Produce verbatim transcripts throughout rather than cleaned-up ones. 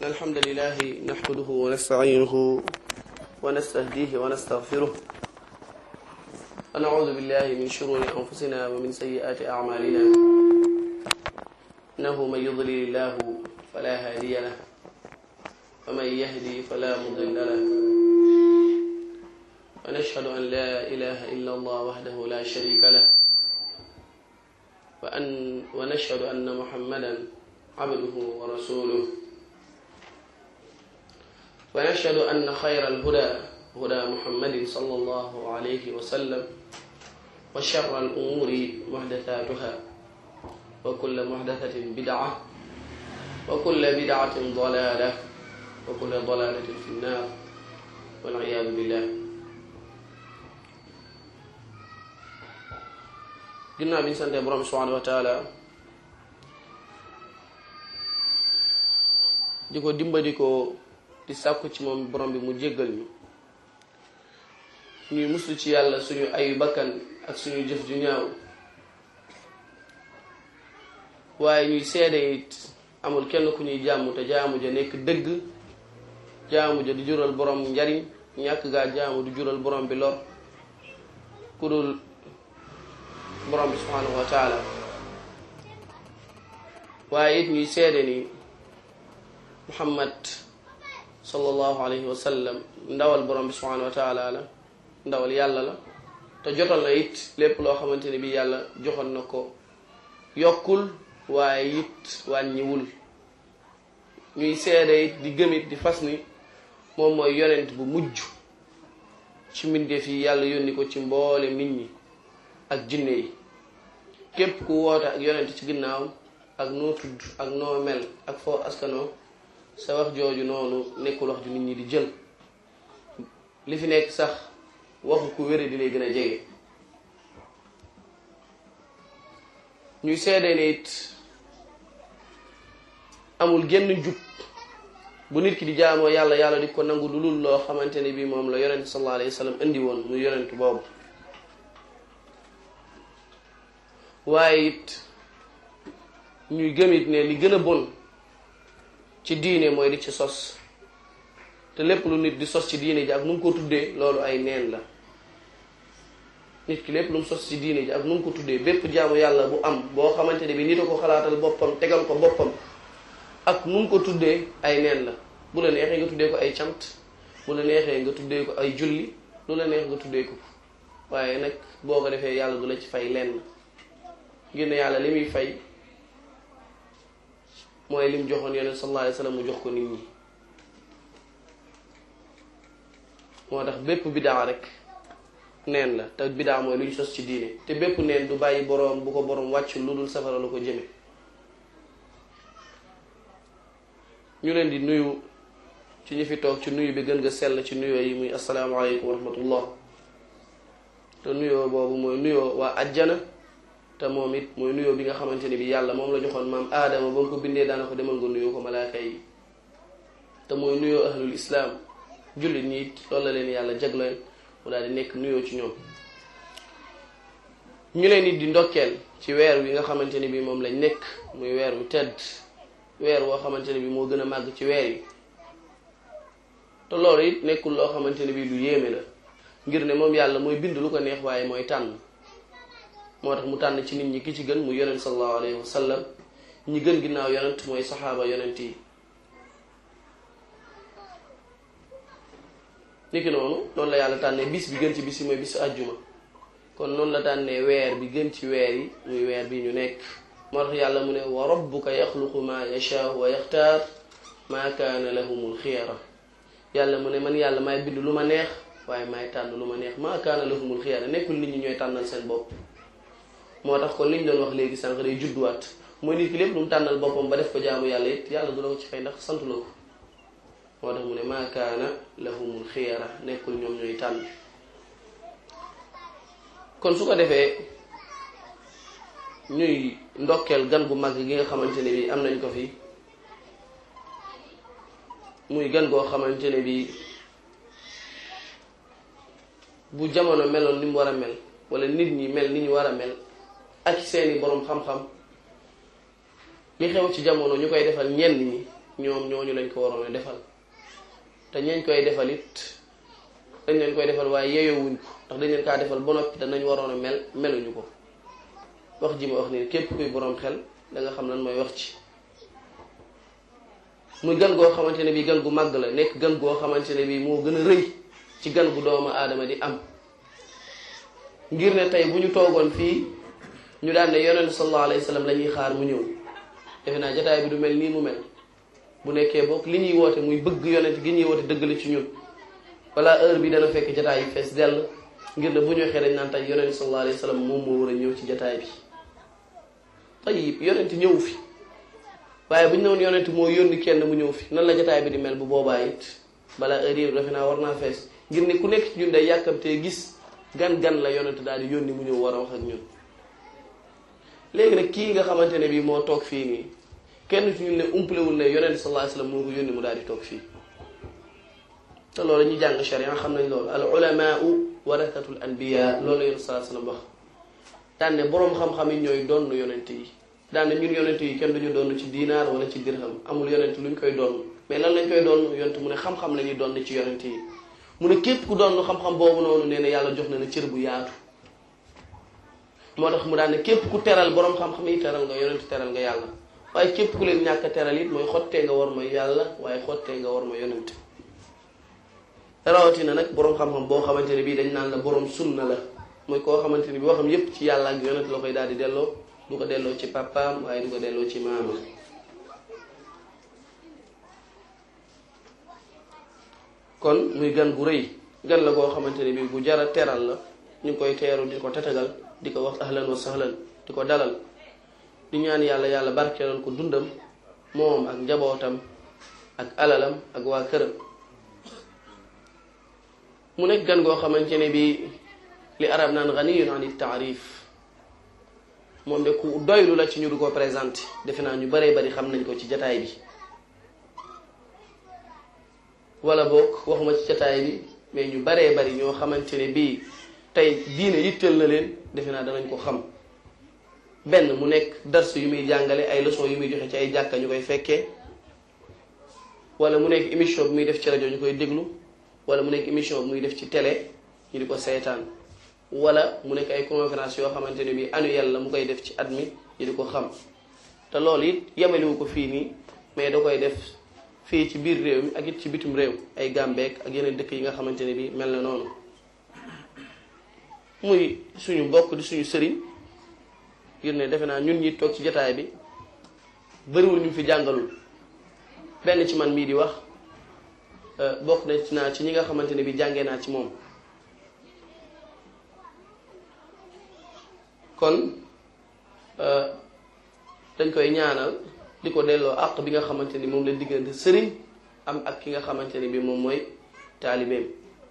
الحمد لله نحمده ونستعينه ونستهديه ونستغفره ونعوذ بالله من شرور أنفسنا ومن سيئات أعمالنا إنه من يضلل الله فلا هادي له ومن يهدي فلا مضل له ونشهد أن لا إله إلا الله وحده لا شريك له وأن ونشهد أن محمدا عبده ورسوله ونشهد أن خير الهدى هدى محمد صلى الله عليه وسلم وشر الأمور محدثاتها وكل محدثة بدعة وكل بدعة ضلالة وكل ضلالة في النار والعياذ بالله. ginnaaw bi ñu sante borom subhanahu wa taala di ko dimbali ko di sàkku ci moom borom bi mu jéggal ñu ñuy muslu ci yàlla suñu ayu bakkan ak suñu jëf ju ñaaw waaye ñuy seede it amul kenn ku ñuy jaamu te jaamu ja nekk dëgg jaamu ja di jural borom njariñ ñàkk gaa jaamu di jural borom bi lor ku dul borom bi subhanahu wa taala waaye it ñuy seede ni Muhammad sallallahu alayhi wa sallam ndawal borom bi subhanahu wa taala la ndawal yàlla la te jotal na it lépp loo xamante ne bi yàlla joxoon na ko yokkul waaye it wàññiwul ñuy seede it di gëmit di fas ni moom mooy yonent bu mujj ci mbindeef yi yàlla yónni ko ci mboole nit ñi ak jinne yi képp ku woote ak yonent ci ginnaaw ak noo tudd ak noo mel ak foo askanoo sa wax jooju noonu nekkul wax ju nit ñi di jël li fi nekk sax waxu ku wére di lay gën a jege ñuy seede ne it amul genn jub bu nit ki di jaamoo yàlla yàlla di ko nangu lu dul loo xamante ne bii moom la yonent sallallahu alayhi wa sallam indi woon muy yonent boobu waaye it ñuy gëmit ne li gën a bon ci diine mooy di ci sos te lépp lu nit di sos ci diine ji ak nu mu ko tuddee loolu ay neen la nit ki lépp lu mu sos ci diine ji ak nu mu ko tuddee bépp jaamu yàlla bu am boo xamante ne bi nit a ko xalaatal boppam tegal ko boppam ak nu mu ko tuddee ay neen la bu la neexee nga tuddee ko ay cant bu la neexee nga tuddee ko ay julli lu la neex nga tuddee ko waaye nag boo ko defee yàlla du la ci fay lenn ngir ne yàlla li muy fay mooy lim joxoon yonent sallallahu alayhi wa sallam mu jox ko nit ñi moo tax bépp bidaa rek neen la te bidaa mooy lu ñu sos ci diine te bépp neen du bàyyi boroom bu ko boroom wàcc lu dul safara la ko jëme ñu leen di nuyu ci ñi fi toog ci nuyu bi gën nga sell ci nuyoo yi muy asalaamaaleykum wa rahmatullah te nuyoo boobu mooy nuyoo waa ajjana te moom it mooy nuyoo bi nga xamante ne bi yàlla moom la joxoon maam aadama ba mu ko bindee daana ko demal nga nuyoo ko malaaka yi te mooy nuyoo ahlul islam jullit ñi it loolu la leen yàlla jagleen mu daal di nekk nuyoo ci ñoom ñu leen it di ndokkeel ci weer wi nga xamante ne bi moom lañ nekk muy weer wu tedd weer woo xamante ne bi moo gën a màgg ci weer yi te loolu it nekkul loo xamante ne bi lu yéeme la ngir ne moom yàlla mooy bind lu ko neex waaye mooy tànn moo tax mu tànn ci nit ñi ki ci gën mu yonent sallallahu alayhi wa sallam ñi gën ginnaaw yonent mooy saxaaba yonent yi niki noonu noonu la yàlla tànnee bis bi gën ci bis yi mooy bisu àjjuma kon noonu la tànnee weer bi gën ci weer yi muy weer bi ñu nekk moo tax yàlla mu ne wa rabbuka yaxluqu ma yashaau wa yaxtaar ma kaana lahumul xiyara yàlla mu ne man yàlla maay bind lu ma neex waaye maay tànn lu ma neex ma kaana lahumul xiyara nekkul nit ñi ñooy tànnal seen bopp moo tax kon li ñu doon wax léegi sànq day judduwaat mooy nit ki lépp lu mu tànnal boppam ba def ko jaamu yàlla it yàlla du la ko ci fay ndax sant la ko moo tax mu ne maa kaana lahumul xiyara nekkul ñoom ñooy tànn kon su ko defee ñuy ndokkeel gan gu mag gi nga xamante ne bi am nañ ko fi muy gan goo xamante ne bi bu jamono meloon ni mu war a mel wala nit ñi mel ni ñu war a mel ak seeni boroom xam-xam li xew ci jamono ñu koy defal ñenn ñi ñoom ñooñu lañ ko waroon a defal te ñañ koy defal it dañ leen koy defal waaye yeeyowuñ ko ndax dañ leen kaa defal ba noppi te nañ waroon a mel meluñu ko wax ji ma wax nii képp kuy boroom xel da nga xam lan mooy wax ci muy gan goo xamante ne bii gan gu màgg la nekk gan goo xamante ne bii moo gën a rëy ci gan gu doomu aadama di am ngir ne tey bu ñu toogoon fii ñu daan ne yonent sallallahu alayhi wa sallam la ñuy xaar mu ñëw defe naa jotaay bi du mel nii mu mel bu nekkee bokk li ñuy woote muy bëgg yonent gi ñuy woote dëgg la ci ñun wala heure bi dana fekk jotaay yi fees dell ngir ne bu ñu waxee dañ naan tey yonent sallallahu alayhi wa sallam moom moo war a ñëw ci jotaay bi tayib yonent ñëw fi waaye bu ñu newoon yonent moo yónni kenn mu ñëw fi nan la jotaay bi di mel bu boobaa it balaa heure yi defe naa war naa fees ngir ne ku nekk ci ñun day yàkkamtee gis gan gan la yonent daal di yónni mu ñëw war a wax ak ñun léegi nag kii nga xamante ne bii moo toog fii nii kenn ci ñun ne umpalewul ne yonent sallallahu alayhi wasallam moo ko yónni mu daal di toog fii te loolu ñu jàng sharia xam nañ loolu al ulamaau warathatul anbiya loolu la yonent sallallahu alayhi wasallam wax daan ne boroom xam-xam yi ñooy donn yonent yi daan ne ñun yonent yi kenn duñu donn ci diinaar wala ci dirham amul yonent luñ koy donn mais lan lañ koy donn yonent mu ne xam-xam la ñuy donn ci yonent yi mu ne képp ku donn xam-xam boobu noonu nee na yàlla jox na la cër bu yaatu moo tax mu daan ne képp ku teral boroom xam-xam yi teral nga yonent teral nga yàlla waaye képp ku leen ñàkk teral it mooy xottee nga war ma yàlla waaye xottee nga war ma yonent rawatina nag boroom xam-xam boo xamante ne bii dañ naan la boroom sunna la mooy koo xamante ne bi waxam yépp ci yàlla ak yonent la koy daal di delloo du ko delloo ci papaam waaye du ko delloo ci maamam kon muy gan gu rëy gan la koo xamante ne bii bu jara teral la ñu ngi koy teeru di ko tatagal di ko wax ahlan wa sahlan di ko dalal di ñaan yàlla yàlla barkeelal ko dundam moom ak njabootam ak alalam ak waa këram mu nekk gan goo xamante ne bii li arab naan ganiyun an taarif moom de ku doylu la ci ñu du ko présenté defe naa ñu baree bari xam nañ ko ci jataay bi wala boog waxuma ci jataay bi mais ñu baree bari ñoo xamante ne bii tey diine yitteel na leen defe naa danañ ko xam benn mu nekk dars yu muy jàngale ay leçon yu muy joxe ci ay jàkka ñu koy fekkee wala mu nekk émission bi muy def ci rajo ñu koy déglu wala mu nekk émission bi muy def ci télé ñu di ko seetaan wala mu nekk ay conférence yoo xamante ne bii annuel la mu koy def ci at mi ñu di ko xam te loolu it yemaliwu ko fii nii mais da koy def fii ci biir réew mi ak it ci bitum réew ay Gàmbeek ak yeneen dëkk yi nga xamante ne bii mel na noonu muy suñu mbokk di suñu sëriñ ngir ne defe naa ñun ñi toog ci jotaay bi bariwul ñu fi jàngalul benn ci man mii di wax bokk na ci naa ci ñi nga xamante ne bii jàngee naa ci moom kon dañ koy ñaanal di ko delloo àq bi nga xamante ni moom la diggante sëriñ am ak ki nga xamante ni bi moom mooy taalibeem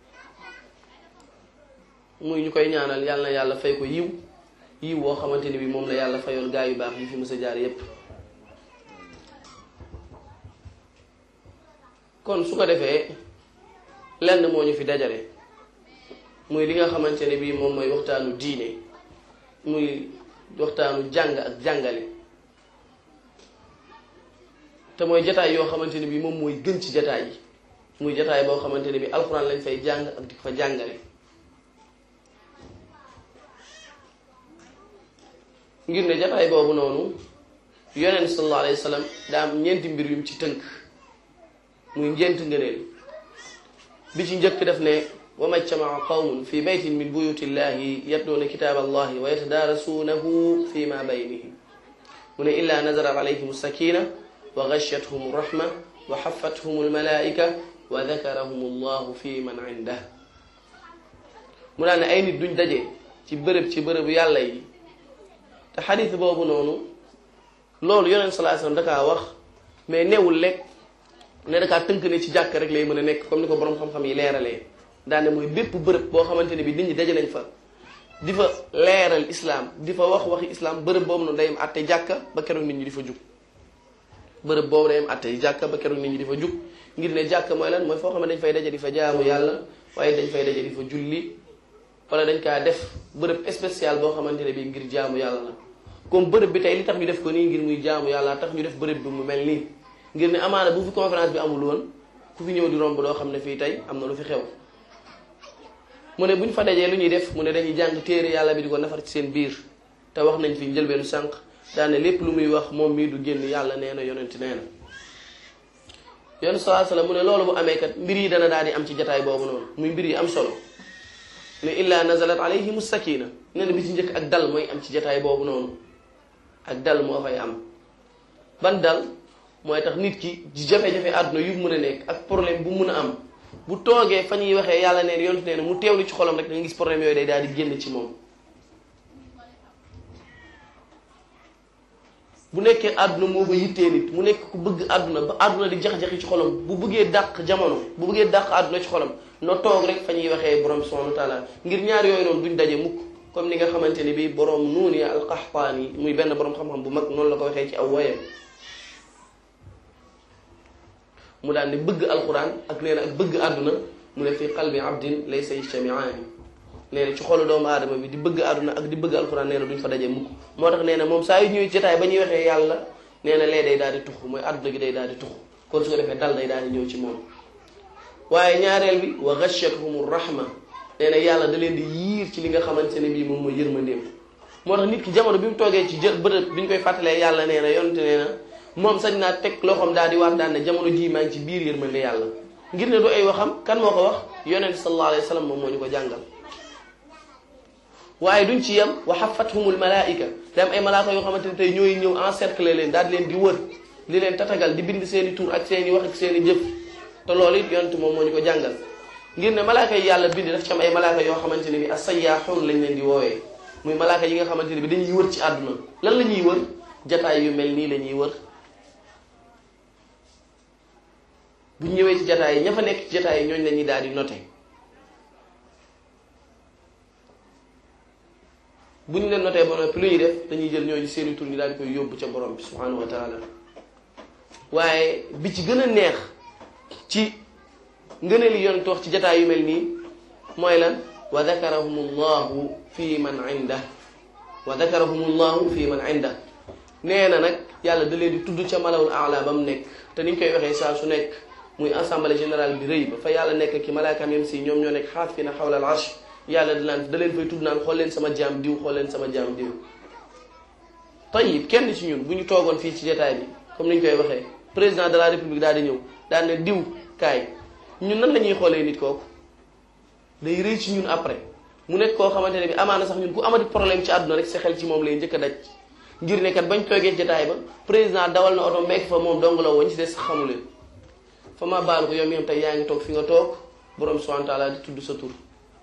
muy ñu koy ñaanal yàlla na yàlla fay ko yiw yiw woo xamante ni bi moom la yàlla fayoon gaa yu baax yi fi mës a jaar yépp kon su ko defee lenn moo ñu fi dajale muy li nga xamante ne bii moom mooy waxtaanu diine muy waxtaanu jàng ak jàngale te mooy jataay yoo xamante ne bii moom mooy gën ci jataay yi muy jataay boo xamante ne bii alxuraan lañ fay jàng ak di ko fa jàngale ngir ne jataay boobu noonu yonent sallallahu alayhi wa sallam daa am ñeenti mbir yum ci tënk muy ñeent ngëneel bi ci njëkk def ne wa majtama'a qawmun fi baytin min buyuti llahi yatluuna kitaaba allahi wa yatadaarasuunahu fi ma baynihim mu ne illa nazalat alayhim sakina wa ghashiyatuhum rahma wa haffathum almalaika wa dhakarahum allahu fi man indah mu daan ne ay nit duñ daje ci bërëb ci bërëbu yàlla yi te xadis boobu noonu loolu yonent sallallahu alayhi wasallam dakaa wax mais newul lekk ne dakaa tënk ne ci jàkk rek lay mën a nekk comme ni ko boroom xam-xam yi leeralee daane mooy bépp bërëb boo xamante ne bi nit ñi daje nañ fa di fa leeral islam di fa wax waxi islam bërëb boobu noonu day am àtte jàkka ba keroog nit ñi di fa jug bërëb boobu day am àtte jàkka ba keroog nit ñi di fa jug ngir ne jàkka mooy lan mooy foo xam ne dañ fay daje di fa jaamu yàlla waaye dañ fay daje di fa julli wala dañ kaa def bërëb spécial boo xamante ne bi ngir jaamu yàlla la comme bërëb bi tey li tax ñu def ko nii ngir muy jaamu yàlla tax ñu def bërëb bi mu mel nii ngir ne amaana bu fi conférence bi amul woon ku fi ñëw di romb doo xam ne fii tey am na lu fi xew mu ne bu ñu fa dajee lu ñuy def mu ne dañuy jàng téere yàlla bi di ko nafar ci seen biir te wax nañ fi njëlbeenu sànq daane lépp lu muy wax moom mii du génn yàlla nee na yonent nee na yoon saa sala mu ne loolu bu amee kat mbir yi dana daal di am ci jataay boobu noonu muy mbir yi am solo ne illa nazalat alayhim sakina nee na bi ci njëkk ak dal mooy am ci jataay boobu noonu ak dal moo fay am ban dal mooy tax nit ki ci jafe-jafe àdduna yu mën a nekk ak problème bu mun a am bu toogee fa ñuy waxee yàlla neen yonent nee na mu teewlu ci xolam rek da nga gis problème yooyu day daal di génn ci moom bu nekkee àdduna moo ko yittee nit mu nekk ku bëgg àdduna ba àdduna di jax-jaxi ci xolam bu bëggee dàq jamono bu bëggee dàq àdduna ci xolam no toog rek fa ñuy waxee borom subhanahu wa taala ngir ñaar yooyu noonu duñ daje mukk comme ni nga xamante ni bii borom nuuni al-Qaxtaani muy benn borom xam-xam bu mag noonu la ko waxee ci aw woyam mu daal ne bëgg alquran ak nee na ak bëgg àdduna mu ne fi qalbi abdin laysa yajtamiaani nee na ci xolu doomu aadama bi di bëgg àdduna ak di bëgg alquran nee na duñ fa daje mukk moo tax nee na moom saa yu ñëwee ci jotaay ba ñuy waxee yàlla nee na lee day daal di tuxu mooy àdduna gi day daal di tuxu kon su ko defee dal day daal di ñëw ci moom waaye ñaareel bi wa ghashiyatuhum rahma nee na yàlla da leen di yiir ci li nga xamante ne bii moom mooy yërmandeem moo tax nit ki jamono bi mu toogee ci jë bërëb bi ñu koy fàttalee yàlla nee na yonte nee na moom sañ naa teg loxoom daal di waat daan ne jamono jii maa ngi ci biir yërmande yàlla ngir ne du ay waxam kan moo ko wax yonent sallallahu alayhi wa sallam moom moo ñu ko jàngal waaye duñ ci yem wa haffathumul malaika da am ay malaaka yoo xamante ne tey ñooy ñëw encercler leen daal di leen di wër di leen tatagal di bind seen i tur ak seen i wax ak seen i jëf te loolu it yonent moom moo ñu ko jàngal ngir ne malaaka yi yàlla bind daf ci am ay malaaka yoo xamante ne bi as-sayyaahuun lañ leen di woowee muy malaaka yi nga xamante ne bi dañuy wër ci àdduna lan la ñuy wër jataay yu mel nii la ñuy wër bu ñu ñëwee ci jataay yi ña fa nekk ci jataay yi ñooñu la ñuy daal di noté bu ñu leen noté ba noppi lu ñuy def dañuy jël ñooñu seeni tur ñu daal di koy yóbbu ca borom bi subhanahu wa taala waaye bi ci gën a neex ci ngëneeli yonent wax ci jataay yu mel nii mooy lan wa dakarahum allahu fi man inda wa dakarahum allahu fi man inda nee na nag yàlla da leen di tudd ca malawul aala ba mu nekk te ni ñu koy waxee saa su nekk muy assemblée générale bi rëy ba fa yàlla nekk ki malaakaam yam si ñoom ñoo nekk xaafina xawla al arsh yàlla dalaan da leen fay tudd naan xool leen sama jaam diw xool leen sama jaam diw tayib kenn ci ñun bu ñu toogoon fii ci jotaay bi comme ni ñu koy waxee président de la république daal di ñëw daal ne diw kaay ñun nan la ñuy xoolee nit kooku day rëy ci ñun après mu nekk koo xamante ne bi amaana sax ñun ku amati problème ci àdduna rek sa xel ci moom lay njëkk a daj ngir ne kat bañ toogee jotaay ba président dawal na oto mbekk fa moom dong la woon ci des sax xamu leen fa ma baal ko yow mi am tey yaa ngi toog fi nga toog borom subhanahu wa taala di tudd sa tur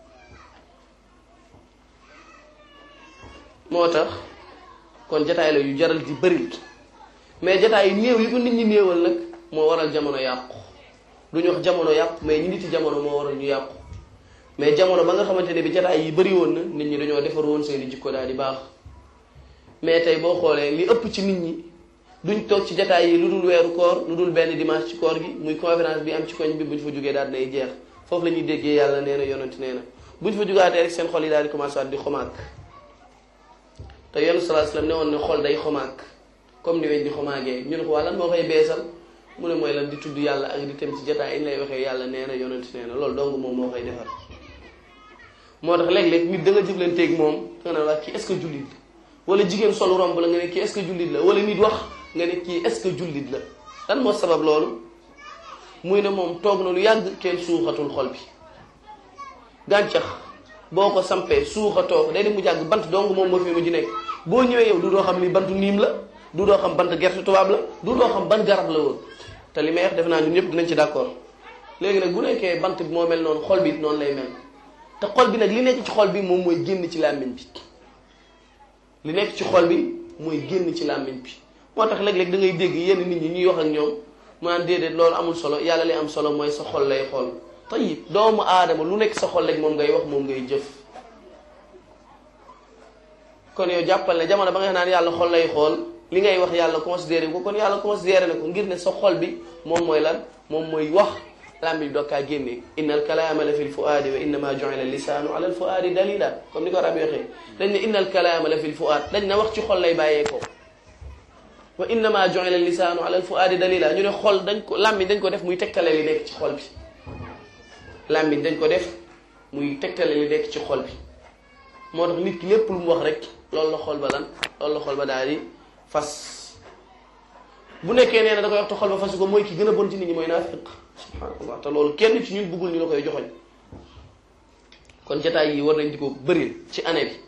moo tax kon jataay la yu jaral di bëril mais jataay yu néew yi ko nit ñi néewal nag moo waral jamono yàqu duñu wax jamono yàqu mais ñi nit ci jamono moo waral ñu yàqu mais jamono ba nga xamante ne bi jataay yi bëri woon na nit ñi dañoo defar woon seeni jikko daal di baax mais tey boo xoolee li ëpp ci nit ñi duñ toog ci jataay yi lu dul weeru koor lu dul benn dimanche ci koor gi muy conférence bi am ci koñ bi buñ fa jógee daal dinay jeex foofu la ñuy déggee yàlla nee na yonent nee na buñ fa jógaatee rek seen xol yi daal di commencé waat di xomaak te yonent sallallahu alayhi wasallam ne woon ne xol day xomaak comme ni weñ di xomaagee ñu ne ko waa lan moo koy beesal mu ne mooy lan di tudd yàlla ak di tem ci jataay yi lay waxee yàlla nee na yonent nee na loolu dong moom moo koy defar moo tax léeg-léeg nit da nga jëflanteeg moom nga naan waa kii est-ce que jullit la wala jigéen solu romb la nga ne kii est-ce que jullit la wala nit wax nga ne kii est-ce que jullit la lan moo sabab loolu muy ne moom toog na lu yàgg kenn suuxatul xol bi gàncax boo ko sampee suuxatoo ko day dem mu jàgg bant dong moom moo fi mu ji nekk boo ñëwee yow du doo xam ni bantu niim la du doo xam bant gerte tubaab la du doo xam ban garab la woon te li may wax def naa ñun ñëpp dinañ ci d'accord léegi nag bu nekkee bant bi moo mel noonu xol bi noonu lay mel te xol bi nag li nekk ci xol bi moom mooy génn ci làmmiñ bi li nekk ci xol bi mooy génn ci làmmiñ bi moo tax léeg-léeg da ngay dégg yenn nit ñi ñuy wax ak ñoom maanaam déedéet loolu amul solo yàlla li am solo mooy sa xol lay xool tayib doomu aadama lu nekk sa xol rek moom ngay wax moom ngay jëf kon yow jàppal ne jamono ba nga naan yàlla xol lay xool li ngay wax yàlla considéré ko kon yàlla considéré na ko ngir ne sa xol bi moom mooy lan moom mooy wax làmmiñ bi dokkaa génne inna al kalaama la fi l fuaadi wa innama ju'ila lisaanu ala al fuaadi dalila comme ni ko rab waxee dañ ne inna al kalaama la fi l fuaad dañ na wax ci xol lay bàyyee ko wa innama ju'ila lisaanu ala al-fuaadi dalila ñu ne xol dañ ko làmmiñ dañ ko def muy tegtale li nekk ci xol bi làmmiñ dañ ko def muy tegtale li nekk ci xol bi moo tax nit ki lépp lu mu wax rek loolu la xol ba lan loolu la xol ba daal di fas bu nekkee nee na da koy wax te xol ba fasu ko mooy ki gën a bon ci nit ñi mooy naafiq subhanallah te loolu kenn ci ñun bëggul ñu la koy joxoñ kon jotaay yi war nañ di ko bëril ci année bi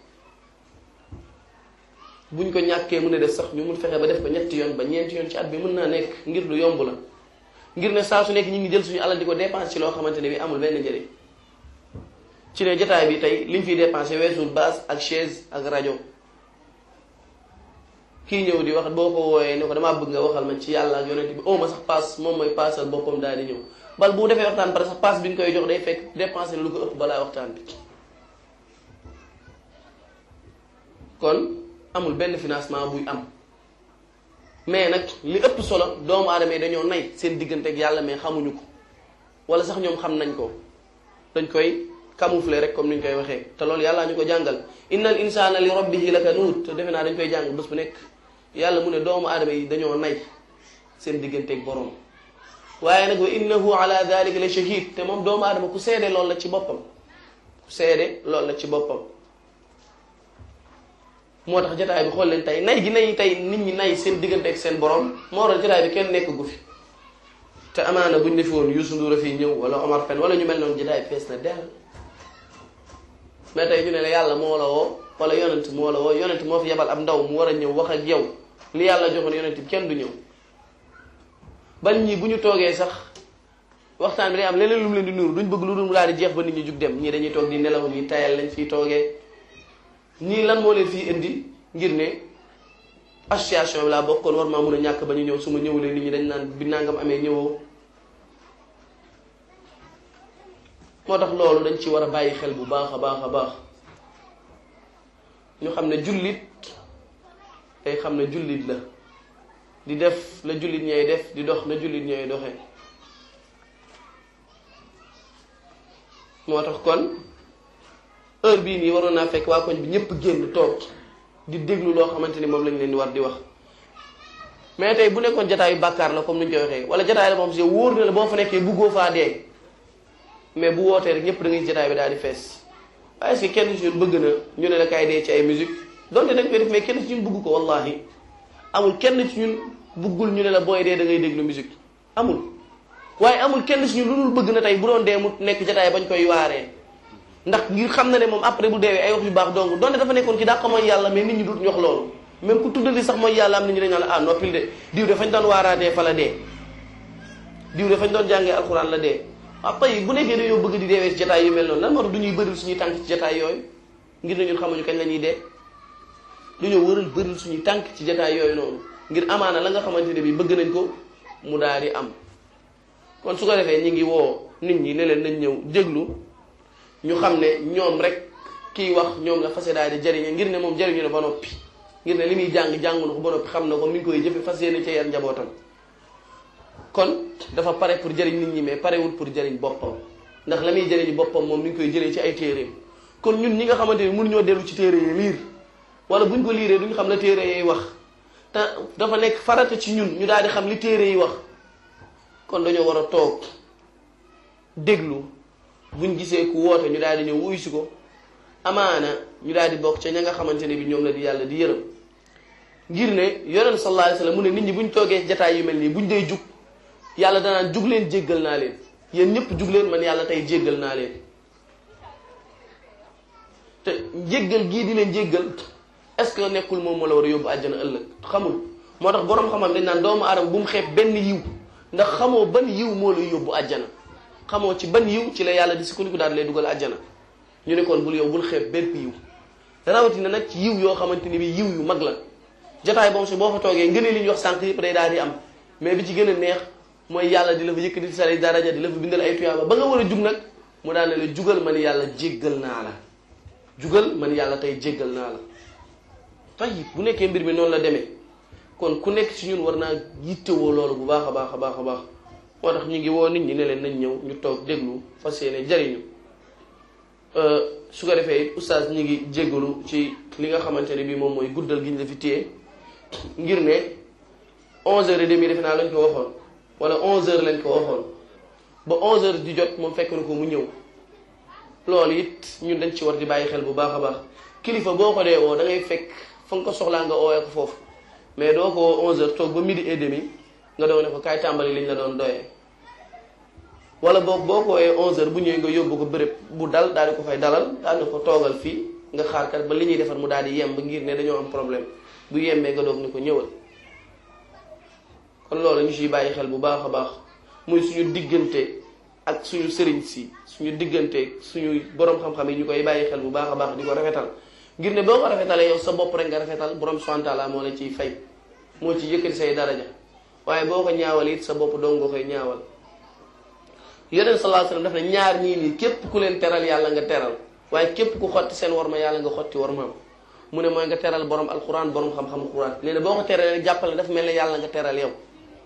buñ ko ñàkkee mën a def sax ñu mun fexe ba def ko ñetti yoon ba ñeenti yoon ci at bi mën naa nekk ngir lu yomb la ngir ne saa su nekk ñu ngi jël suñu alal di ko dépense ci loo xamante ne bi amul benn njëriñ ci ne jotaay bi tey liñ fiy dépensé weesul base ak chaise ak rajo kii ñëw di wax boo ko wooyee ne ko damaa bëgg nga waxal ma ci yàlla ak yonent bi oh ma sax paas moom mooy paasal boppam daal di ñëw bal bu defee waxtaan pare sax paas bi ñu koy jox day fekk dépensé lu ko ëpp balaa waxtaan bi kon amul benn financement buy am mais nag li ëpp solo doomu aadama yi dañoo nay seen diggante ak yàlla mais xamuñu ko wala sax ñoom xam nañ ko dañ koy camoufler rek comme ni ñu koy waxee te loolu yàlla ñu ko jàngal innal insana li rabbihi lakanuut te defe naa dañ koy jàng bés bu nekk yàlla mu ne doomu aadama yi dañoo nay seen diggante ak borom waaye nag wa innahu ala dalika la shahid te moom doomu aadama ku seede loolu la ci boppam ku seede loolu la ci boppam moo tax jotaay bi xool leen tey nay gi nay tey nit ñi nay seen diggante ak seen borom moo waral jotaay bi kenn nekk gu fi te amaana buñ defi woon Youssou Ndour a fii ñëw wala Omar Pène wala ñu mel noonu jotaay fees na dell mais tey ñu ne la yàlla moo la woo wala yonent moo la woo yonent moo fi yebal ab ndaw mu war a ñëw wax ak yow li yàlla joxoon yonent bi kenn du ñëw ban ñi bu ñu toogee sax waxtaan bi day am leneen lu mu leen di nuuru duñ bëgg lu dul mu daal di jeex ba nit ñi jug dem ñii dañuy toog di nelaw ñii tayal lañ fiy toogee ñii lan moo leen fii indi ngir ne association bi laa bokkoon war maa mun a ñàkk ba ñu ñëw su ma ñëwulee nit ñi dañ naan bi nangam amee ñëwoo moo tax loolu dañ ci war a bàyyi xel bu baax a baax a baax ñu xam ne jullit day xam ne jullit la di def la jullit ñooy def di dox na jullit ñooy doxee moo tax kon heure bii nii waroon naa fekk waa koñ bi ñëpp génn toog di déglu loo xamante ni moom lañ leen di war di wax mais tey bu nekkoon jataayu bàkkaar la comme ni ñu koy waxee wala jataay la moom si wóor na la boo fa nekkee buggoo faa dee mais bu wootee rek ñëpp da ngay jataay bi daal di fees waaye est-ce que kenn ci ñun bëgg na ñu ne la kaay dee ci ay musique donte dañ koy def mais kenn ci ñun bëgg ko wallahi amul kenn ci ñun bëggul ñu ne la booy dee da ngay déglu musique amul waaye amul kenn ci ñun lu dul bëgg na tey bu doon dee mu nekk jataay bañ koy waaree ndax ngir xam na ne moom après bu deewee ay wax yu baax donc donte dafa nekkoon ki daa ko mooy yàlla mais nit ñi dut ñu wax loolu même ku tuddali sax mooy yàlla am na ñu dañ naan la ah noppil de diw de fañ doon waaraatee fa la dee diw de fañ doon jàngee alxuraan la dee waaw tey bu nekkee dañoo bëgg di deewee ci jataay yu mel noonu lan moo tax du ñuy bëril suñuy tànk ci jataay yooyu ngir ne ñun xamuñu kañ la ñuy dee dañoo wëral bëril suñuy tànk ci jataay yooyu noonu ngir amaana la nga xamante ne bi bëgg nañ ko mu daal di am kon su ko defee ñi ngi woo nit ñi ne leen nañ ñëw déglu ñu xam ne ñoom rek kiy wax ñoom la fase daal di jëriñe ngir ne moom jëriñu ne ba noppi ngir ne li muy jàng jàngu na ko ba noppi xam na ko mi ngi koy jëfe fas yéene ca yar njabootam kon dafa pare pour jëriñ nit ñi mais parewul pour jëriñ boppam ndax la muy jëriñ boppam moom mi ngi koy jëlee ci ay téeréem kon ñun ñi nga xamante ni mënuñoo dellu ci téere yi liir wala buñ ko liiree duñ xam la téere yi wax te dafa nekk farata ci ñun ñu daal di xam li téere yi wax kon dañoo war a toog déglu buñ gisee ku woote ñu daal di ñëw wuyu si ko amaana ñu daal di bokk ca ña nga xamante ne bi ñoom la di yàlla di yërëm ngir ne yonent sallallahu alayhi wasallam mu ne nit ñi buñ toogee jataay yu mel nii buñ dee jug yàlla danaan jug leen jéggal naa leen yéen ñëpp jug leen man yàlla tey jéggal naa leen te jéggal gii di leen jéggal est-ce que nekkul moom moo la war a yóbbu àjjana ëllëg xamul moo tax boroom xam-xam dañ naan doomu aadama bu mu xeeb benn yiw ndax xamoo ban yiw moo lay yóbbu àjjana xamoo ci ban yiw ci la yàlla di sukkandiku daal lay dugal àjjana ñu ne kon bul yow bul xeeb bépp yiw rawatina nag ci yiw yoo xamante ni bi yiw yu mag la jotaay boobu si boo fa toogee ngënee li ñu wax sànq yëpp day daal di am mais bi ci gën a neex mooy yàlla di la fa yëkkati di sa lay daraja di la fa bindal ay tuyaaba ba nga war a jug nag mu daan ne la jugal man yàlla jéggal naa la jugal man yàlla tey jéggal naa la tayib bu nekkee mbir mi noonu la demee kon ku nekk ci ñun war naa yittewoo loolu bu baax a baax a baax a baax moo tax ñu ngi woo nit ñi ne leen nañ ñëw ñu toog déglu fas yéene jariñu su ko defee it oustaz ñi ngi jéggalu ci li nga xamante ne bii moom mooy guddal gi ñu la fi téye ngir ne onze heures et demi defe naa lañ ko waxoon wala onze heures lañ ko waxoon ba onze heures di jot moom fekk na ko mu ñëw loolu it ñun dañ ci war di bàyyi xel bu baax a baax kilifa boo ko dee woo da ngay fekk fa nga ko soxlaa nga oowee ko foofu mais doo ko woo onze heures toog ba midi et demi nga doon ne ko kaay tàmbali liñ la doon doyee wala boog boo ko woowee onze heures bu ñëwee nga yóbbu ko béréb bu dal daal di ko fay dalal daal di ko toogal fii nga xaar kat ba li ñuy defar mu daal di yemb ngir ne dañoo am problème bu yembee nga doog ni ko ñëwal kon loolu ñu ciy bàyyi xel bu baax a baax muy suñu diggante ak suñu sëriñ si suñu diggante suñu borom xam-xam yi ñu koy bàyyi xel bu baax a baax di ko rafetal ngir ne boo ko rafetalee yow sa bopp rek nga rafetal borom subhanahu wa taala moo la ciy fay moo ci yëkkati say daraja waaye boo ko ñaawal it sa bopp dong nga koy ñaawal yonent sallallahu alayhi wasallam daf ne ñaar ñii nii képp ku leen teral yàlla nga teral waaye képp ku xotti seen warma yàlla nga xotti warmaam mu ne mooy nga teral borom alquran borom xam-xam quran nee na boo ko teralee rek jàppal ne dafa mel ne yàlla nga teral yow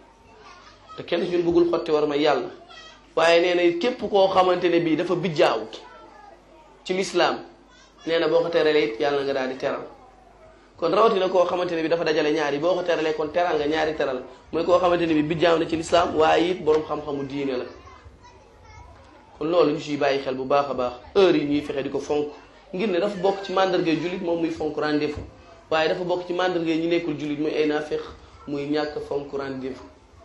te kenn ñun bëggul xotti warma yàlla waaye nee na képp koo xamante ne bii dafa bijjaaw ci lislaam nee na boo ko teralee it yàlla nga daal di teral kon rawatina koo xamante ne bi dafa dajale ñaari boo ko teralee kon teral nga ñaari teral mooy koo xamante ne bi bijjaaw na ci lislaam waaye it borom xam-xamu diine la kon loolu ñu ciy bàyyi xel bu baax a baax heure yi ñuy fexe di ko fonk ngir ne dafa bokk ci mandargay jullit moom muy fonk rendez-vous waaye dafa bokk ci mandargay ñi nekkul jullit muy ay naafeq muy ñàkk fonk rendez-vous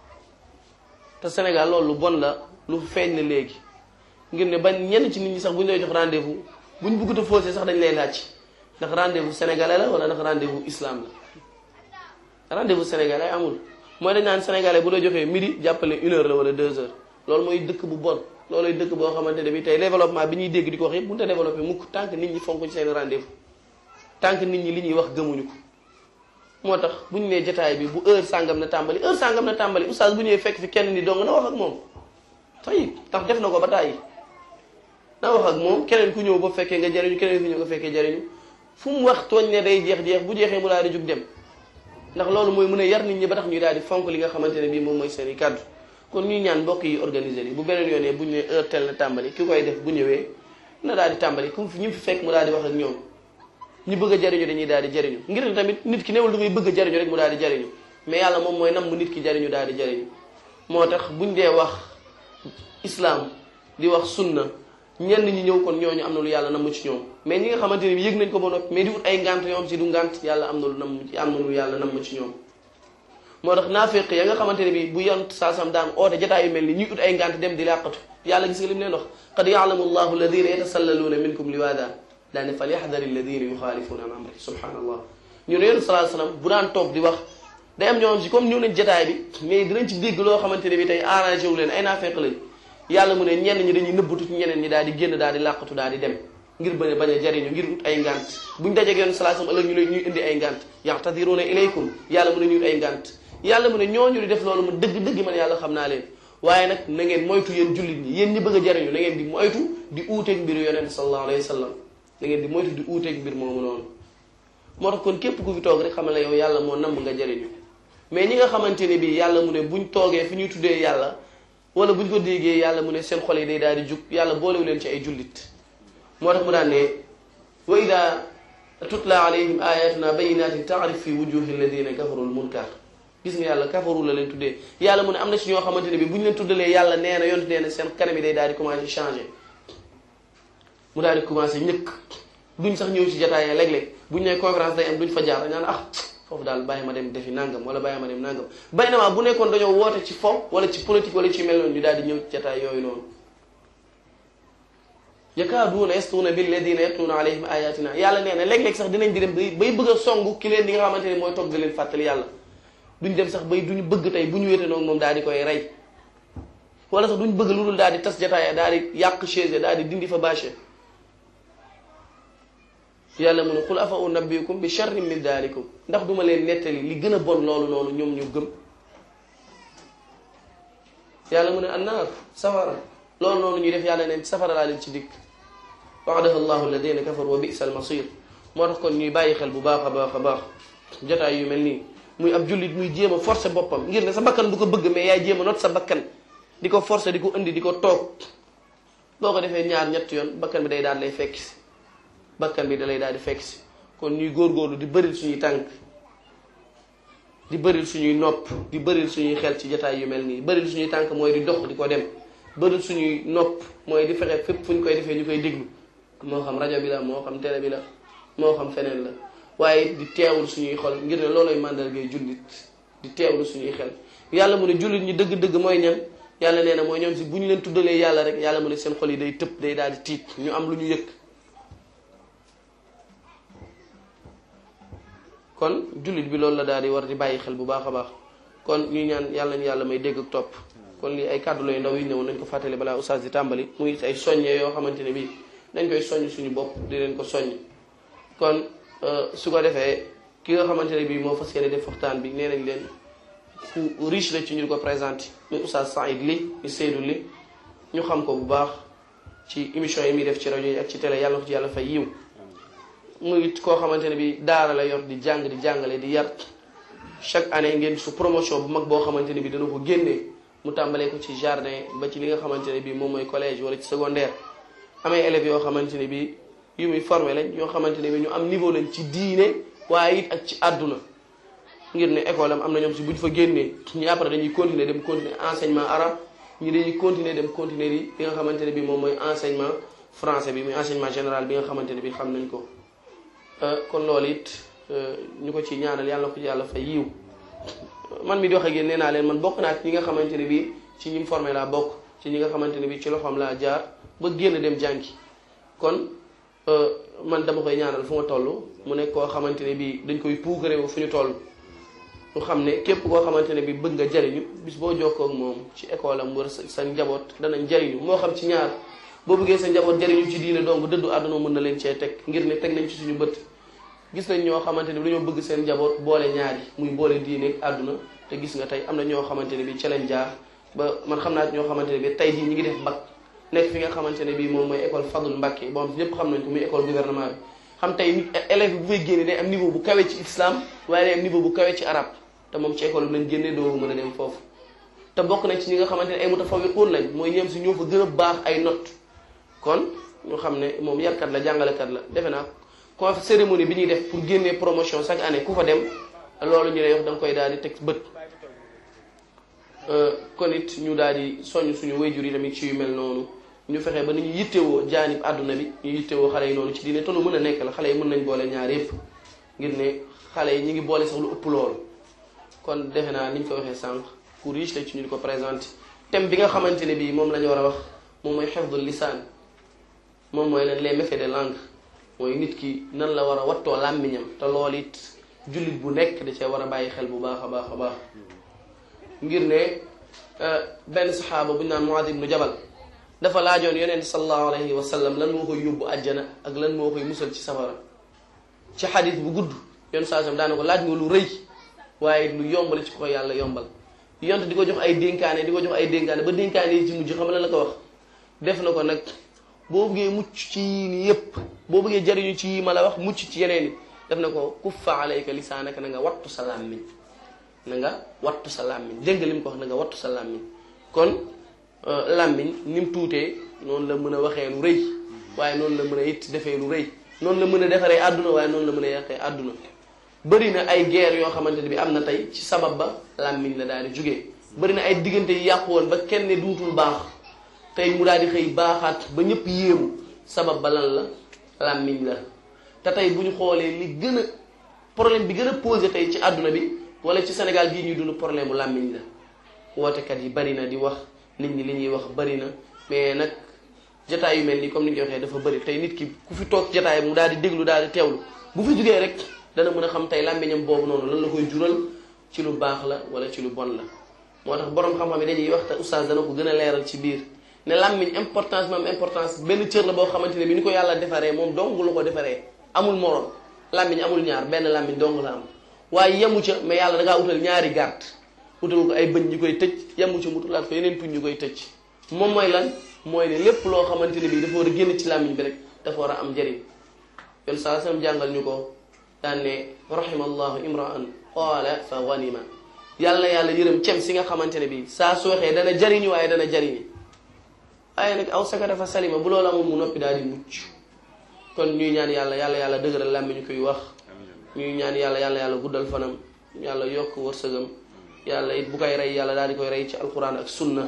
te Sénégal loolu lu bon la lu feeñ la léegi ngir ne bañ ñenn ci nit ñi sax bu ñu lay jox rendez-vous buñ bëggut a fausser sax dañ lay laaj ndax rendez-vous sénégalais la wala ndax rendez-vous islam la rendez-vous sénégalais amul mooy dañ naan sénégalais bu la joxee midi jàppale une heure la wala deux heures loolu mooy dëkk bu bon loolooy dëkk boo xamante ne bi tey développement bi ñuy dégg di ko wax yëpp mënut a développé mukk tant que nit ñi fonk ci seen rendez-vous tant que nit ñi li ñuy wax gëmuñu ko moo tax bu ñu nee jotaay bi bu heure sàngam na tàmbali heure sàngam na tàmbali oustaz bu ñëwee fekk fi kenn ni dong na wax ak moom tey tax def na ko ba tàyyi na wax ak moom keneen ku ñëw ba fekkee nga jariñu keneen ku ñëw nga fekkee jariñu fu mu wax tooñ ne day jeex jeex bu jeexee mu daal di jug dem ndax loolu mooy mën a yar nit ñi ba tax ñuy daal di fonk li nga xamante ne bii moom mooy seen i kàddu kon ñuy ñaan mbokk yi organiser yi bu beneen yoonee bu ñu nee heure tel na tàmbali ki koy def bu ñëwee na daal di tàmbali comme ñu fi fekk mu daal di wax ak ñoom ñu bëgg a jariñu dañuy daal di jariñu ngir ne tamit nit ki newul dafay bëgg a jariñu rek mu daal di jariñu mais yàlla moom mooy nam mu nit ki jariñu daal di jariñu moo tax buñ dee wax islam di wax sunna ñenn ñi ñëw kon ñooñu am na lu yàlla namm ci ñoom mais ñi nga xamante ne bi yëg nañ ko ba noppi mais di wut ay ngant ñoom si du ngant yàlla am na lu namm ci am na lu yàlla namm ci ñoom moo tax naafeq ya nga xamante ne bi bu yont saasam daan oote jotaay yu mel ni ñuy ut ay ngant dem di làqatu yàlla gis nga li mu leen wax qad ya'lamu allahu alladina yatasallaluuna minkum liwaada daane fal yaxdari alladina yuxaalifuuna an amri subhanallah ñu ne yonent sallallahu alayhi wasallam bu daan toog di wax day am ñoo xam si comme ñëw nañ jotaay bi mais dinañ ci dégg loo xamante ne bi tey arrangé wu leen ay naafeq lañ yàlla mu ne ñenn ñi dañuy nëbbatu ci ñeneen ñi daal di génn daal di làqatu daal di dem ngir bañ a bañ a jariñu ngir ut ay ngant buñ dajeeg yonent sallallahu alayhi wasallam ëllëg ñu leen ñuy indi ay ngant yaxtadiruuna ilaykum yàlla mu ne ñuy ut ay ngant yàlla mu ne ñooñu di def loolu mu dëgg dëgg man yàlla xam naa leen waaye nag na ngeen moytu yéen jullit ñi yéen ñi bëgg a jariñu na ngeen di moytu di uuteeg mbiru yonent sallallahu alayhi wasallam na ngeen di moytu di uuteeg mbir moomu noonu moo tax kon képp ku fi toog rek xamal la yow yàlla moo namm nga jariñu mais ñi nga xamante ne bii yàlla mu ne buñ toogee fi ñuy tuddee yàlla wala buñ ko déggee yàlla mu ne seen xol yi day daal di jug yàlla boolewu leen ci ay jullit moo tax mu daan ne wa ida tutla alayhim ayatuna bayinatin taarif fi wujuhi alladina kafaru almunkar gis nga yàlla kafaru la leen tuddee yàlla mu ne am na ci ñoo xamante ne bi bu ñu leen tuddalee yàlla nee na yonent nee na seen kanam yi day daal di commencé changer mu daal di commencé ñëkk duñ sax ñëw ci jataayee léeg-léeg buñ ne conférence day am duñ fa jaar ñaan ah foofu daal bàyyi ma dem defi nangam wala bàyyi ma dem nangam bay na bu nekkoon dañoo woote ci fo wala ci politique wala ci mel noonu ñu daal di ñëw ci jataay yooyu noonu yakaaduuna yastuuna billadina yatluuna alayhim ayatina yàlla nee na léeg-léeg sax dinañ di dem bay bay bëgg a song ki leen di nga xamante ne mooy toog di leen fàttali yàlla duñ dem sax bay duñu bëgg tey bu ñu wéete noonu moom daal di koy rey wala sax duñ bëgg lu dul daal di tas jataay daal di yàq chaise daal di dindi fa bâché yàlla mu ne qul afa unabbiukum bi sharrin min dalikum ndax duma leen nettali li gën a bon loolu noonu ñoom ñu gëm yàlla mu ne annaar safara loolu noonu ñuy def yàlla neen safara laa leen ci dikk wa'adaha allahu alladina kafaru wa bi'sa almasir moo tax kon ñuy bàyyi xel bu baax a baax a baax jotaay yu mel nii muy ab jullit muy jéem a forcer boppam ngir ne sa bakkan du ko bëgg mais yaay jéem a not sa bakkan di ko forcer di ko indi di ko toog boo ko defee ñaar ñett yoon bakkan bi day daal lay fekk si bakkan bi da lay daal di fekk si kon ñuy góorgóorlu di bëri suñuy tànk di bëril suñuy nopp di bëril suñuy xel ci jotaay yu mel nii bëril suñuy tànk mooy di dox di ko dem bëril suñuy nopp mooy di fexe fépp fu ñu koy defee ñu koy déglu moo xam rajo bi la moo xam télé bi la moo xam feneen la waaye di teewul suñuy xol ngir ne looloy màndargay jullit di teewlu suñuy xel yàlla mu ne jullit ñi dëgg-dëgg mooy ñan yàlla nee na mooy ñoom si bu ñu leen tuddalee yàlla rek yàlla mu ne seen xol yi day tëb day daal di tiit ñu am lu ñu yëg kon jullit bi loolu la daal di war di bàyyi xel bu baax a baax kon ñuy ñaan yàlla ñu yàlla may dégg ak topp kon lii ay kàddu lay ndaw yi ñëw nañ ko fàttali balaa oustaz di tàmbali muy ay soññee yoo xamante ne bii dañ koy soññ suñu bopp di leen ko soññ kon su ko defee ki nga xamante ne bii moo fas yéene def waxtaan bi nee nañ leen ku riche la ci ñu di ko présenté muy oustaz Saïd Ly ñu Seydou Ly ñu xam ko bu baax ci émission yi muy def ci rajo yi ak ci télé yàlla ko ci yàlla fay yiw muy koo xamante ne bi daara la yor di jàng di jàngale di yar chaque année ngeen su promotion bu mag boo xamante ne bi dana ko génnee mu tàmbalee ko ci jardin ba ci li nga xamante ne bi moom mooy collège wala ci secondaire amee élèves yoo xamante ne bi yu muy formé lañ yoo xamante ne bi ñu am niveau lañ ci diine waaye it ak ci àdduna ngir ne école am am na ñoom si bu ñu fa génnee ñi après dañuy continuer dem continuer enseignement arabe ñi dañuy continuer dem continuer yi bi nga xamante ne bi moom mooy enseignement français bi muy enseignement général bi nga xamante ne bi xam nañ ko kon loolu it ñu ko ci ñaanal yàlla ko ci yàlla fay yiw man mi di wax ak yéen nee naa leen man bokk naa ci ñi nga xamante ne bi ci ñi mu formé laa bokk ci ñi nga xamante ne bi ci loxoom laa jaar ba génn dem jàngi kon man dama koy ñaanal fu ma toll mu nekk koo xamante ne bi dañ koy puukarewu fu ñu toll ñu xam ne képp koo xamante ne bi bëgg nga jariñu bis boo jokkoo ak moom ci école am war sa sa njaboot danañ jariñu moo xam ci ñaar boo bëggee sa njaboot jariñu ci diine donc dëddu àdduna mën na leen cee teg ngir ne teg nañ ci suñu bët gis nañ ñoo xamante ne bi dañoo bëgg seen njaboot boole ñaari muy boole diine ak àdduna te gis nga tey am na ñoo xamante ne bi ca lañ jaar ba man xam naa ñoo xamante ne bi tey jii ñi ngi def bac nekk fi nga xamante ne bi moom mooy école Fadul Mbacké boo xam ñëpp xam nañ ko muy école gouvernement bi xam tey élève bi bu fay génne day am niveau bu kawe ci islam waaye day am niveau bu kawe ci arab te moom ci école bi lañ génne doo mën a dem foofu te bokk nañ ci ñi nga xamante ne ay mutafawiquun lañ mooy ñeem si ñoo fa gën a baax ay note kon ñu xam ne moom yarkat la jàngalekat la defe naa ko cérémonie bi ñuy def pour génnee promotion chaque année ku fa dem loolu ñu lay wax da nga koy daal di teg bët kon it ñu daal di soññ suñu wayjur yi tamit ci yu mel noonu ñu fexe ba ni ñu yittewoo jaanib àdduna bi ñu yittewoo xale yi noonu ci diine te lu mën a nekk la xale yi mën nañ boole ñaar yépp ngir ne xale yi ñu ngi boole sax lu ëpp loolu kon defe naa ni ñu ko waxee sànq ku riche la ci ñu di ko présenté thème bi nga xamante ne bii moom la ñu war a wax moom mooy hifdul lisaan moom mooy leen les méfaits de langue mooy nit ki nan la war a wattoo làmmiñam te loolu it jullit bu nekk da cee war a bàyyi xel bu baax a baax a baax ngir ne benn saxaaba bu ñu naan Muaaz ibnu Jabal dafa laajoon yonent sallallahu alayhi wa sallam lan moo koy yóbbu àjjana ak lan moo koy musal ci safara ci xadis bu gudd yoon saa sam daana ko laaj nga lu rëy waaye lu yombal ci ko yàlla yombal yont di ko jox ay dénkaane di ko jox ay dénkaane ba dénkaane yi ci mujj xam la la ko wax def na ko nag boo bëggee mucc ci yii nii yépp boo bëggee jariñu ci yii ma la wax mucc ci yeneen yi def na ko kuffa alayka lisaanaka na nga wattu sa làmmiñ na nga wattu sa làmmiñ dégg nga li mu ko wax na nga wattu sa làmmiñ kon làmmiñ ni mu tuutee noonu la mën a waxee lu rëy waaye noonu la mën a it defee lu rëy noonu la mën a defaree àdduna waaye noonu la mën a yàqee àdduna bëri na ay guerre yoo xamante ne bi am na tey ci sabab ba làmmiñ la daal di jugee bëri na ay diggante yi yàqu woon ba kenn ne duutul baax tey mu daal di xëy baaxaat ba ñëpp yéemu sabab ba lan la làmmiñ la te tey bu ñu xoolee li gën a problème bi gën a posé tey ci àdduna bi wala ci Sénégal gii ñuy dund problème mu làmmiñ la wootekat yi bari na di wax nit ñi li ñuy wax bari na mais nag jotaay yu mel nii comme ni ñu waxee dafa bari tey nit ki ku fi toog jotaay mu daal di déglu daal di teewlu bu fi jugee rek dana mën a xam tey làmmiñam boobu noonu lan la koy jural ci lu baax la wala ci lu bon la moo tax borom xam-xam yi dañuy wax te oustaz dana ko gën a leeral ci biir ne làmmiñ importance moom importance benn cër la boo xamante ne bi ni ko yàlla defaree moom dong la ko defaree amul morom làmmiñ amul ñaar benn làmmiñ dong la am waaye yemu ca mais yàlla da ngaa utal ñaari gàtt utal ko ay bëñ ñu koy tëj yemu ca mu utalaat ko yeneen tuñ ñu koy tëj moom mooy lan mooy ne lépp loo xamante ne bii dafa war a génn ci làmmiñ bi rek dafa war a am njëriñ yoon saa sam jàngal ñu ko daan ne rahimallahu imraan qaala fa ghanima yàlla yàlla yërëm cem si nga xamante ne bii saa su waxee dana jariñu waaye dana jariñi waaye nag aw sakata fa salima bu loolu amul mu noppi daal di mucc kon ñuy ñaan yàlla yàlla yàlla dëgëral làmmiñ ñu koy wax ñuy ñaan yàlla yàlla yàlla guddal fanam yàlla yokk wërsëgam yàlla it bu koy rey yàlla daal di koy rey ci alquran ak sunna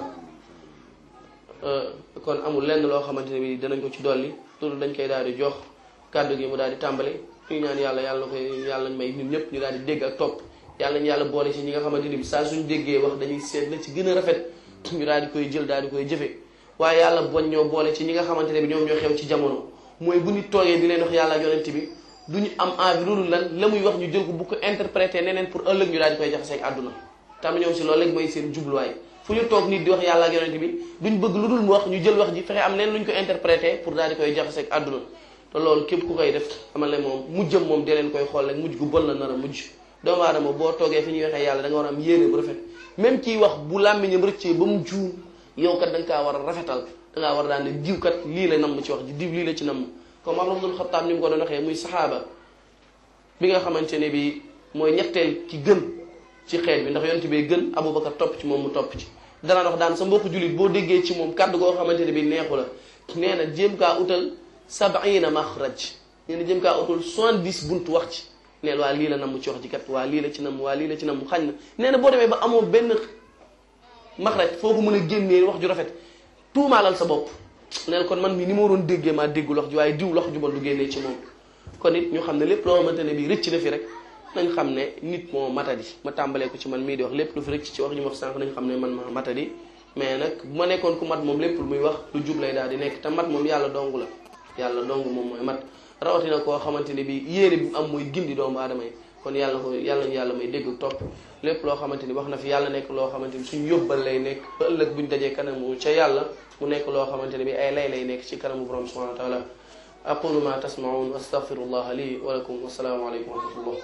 kon amul lenn loo xamante ne bi danañ ko ci dolli loolu dañ koy daal di jox kàddu gi mu daal di tàmbale ñu ñaan yàlla yàlla koy yàlla may ñun ñëpp ñu daal di dégg ak topp yàlla ñu yàlla boole ci ñi nga xamante ni bi saa suñ déggee wax dañuy seet la ci gën a rafet ñu daal di koy jël daal di koy jëfe waaye yàlla boñ ñoo boole ci ñi nga xamante ne bi ñoom ñoo xew ci jamono mooy bu ñu toogee di leen wax yàlla ak yonent bi du ñu am envie loolu lan la muy wax ñu jël ko bu ko interpréter neneen pour ëllëg ñu daal di koy jaxaseeg àdduna tam ñoom si loolu léegi mooy seen jubluwaay fu ñu toog nit di wax yàlla ak yonent bi duñ bëgg lu dul mu wax ñu jël wax ji fexe am leen lu ñu ko interpréter pour daal di koy jaxaseeg àdduna te loolu képp ku koy def xamal ne moom mujjam moom dee leen koy xool rek mujj gu bon la nar a mujj doomu aadama boo toogee fi ñuy waxee yàlla da nga war a am yéene bu rafet même kiy wax bu làmmiñam rëccee ba mu juum yow kat da nga kaa war a rafetal da ngaa war a daan ne diw kat lii la namm ci wax ji diw lii la ci namm comme Umar ibn Khattab ni mu ko doon waxee muy saxaaba bi nga xamante ne bi mooy ñetteel ki gën ci xeet bi ndax yonent bi gën Abubakar topp ci moom mu topp ci danaan wax daan sa mbokku jullit boo déggee ci moom kàddu goo xamante ne bi neexu la nee na jéem kaa utal sab'ina maxraj nee na jéem kaa utal soixante-dix buntu wax ci neel waa lii la namm ci wax ji kat waa lii la ci namm waa lii la ci namm xañ na nee na boo demee ba amoo benn maxraj foo ko mën a génnee wax ju rafet tuumaalal sa bopp neel kon man mii ni ma waroon déggee maa déggul wax ji waaye diw wax ju bon du génnee ci moom kon it ñu xam ne lépp loo xamante ne bii rëcc na fi rek nañ xam ne nit moo matadi ma tàmbalee ko ci man mii di wax lépp lu fi rëcc ci wax ñu wax sànq nañ xam ne man ma matadi mais nag bu ma nekkoon ku mat moom lépp lu muy wax lu jub lay daal di nekk te mat moom yàlla dong la yàlla dong moom mooy mat rawatina koo xamante ne bii yéene bi mu am mooy gindi doomu aadama yi kon yàlla ko yàlla ñu yàlla may dégg topp lépp loo xamante ni wax na fi yàlla nekk loo xamante ni suñu yóbbal lay nekk ba ëllëg buñ dajee kanamu ca yàlla mu nekk loo xamante ne bi ay lay lay nekk ci kanamu borom subhanahu wa taala aqulu ma tasmaun wa astaghfirullah li wa lakum wa salaamu alaykum wa rahmatullah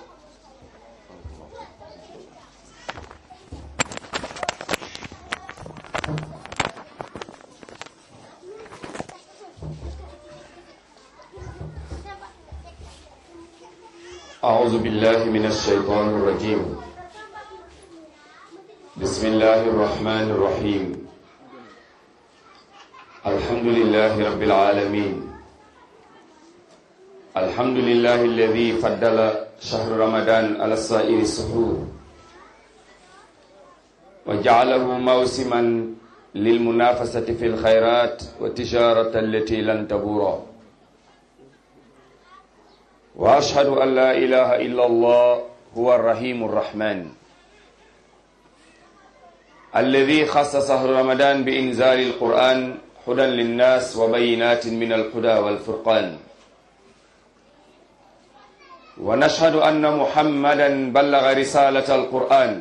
أعوذ بالله من الشيطان الرجيم بسم الله الرحمن الرحيم الحمد لله رب العالمين الحمد لله الذي فضل شهر رمضان على سائر السحور وجعله موسما للمنافسة في الخيرات والتجارة التي لن تبور وأشهد أن لا إله إلا الله هو الرحيم الرحمن الذي خص شهر رمضان بإنزال القرآن هدى للناس وبينات من الهدى والفرقان ونشهد أن محمدا بلغ رسالة القرآن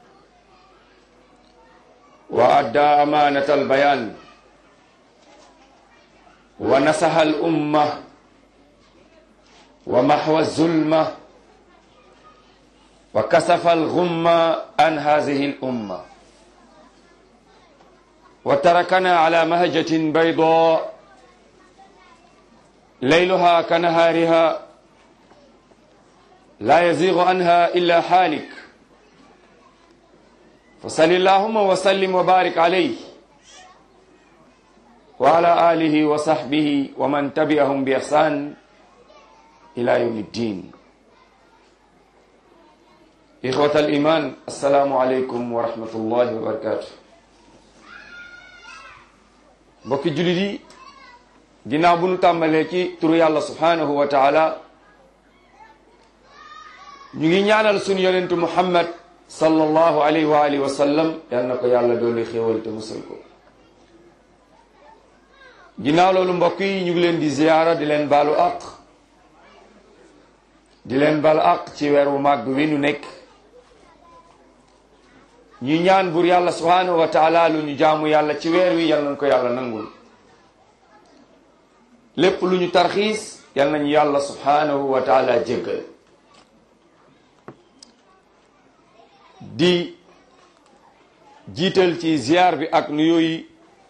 وأدى أمانة البيان ونصح الأمة ومحو الظلمة وكسف الغمة عن هذه الأمة وتركنا على مهجة بيضاء ليلها كنهارها لا يزيغ عنها إلا حالك فصل اللهم وسلم وبارك عليه وعلى آله وصحبه ومن تبعهم بإحسان إلى يوم الدين إخوة الإيمان السلام عليكم ورحمة الله وبركاته mbokki jullit yi ginnaaw bu nu tàmbalee ci turu yàlla subhanahu wa taala ñu ngi ñaanal sunu yonentu Muhammad sallallahu alayhi wa alihi wa sallam yal na ko yàlla doole xéewal te musal ko ginnaaw loolu mbokk yi ñu ngi leen di ziyaara di leen baalu àq di leen bal àq ci weer wu màgg wi nu nekk ñu ñaan bur yàlla subhanahu wa taala lu ñu jaamu yàlla ci weer wi yal nañ ko yàlla nangul lépp lu ñu tarxiis yal nañu yàlla subhanahu wa taala jéggal di jiital ci ziar bi ak nu yooyu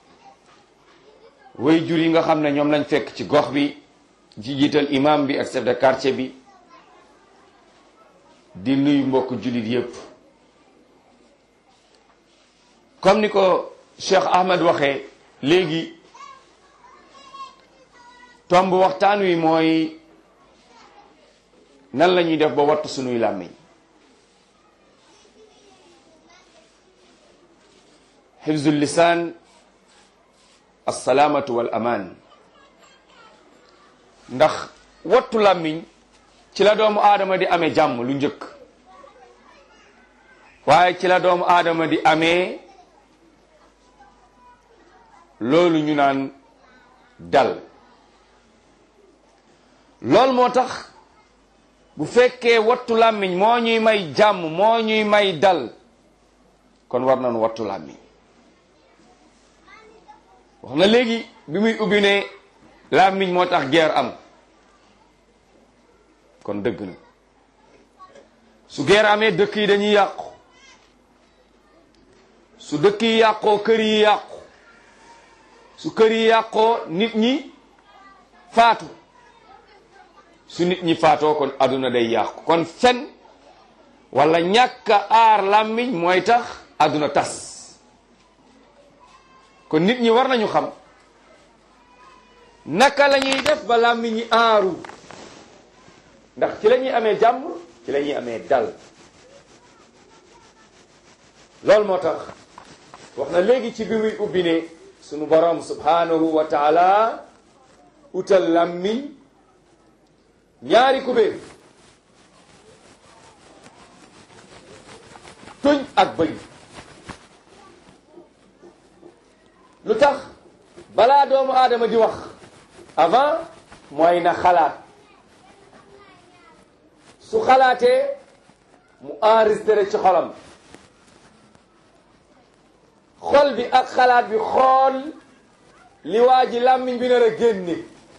way jur yi nga xam ne ñoom lañ fekk ci gox bi ci jiital imam bi ak chef de quartier bi di nuyu mbokk jullit yépp comme ni ko Cheikh Ahmed waxee léegi tomb waxtaan wi mooy nan la ñuy def ba wattu sunuy làmmiñ hifzul lisaan assalaamatu wal amaan ndax wattu làmmiñ ci la doomu aadama di amee jàmm lu njëkk waaye ci la doomu aadama di amee loolu ñu naan dal loolu moo tax bu fekkee wattu làmmiñ moo ñuy may jàmm moo ñuy may dal kon war nañu wattu làmmiñ wax na léegi bi muy ubbi ne làmmiñ moo tax guerre am kon dëgg na su guerre amee dëkk yi dañuy yàqu su dëkk yi yàqoo kër yi yàqu su kër yi yàqoo nit ñi faatu su nit ñi faatoo kon àdduna day yàqu kon fen wala ñàkk a aar làmmiñ mooy tax àdduna tas kon nit ñi war nañu xam naka la ñuy def ba làmmiñ ñi aaru ndax ci la ñuy amee jàmm ci la ñuy amee dal loolu moo tax wax na léegi ci bi muy ubbi ne sunu borom subhanahu wa taala utal làmmiñ ñaari kubéer tuñ ak bëñ lu tax balaa doomu aadama di wax avant mooy na xalaat su xalaatee mu enregistré ci xolam xol bi ak xalaat bi xool li waa ji làmmiñ bi nar a génne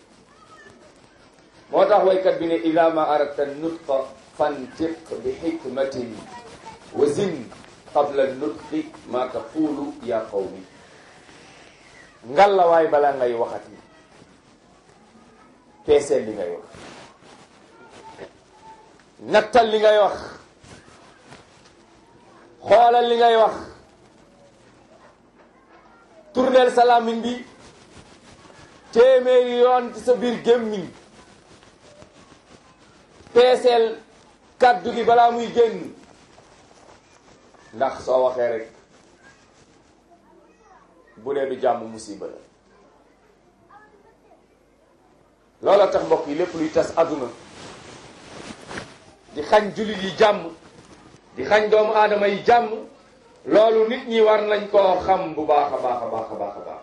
moo tax waykat bi ne ida ma aradta nutqa fantiq bi xikmatin wa zin qabla nutqi ma taqulu ya qawmi ngalla waay bala ngay waxati peeseel li ngay wax nattal li ngay wax xoolal li ngay wax tourneel sa làmmiñ bi téeméeri yoon ci sa biir gémmiñ peeseel kàddu gi balaa muy génn ndax soo waxee rek bu dee du jàmm musiba la loola tax mbokk yi lépp luy tas àdduna di xañ jullit yi jàmm di xañ doomu aadama yi jàmm loolu nit ñi war nañ koo xam bu baax a baax a baax a baax a baax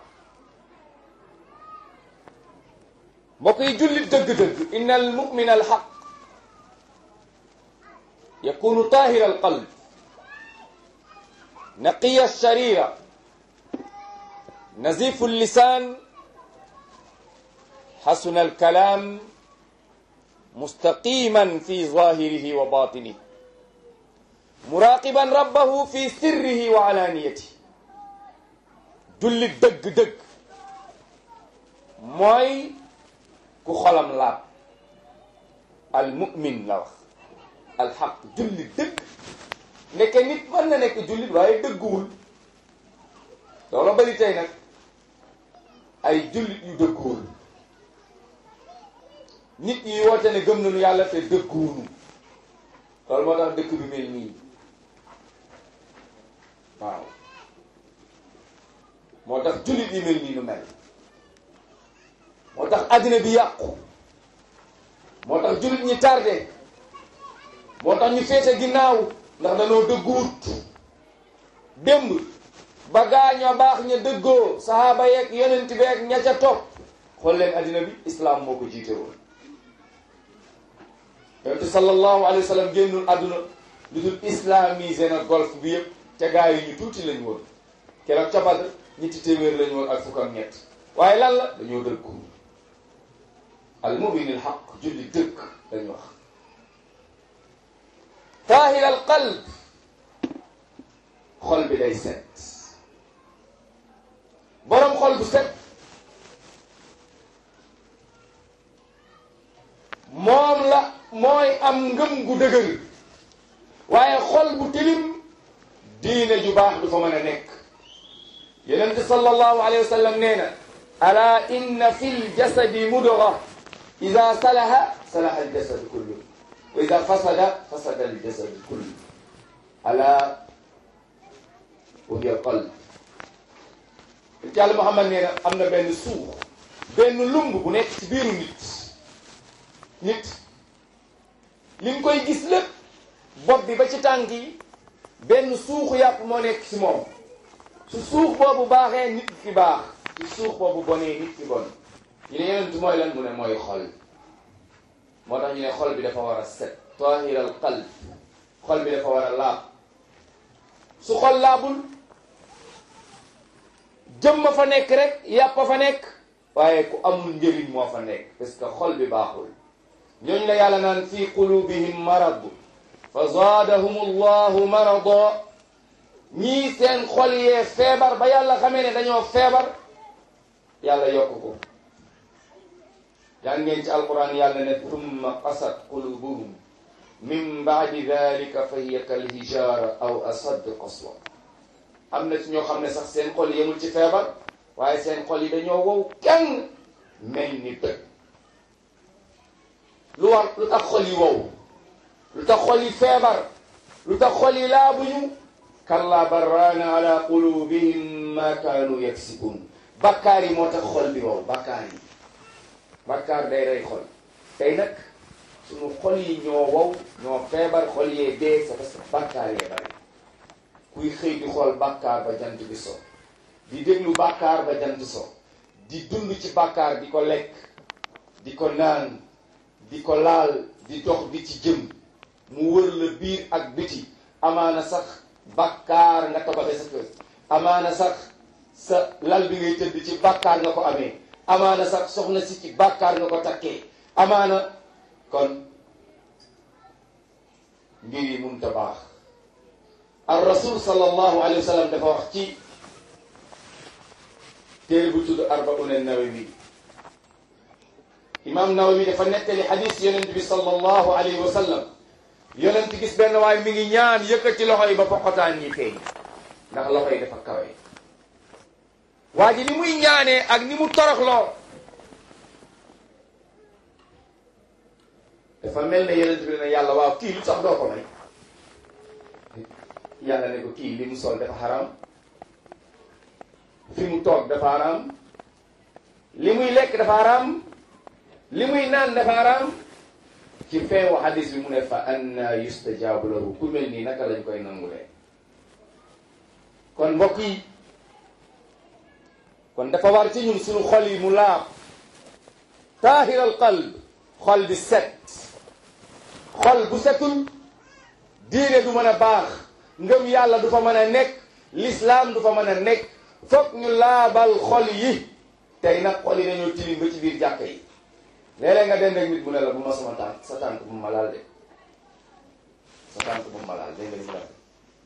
mbokk yi jullit dëgg-dëgg inna al mumina al xaq yakunu tahira al qalb naqiya al sharira nazifu al lisan حسن الكلام مستقيما في ظاهره وباطنه مراقبا ربه في سره وعلانيته jullit dëgg dëgg mooy ku xolam laab al mu'min la wax al xaq jullit dëgg nekk nit mën na nekk jullit waaye dëgguwul loolu bari tey nag ay jullit yu dëgguwul nit ñi woote ne gëm nañu yàlla te dëkkuwunu loolu moo tax dëkk bi mel nii waaw moo tax jullit yi mel nii nu mel moo tax addina bi yàqu moo tax jullit ñi tardé moo tax ñu féete ginnaaw ndax dañoo dëgguwut démb ba gaañoo baax ña dëggoo sahaaba yeeg yonent bi ak ña ca topp xool leen addina bi islam moo ko jiite woon yonent sallallahu alayhi wa sallam génnul àdduna lu dul islamisé na golf bi yëpp ca gaa yi ñu tuuti lañ woon keroog ca Badr ñetti téeméer lañ woon ak fukk ak ñett waaye lan la dañoo dëggu al mu'min al haqq julli dëgg lañ wax taahir al qalb xol bi day set borom xol bu set moom la mooy am ngëm gu dëgër waaye xol bu tilim diine ju baax du fa mën a nekk yonent sallallahu alayhi wa sallam nee na ala inna fi ljasadi mudga ida salaha salaha aljasadu kullu wa ida fasada fasada aljasadu kullu ala wa hiya alqalb yàlla Muhammad nee na am na benn suux benn lumb bu nekk ci biiru nit nit li nga koy gis lépp bopp bi ba ci tànk yi benn suuxu yàpp moo nekk ci moom su suux boobu baaxee nit ki baax su suux boobu bonee nit ki bon ñu ne yonent mooy lan mu ne mooy xol moo tax ñu ne xol bi dafa war a set tahiral qalb xol bi dafa war a laab su xol laabul jëmm fa nekk rek yàpp fa nekk waaye ku amul njëriñ moo fa nekk parce que xol bi baaxul ñooñu la yàlla naan fi qulubihim marad fa zaadahum allahu marada ñii seen xol yee feebar ba yàlla xamee ne dañoo feebar yàlla yokk ko jàng ngeen ci alquran yàlla ne tumma qasat qulubuhum min baadi dalika fa hiya kal hijara aw asad qaswa am na ci ñoo xam ne sax seen xol yemul ci feebar waaye seen xol yi dañoo wow kenn mel ni dëkk lu war lu tax xol yi wow lu tax xol yi feebar lu tax xol yi laabuñu kalla barraana ala qulubihim ma kaanu yaksibun bakkaar yi moo tax xol bi wow bakkaar yi bakkaar day rey xol tey nag suñu xol yi ñoo wow ñoo feebar xol yee dee c'est parce que bakkaar yee bari kuy xëy di xool bakkaar ba jant bi so di déglu bakkaar ba jant so di dund ci bakkaar di ko lekk di ko naan di ko laal di dox di ci jëm mu wër la biir ak biti amaana sax bakkaar nga tabaxe sa kër amaana sax sa lal bi ngay tëdd ci bakkaar nga ko amee amaana sax soxna si ci bakkaar nga ko takkee amaana kon mbir yi mun ta baax ar rasul sallallahu alayhi wa sallam dafa wax ci téere bu tudd arbaun an-nawawi imam nawawi dafa nettali xadis yonent bi sallallahu alayhi wa sallam yonent gis benn waaye mi ngi ñaan yëkkati loxo yi ba poqotaan yi feeñ ndax loxo yi dafa kawe waa ji ni muy ñaanee ak ni mu toroxloo dafa mel ne yonent bi ne yàlla waaw kii lu tax doo ko may yàlla ne ko kii li mu sol dafa xaram fi mu toog dafa xaram li muy lekk dafa xaram li muy naan dafa xaram ci feewu hadis bi mu ne fa anna yustajaabu lahu ku mel nii naka lañ koy nangulee kon mbokk yi kon dafa war ci ñun suñu xol yi mu laab taahir al qalb xol bi set xol bu setul diine du mën a baax ngëm yàlla du fa mën a nekk l'islam du fa mën a nekk foog ñu laabal xol yi tey nag xol yi dañoo tilim ba ci biir jàkka yi léeg-léeg nga dend ak nit bu ne la bu ma sama tànk sa tànk bu ma laal de sa tànk bu ma laal dégg nga ni mu laal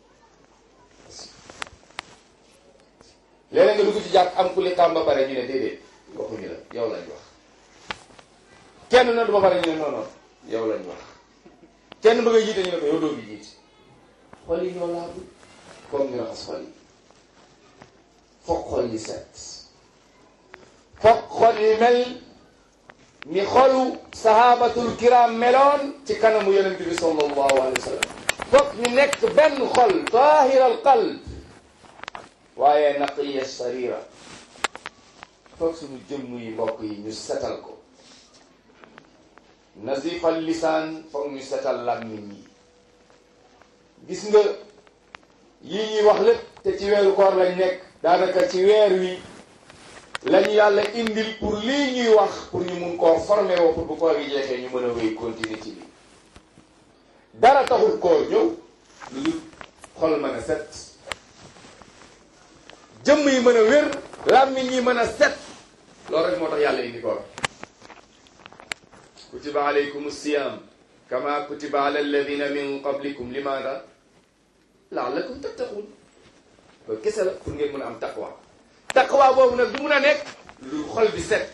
léeg-léeg nga dugg ci jàkk am ku li xam ba pare ñu ne déedéet waxuñu la yow lañ wax kenn na du ba pare ñu ne non non yow lañ wax kenn bëgg a jiite ñu ne ko yow doo bi jiite xol yi ñoo laabul comme ñu raxas xol yi foog xol yi set foog xol yi mel ni xolu sahabatul kiram meloon ci kanamu yonent bi sallallahu alayhi wa sallam foog ñu nekk benn xol tahir al qalb waaye naqiya sarira foog suñu jëmm yi mbokk yi ñu setal ko nazif al lisaan foog ñu setal làmmiñ yi gis nga yii ñuy wax lépp te ci weeru koor lañ nekk daanaka ci weer wi lañu yàlla indil pour lii ñuy wax pour ñu mun koo formé woo pour bu koor gi jeexee ñu mën a wéy continuer ci lii dara taxul koor ñëw lu dul xol mën a set jëmm yi mën a wér làmmiñ yi mën a set loolu rek moo tax yàlla indi koor kutiba alaykum siyam kama kutiba ala alladina min qablikum limaada laallakum tattaqun loolu kese la pour ngeen mën a am taqwa taqwa boobu nag du mun a nekk lu xol bi set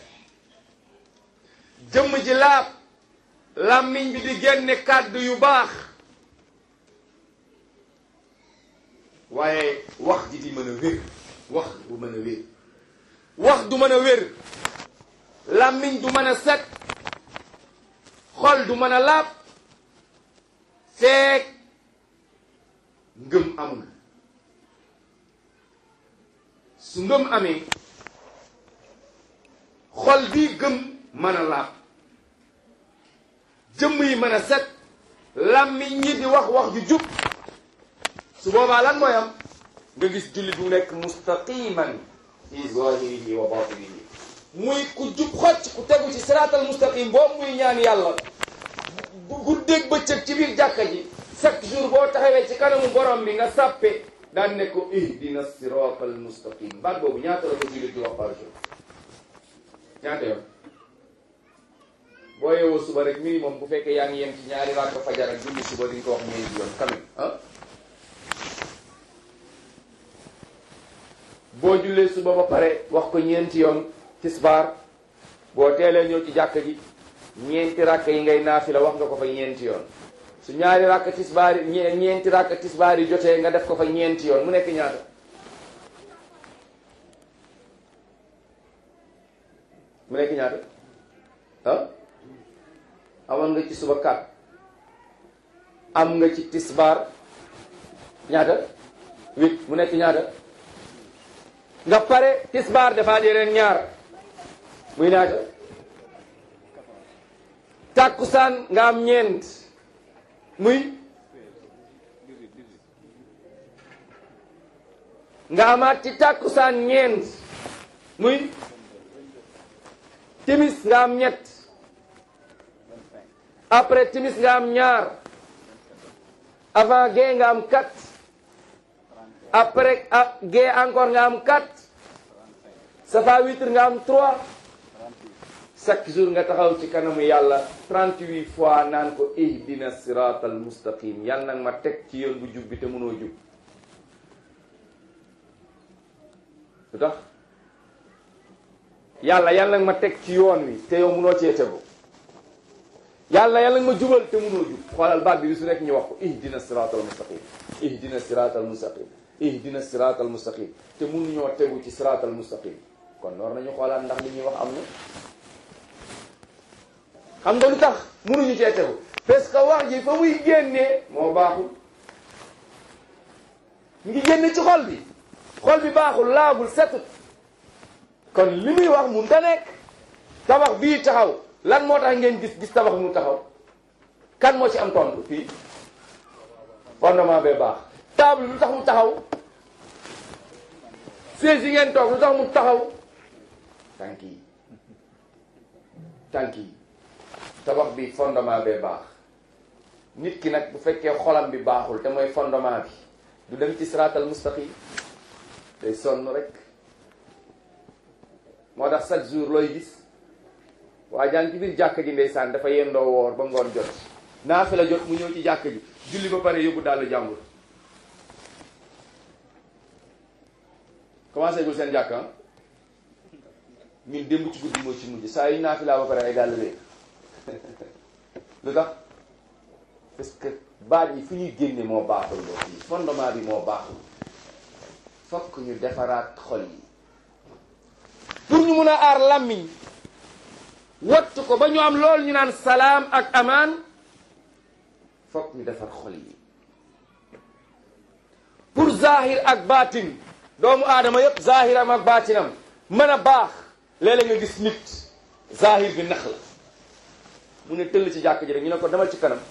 jëmm ji laab làmmiñ bi di génne kàddu yu baax waaye wax ji di mën a wér wax du mën a wér wax du mën a wér làmmiñ du mën a set xol du mën a laab feek ngëm amul su ngëm amee xol bii gëm mën a laab jëmm yi mën a set làmmiñ ñi di wax wax ju jub su boobaa lan mooy am nga gis jullit bu nekk mustaqiman fi zahirihi wa batinihi muy ku jub xocc ku tegu ci siraatal mustaqim boobu muy ñaan yàlla bu guddeeg bëccëg ci biir jàkka ji chaque jour boo taxawee ci kanamu borom bi nga sàppe daan ne ko ihdina siraatal mustaqim baat boobu ñaata la ko jullit di wax par jour ñaata yoon boo yeewoo suba rek minimum bu fekkee yaa ngi yem ci ñaari raaka fajar ak julli suba di nga ko wax ñeenti yoon quand même ah boo jullee suba ba pare wax ko ñeenti yoon tisbaar boo teelee ñëw ci jàkka ji ñeenti rakk yi ngay naafila wax nga ko fa ñeenti yoon su ñaari rakk tisbaar yi ñeenti rakk tisbaar yi jotee nga def ko fa ñeenti yoon mu nekk ñaata mu nekk ñaata ah amoon nga ci suba kat am nga ci tisbaar ñaata huit mu nekk ñaata nga pare tisbaar dafa yeneen ñaar muy ñaata tàkkusaan nga am ñeent muy nga amaat ci tàkkusaan ñeent muy timis nga am ñett après timis nga am ñaar avant gée nga am quatre après ah gée encore nga am quatre safa witr nga am trois chaque jour nga taxaw ci kanamu yàlla trente-huit fois naan ko ihdina siratal mustaqim yàlla nag ma teg ci yoon bu jub bi te mënoo jub lu tax yàlla yàlla nag ma teg ci yoon wi te yow mënoo cee tegu yàlla yàlla nga ma jubal te mënoo jub xoolal baat bi bi su nekk ñu wax ko ihdina siratal mustaqim ihdina siratal mustaqim ihdina siratal mustaqim te mënuñoo tegu ci siratal mustaqim kon war nañu xoolaat ndax li ñuy wax am na xam nga lu tax mënuñu cee tegu parce que wax ji fa muy génnee moo baaxul ngi génne ci xol bi xol bi baaxul laabul setut kon li muy wax mun ta nekk tabax bii taxaw lan moo tax ngeen gis gis tabax mu taxaw kan moo ci am tontu fii fondement bee baax table lu tax mu taxaw siège yi ngeen toog lu tax mu taxaw tànk yi tànk yi tabax bi fondement bee baax nit ki nag bu fekkee xolam bi baaxul te mooy fondement bi du dem ci siraatal mustaqim day sonn rek moo tax chaque jour looy gis waa jaan ci biir jàkk ji ndeysaan dafa yendoo woor ba ngoon jot naafila jot mu ñëw ci jàkk ji julli ba pare yóbbu daal jàmbur commencé gul seen jàkk ñun démb ci guddi moo ci mujj saa yu naafila ba pare ay dàll wéer lu tax parce que baat yi fu ñuy génne moo baaxul loo fii fondement bi moo baaxul fokk ñu defaraat xol yi pour ñu mun a aar làmmiñ wattu ko ba ñu am loolu ñu naan salaam ak amaan fokk ñu defar xol yi pour zahir ak baatin doomu aadama yëpp zahiram ak baatinam mën a baax léeg-léeg nga gis nit zahir bi nax la mu ne tëll ci jàkk ji rek ñu ne ko demal ci kanam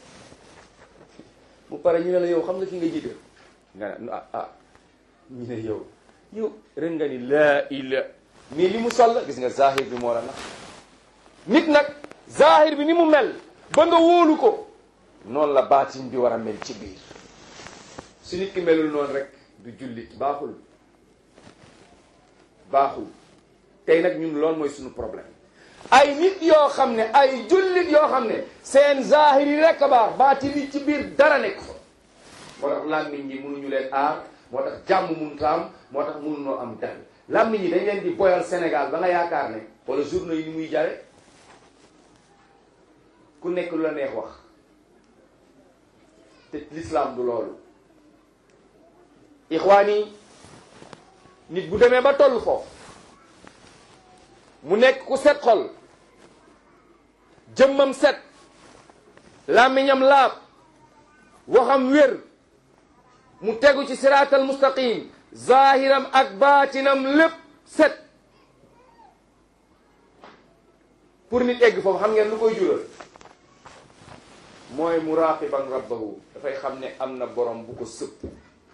bu pare ñu ne la yow xam nga ki nga jiite nga ne ah ah ñu ne yow yow ren nga ni laa ila mais li mu sol la gis nga zahir bi moo la nax nit nag zahir bi ni mu mel ba nga wóolu ko noonu la baatin bi war a mel ci biir su nit ki melul noonu rek du jullit baaxul baaxul tey nag ñun loolu mooy suñu problème ay nit yoo xam ne ay jullit yoo xam ne seen zahir yi rek a baax baatin yi ci biir dara nekk fa moo tax làmmiñ ñi mënuñu leen aar moo tax jàmm mënut a am moo tax mënuñoo am dal làmmiñ yi dañ leen di boyal Sénégal ba nga yaakaar ne wala journaux yi ni muy jare ku nekk lu la neex wax te l'islam du loolu ixwaan yi nit bu demee ba toll foofu mu nekk ku set xol jëmmam set làmmiñam laab waxam wér mu tegu ci siraatal mustaqim zahiram ak baatinam lépp set. pour nit egg foofu xam ngeen lu koy jural mooy muraqiban rabbahu, dafay xam ne am na borom bu ko sëpp.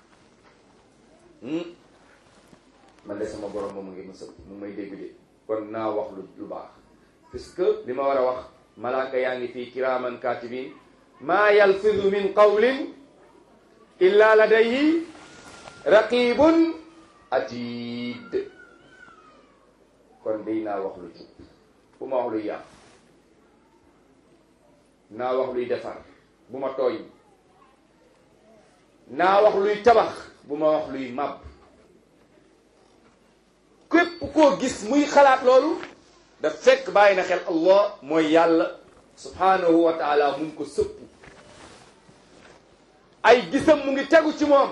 man de sama borom moom mu ngi ma sëpp mu may dégg de kon naa wax lu lu baax, puisque li ma war a wax malaaka yaa ngi fii kiraaman katibin maa yalfidu min qawlin illa ladayhi raqibun atid. kon day naa wax lu jub, bu ma wax luy yàq, naa wax luy defar, bu ma tooñ, naa wax luy tabax, bu ma wax luy màbb. képp koo gis muy xalaat loolu daf fekk bàyyi na xel Allah mooy yàlla subhanahu wa taala mu ngi ko sëpp, ay gisam mu ngi tegu ci moom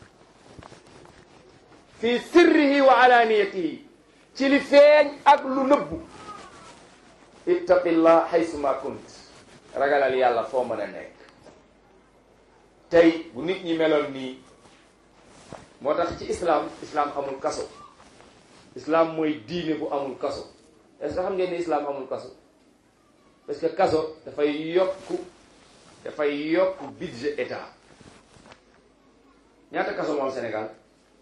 fi sirrihi wa alaniyatihi, ci li feeñ ak lu nëbbu. ittaqillah haysuma kunt, ragalal yàlla foo mën a nekk. tey bu nit ñi meloon nii, moo tax ci islam islam amul kaso. islam mooy diine bu amul kaso. est-ce que xam ngeen ni islam amul kaso? parce que kaso dafay yokku dafay yokku budget état. ñaata kaso moo am Sénégal?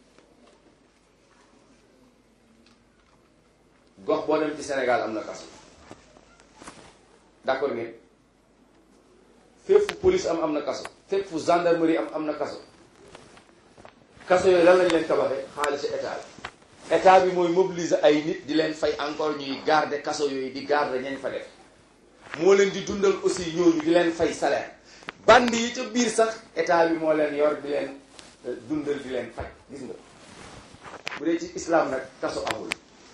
gox boo dem ci Sénégal am na kaso. d'accord ngeen? fépp fu police am am na kaso, fépp fu gendarmerie am am na kaso. kaso yooyu lan lañ leen tabaxee? xaalisu état bi. état bi mooy mobiliser ay nit di leen fay encore ñuy garder kaso yooyu, di garder ñañ fa def. moo leen di dundal aussi ñooñu, di leen fay salaire. band yi ca biir sax état bi moo leen yor di leen dundal, di leen fay. gis nga bu dee ci islam nag kaso amul.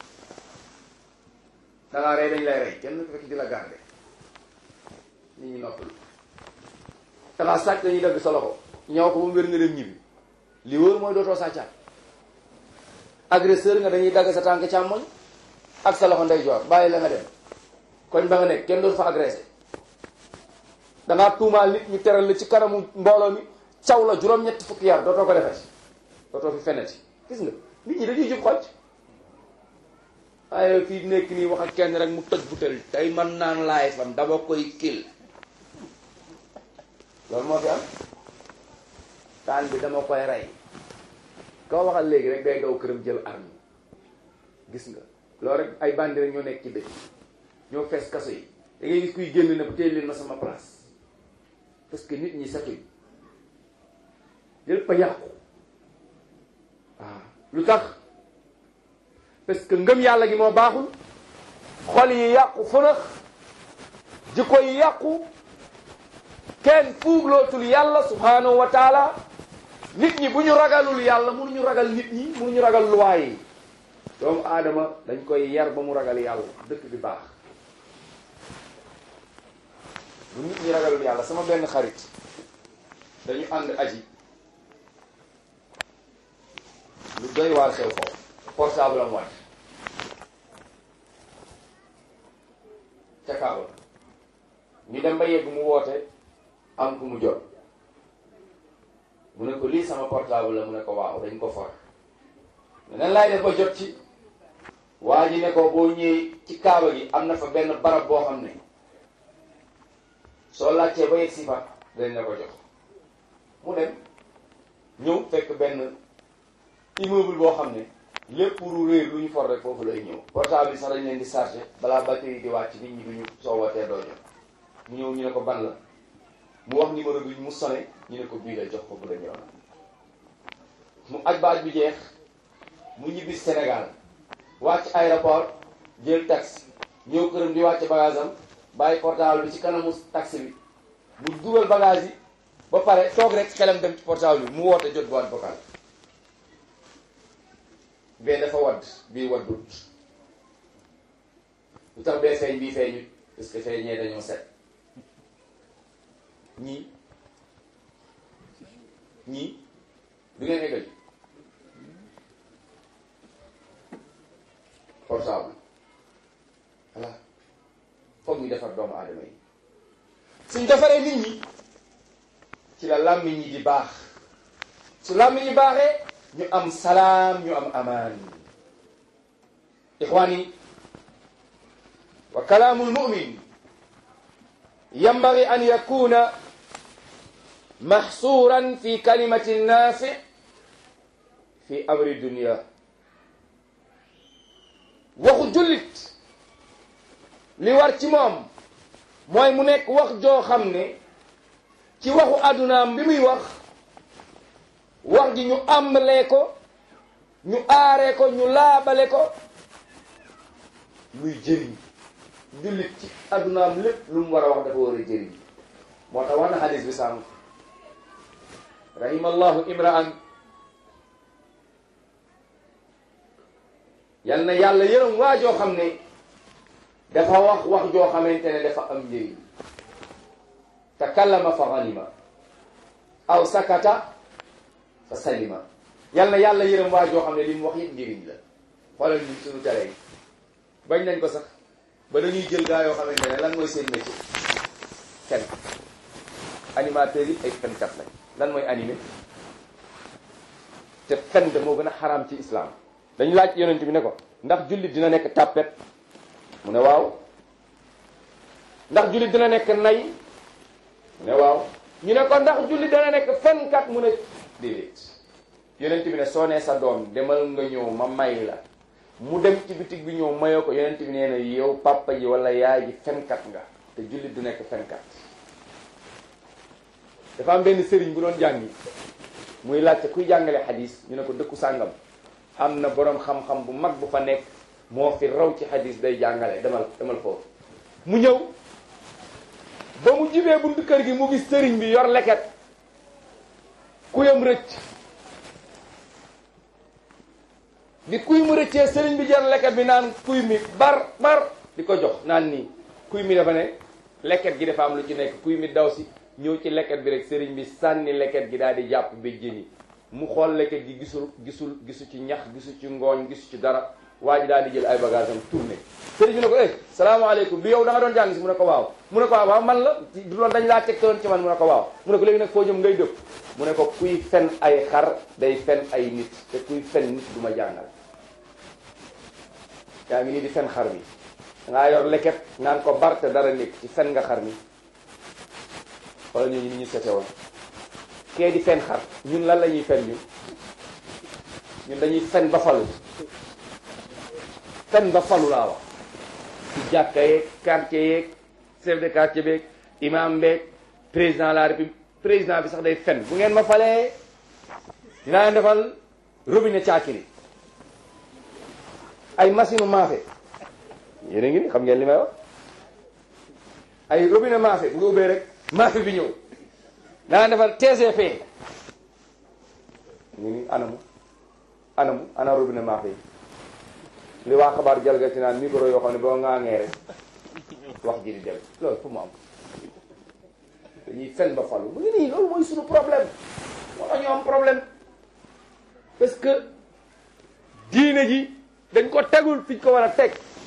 da ngaa rey dañ lay rey, kenn fekk di la garder. nit ñi noppal. da ngaa sàcc dañuy dagg sa loxo ñaw ko ba mu wér nga dem ñibbi. li wóor mooy dootoo sàccaat. agresseur nga dañuy dagg sa tànk càmmoñ ak sa loxo ndeyjoor bàyyi la nga dem. koñ ba nga nekk kenn dootu fa agressé. da ngaa tuumaal nit ñu teral la ci kanamu mbooloo mi caw la juróom-ñetti fukki yar dootoo ko defee dootoo fi feneti. gis nga nit ñi dañuy jub xocc. waaye fii nekk nii wax ak kenn rek mu tëj butel tey man naan laay fam dama koy kil loolu moo fi am. taan bi dama koy rey. koo waxal léegi rek day daw këram jël arme. gis nga loolu rek ay bandi rek ñoo nekk ci dëkk ñoo fees kaso yi. da ngay gis kuy génn ne bu teel leen ma sama place parce que nit ñi satuñ yëpp a yàqu. waaw lu tax? parce que ngëm yàlla gi moo baaxul, xol yi yàqu fënax, jikko yi yàqu, kenn fuuglootul yàlla subhanahu wa taala. nit ñi bu ñu ragalul yàlla mënuñu ragal nit ñi, mënuñu ragal luwaay yi. doomu aadama dañ koy yar ba mu ragal yàlla dëkk bi baax. bu nit ñi ragalul yàlla, sama benn xarit dañu ànd aji, lu doy waar xew foofu, portable am wàcc ca Kaaba. ñu dem ba yegg mu woote am ku mu jot, mu ne ko lii sama portable la, mu ne ko waaw dañ ko for. nan laay def ba jot ci? waa ji ne ko boo ñëwee ci Kaaba gi am na fa benn barab boo xam ne soo laajtee ba yegg si fa dañ la ko jox. mu dem ñëw fekk benn immeuble boo xam ne lépp lu réer lu ñu for rek foofu lay ñëw. portable yi sax dañ leen di chargé balaa batterie di wàcc nit ñi duñu soo wootee doo jot. mu ñëw ñu ne ko ban la, mu wax numéro bi mu sonné ñu ne ko bii la, jox ko bu la ñëw na. mu aj ba aj bi jeex mu ñibbi Sénégal wàcc aéroport jël taxi ñëw këram di wàcc bagage am bàyyi portable bi ci kanamu taxi bi. mu dugal bagage yi ba pare toog rek xelam dem ci portable bi mu woote jot boîte vocale. bee dafa wadd bii waddut. lu tax bee feeñ bii feeñut? parce que feeñee dañoo set. ñii ñii du ngeen eggal portable voilà foog ñu defar doomu aadama yi. suñ defaree nit ñi ci la làmmiñ ñi di baax. su làmmiñ ñi baaxee ñu am salaam ñu am amaan. ixwaani wa kalaamu lmumin yanbagi an yakuna maxsuuran fi kalimati naafi fi amri dunia. waxu jullit li war ci moom mooy mu nekk wax joo xam ne ci waxu àddunaam bi muy wax wax ji ñu àmbalee ko ñu aaree ko ñu laabale ko luy jëriñ jullit ci àddunaam lépp lu mu war a wax dafa war a jëriñ. moo tax wax na xadis bi sànq rahimallahu imraan yal na yàlla yërëm waa joo xam ne dafa wax wax joo xamante ne dafa am njëriñ. takallama fa ganima aw sakata fa salima. yal na yàlla yërëm waa joo xam ne li mu wax yëpp njëriñ la. xoolal ñu suñu tere yi bañ nañ ko sax ba dañuy jël gaa yoo xamante ne lan mooy seen métier fen. animateurs yi ay fenkat lañ. lan mooy animé te fen de moo gën a xaraam ci islam. dañu laaj yonent bi ne ko ndax jullit dina nekk tàppet mu ne waaw. ndax jullit dina nekk nay mu ne waaw. ñu ne ko ndax jullit dina nekk fenkat mu ne déedéet. yonent bi ne soo nee sa doom demal nga ñëw ma may la mu dem ci bitig bi ñëw mayoo ko yonent bi nee na yow papa ji wala yaay ji fenkat nga te jullit du nekk fenkat. dafa am benn sëriñ bu doon jàngi muy laajte kuy jàngale xadis ñu ne ko dëkku sàngam am na boroom xam-xam bu mag bu fa nekk moo fi raw ci xadis day jàngale demal demal foofu. mu ñëw ba mu jibee buntu kër gi mu gis sëriñ bi yor leket kuyam rëcc bi kuy mu rëccee sëriñ bi jar leket bi naan kuy mi bar bar di ko jox naan nii kuy mi dafa ne leket gi dafa am lu ci nekk kuy mi daw si ñëw ci leket bi rek sëriñ bi sànni leket gi daal di jàpp ba jëni mu xool leket gi gisul gisul gisu ci ñax gisu ci ngooñ gisu ci dara waa ji daal di jël ay bagage am tourné sëriñ bi ne ko eh salaamaaleykum du yow da nga doon jàng si mu ne ko waaw mu ne ko waaw man la du doon dañ laa tegtaloon ci man mu ne ko waaw mu ne ko léegi nag foo jëm ngay dëpp mu ne ko kuy fen ay xar day fen ay nit te kuy fen nit du ma jàngal. yaa ngi nii di fen xar mi dangaa yor leket naan ko bar te dara nekk ci fen nga xar mi wala ñooñu ni ñu sete woon kee di fen xar ñun lan la ñuy fen ñun ñun dañuy fen ba falu fen ba falu laa wax ci jàkka yeeg quartier yeeg chef de quartier beeg imam beeg président de la république président bi sax day fen bu ngeen ma falee dinaa leen defal robinet caakiri ay machine maafe yéen a ngi ni xam ngeen li may wax ay robinet maafe bu nga ubbee rek maafe bi ñëw naa defal T G P ñu ni anamu anamu ana robinet maafe yi li waa xabaar jalgati naan micro yoo xam ne boo ŋaaŋee rek wax ji di dem loolu fu mu am dañuy fen ba falu mu ngi nii loolu mooy suñu problème moo tax ñu am problème parce que diine ji dañ ko tegul fi ñu ko war a teg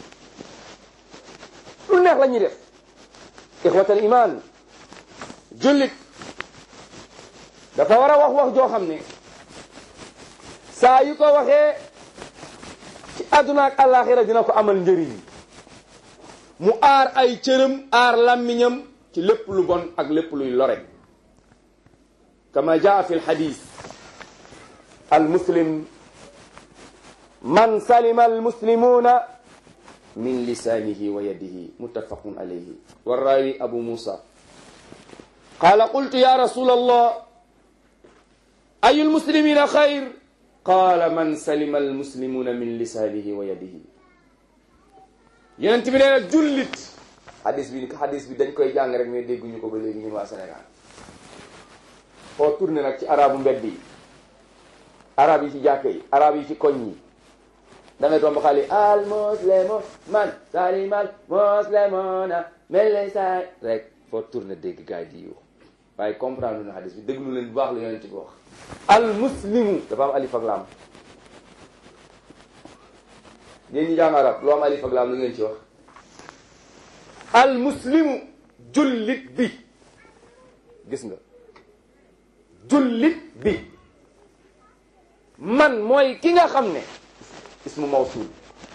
lu neex la ñuy def. ixwatal iman jullit dafa war a wax wax joo xam ne saa yu ko waxee ci àdduna ak àllaaxira dina ko amal njëriñ mu aar ay cëram aar làmmiñam ci lépp lu bon ak lépp luy lore. kama jaa fi lxadis al muslim man salima al muslimuna min lisanihi wa yadihi muttafaqun alayhi warrawi abu musa qala qultu ya rasul allah ayu lmuslimina xayr qala man salima al muslimuna min lisanihi wa yadihi. yonent bi nee na jullit xadis bi xadis bi dañ koy jàng rek mais dégguñu ko ba léegi ñun waa Sénégal foo tourné nag ci arabu mbedd yi arab yi ci jàkke yi arab yi ci koñ yi da ngay tomb xale al muslimu man salimal muslimuna min lisanihi rek foo tourné dégg gars yi di yiw waaye comprendre lu na xadis bi déglu leen bu baax la yonent bi wax. al muslimu dafa am alif ak laam yéen ñi jàng arab loo am alif ak laam lu ngeen ci wax. al muslimu jullit bi gis nga jullit bi man mooy ki nga xam ne ismu mawsul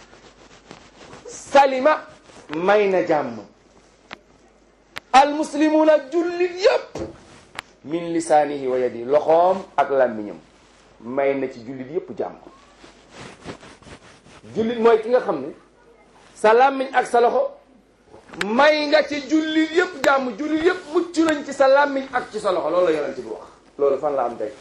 salima may na jàmm almuslimuuna jullit yépp min lisaanihi wa yadi loxoom ak làmmiñam may na ci jullit yépp jàmm jullit mooy ki nga xam ne sa làmmiñ ak sa loxo may nga ci jullit yépp jàmm jullit yépp mucc nañ ci sa làmmiñ ak ci sa loxo loolu la yonent bi wax loolu fan la am tey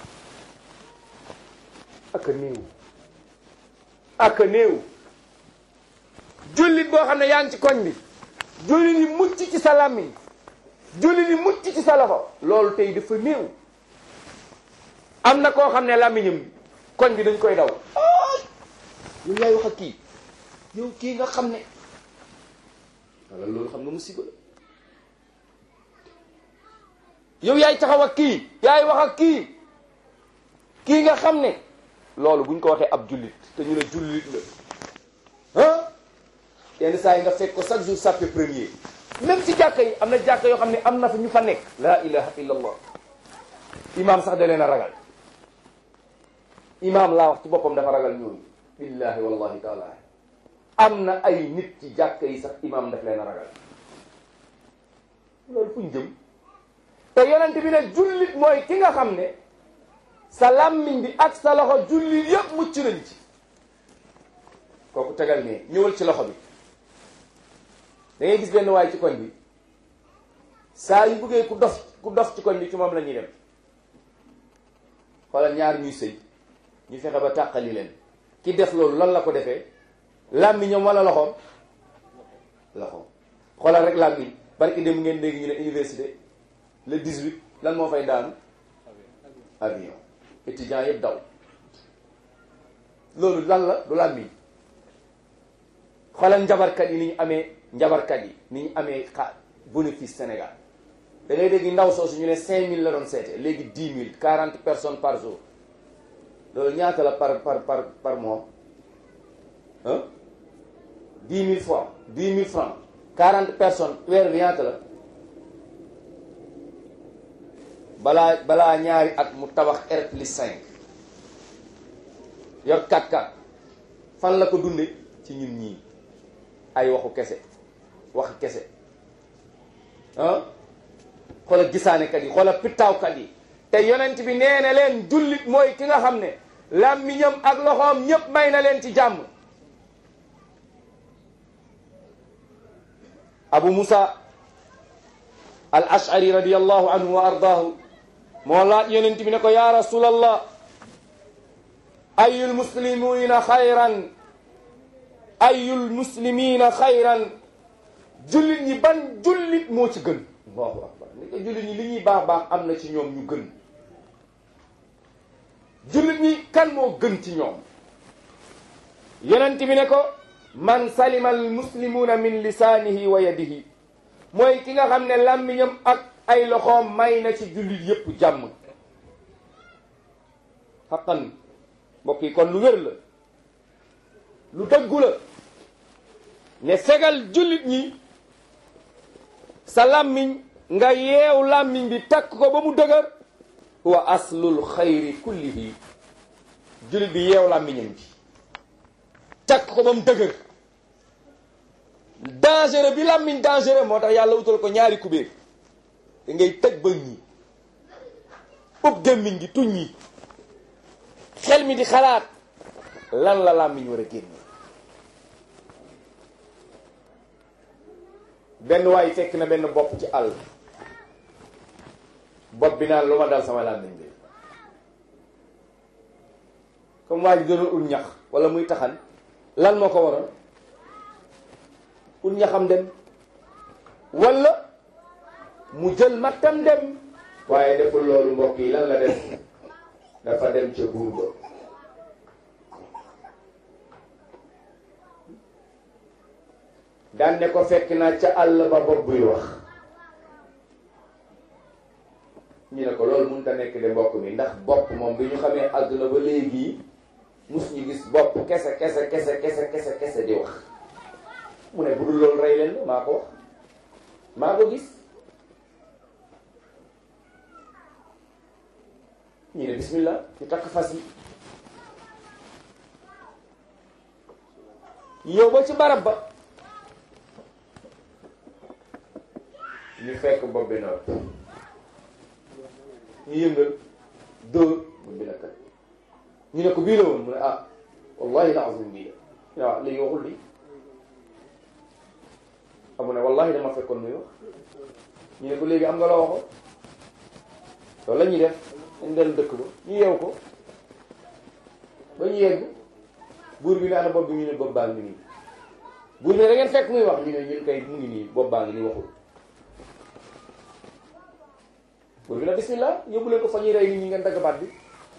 ak a néew ak a néew jullit boo xam ne yaa ngi ci koñ bi jullit yi mucc ci sa làmmiñ jullit yi mucc ci sa loxo loolu tey dafa néew am na koo xam ne làmmiñam bi koñ bi dañ koy daw yow yaay wax ak kii yow kii nga xam ne wala loolu xam nga musiba la yow yaay taxaw ak kii yaay wax ak kii kii nga xam ne loolu buñ ko waxee ab jullit te ñu ne jullit la ah yenn saa yi nga fekk ko chaque jour sàppe premier même ci jàkka yi am na jàkka yoo xam ne am na fa ñu fa nekk la ilaha illa allah imaam sax da leen a ragal imaam laa wax ci boppam dafa ragal ñooñu billahi wallahi taala am na ay nit ci jàkka yi sax imaam daf leen a ragal loolu fu ñu jëm te yonent bi ne jullit mooy ki nga xam ne sa làmmiñ bi ak sa loxo jullit yëpp mucc nañ ci kooku tegal ne ñëwal ci loxo bi da ngay gis benn waay ci koñ bi saa yu bëggee ku dof ku dof ci koñ bi ci moom la ñuy dem xoolal ñaar ñuy sëy ñu fexe ba tàqali leen ki def loolu lan la ko defee làmmiñam wala loxoom loxoom xoolal rek làmmiñ barki dem ngeen dégg ñu ne université le dix-huit lan moo fay daanu avion étudiants yëpp daw loolu lan la du làmmiñ xoolal njabarkat yi ni ñu amee njabarkat yi ni ñu amee xa bénéfice Sénégal da ngay dégg ndaw soosu ñu ne cinq mille la doon seete léegi dix mille quarante personnes par jour loolu ñaata la par par par par mois ah dix mille fois dix mille francs quarante personnes weer bi ñaata la balaa balaa ñaari at mu tabax R plus cinq yor quatre quatre fan la ko dunde ci ñun ñii ay waxu kese wax kese ah xoolal gisaanekat yi xoolal pittaawkat yi te yonent bi nee na leen jullit mooy ki nga xam ne làmmiñam ak loxoom ñépp may na leen ci jàmm Abu Musa al ashari radiyallahu anhu wa ardaahu moo laaj yonent bi ne ko ya rasulallah ayul muslimina xayran ayul muslimina xayran jullit ñi ban jullit moo ci gën allahu akbar ni ko jullit ñi li ñuy baax baax am na ci ñoom ñu gën jullit ñi kan moo gën ci ñoom yonent bi ne ko man salima al muslimuna min lisaanihi wa yadihi mooy ki nga xam ne làmmiñam ak ay loxoom may na ci jullit yépp jàmm xaqan mbokk yi kon lu wér la lu dëggu la ne fegal jullit ñi sa làmmiñ nga yeew làmmiñ bi takk ko ba mu dëgër wa aslul xayri kullihi jullit bi yeew làmmiñam bi takk ko ba mu dëgër dangereux bi làmmiñ dangereux moo tax yàlla utal ko ñaari kubéer da ngay tëj bëñ ñi ëpp gémmiñ gi tuñ ñi xel mi di xalaat lan la làmmiñ war a génne benn waay fekk na benn bopp ci àll bopp bi naan lu ma dal sama làmmiñ bi comme waa ji doon ut ñax wala muy taxan lan moo ko waral ut ñaxam dem wala mu jël mattam dem waaye deful loolu mbokk yi lan la def dafa dem ca buur ba daan ne ko fekk naa ca àll ba bopp buy wax ñu ne ko loolu mënut a nekk de mbokk mi ndax bopp moom bi ñu xamee àdduna ba léegi mus ñu gis bopp kese kese kese kese kese kese di wax mu ne bu dul loolu rey leen maa ko wax maa ko gis ñu ne bismillah ñu takk fas yi ñëw ba ci barab ba ñu fekk bopp bi noor ñu yëngal dóor bopp bi nakkat ñu ne ko bii la woon mu ne ah wallahi la azim bii la waaw léegi waxul li amu ne wallahi dama fekkoon muy wax ñu ne ko léegi am nga la waxoon loolu la ñuy def dañ dellu dëkk ba ñu yeew ko ba ñu yegg buur bi ne ana bopp bi ñu ne bopp baa ngi nii buur bi ne da ngeen fekk muy wax ñu ne ñun kay mu ngi nii bopp baa ngi nii waxul buur bi ne bismillah yóbbu leen ko fa ñuy rey nit ñi ngeen dagg baat bi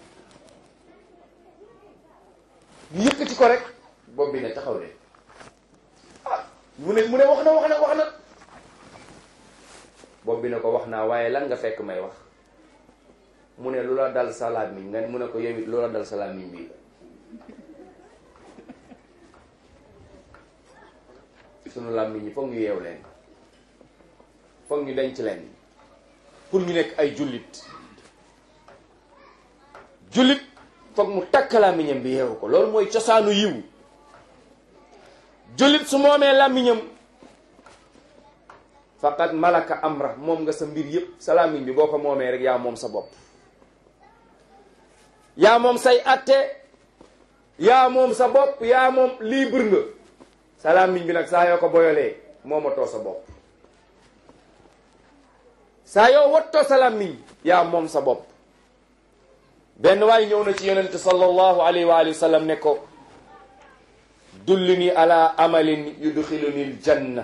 ñu yëkkati ko rek bopp bi ne taxaw de ah mu ne mu ne wax na wax na wax na bopp bi ne ko wax naa waaye lan nga fekk may wax mu ne lu la dal sa làmmiñ nga mu ne ko yow it lu la dal sa làmmiñ bii sunu làmmiñ ñi foog ñu yeew leen foog ñu denc leen pour ñu nekk ay jullit jullit foog mu takk làmmiñam bi yeewu ko loolu mooy cosaanu yiw jullit su moomee làmmiñam faqad malaka amra moom nga sa mbir yépp sa làmmiñ bi boo ko moomee rek yaa moom sa bopp yaa moom say atte yaa moom sa bopp yaa moom libre nga sa làmmiñ bi nag saa yoo ko boyolee moomatoo sa bopp saa yoo wattoo sa làmmiñ yaa moom sa bopp benn waay ñëw na ci yonent sallallahu alayhi wa alihi wa sallam ne ko dullini ala amalin yudxiluni l janna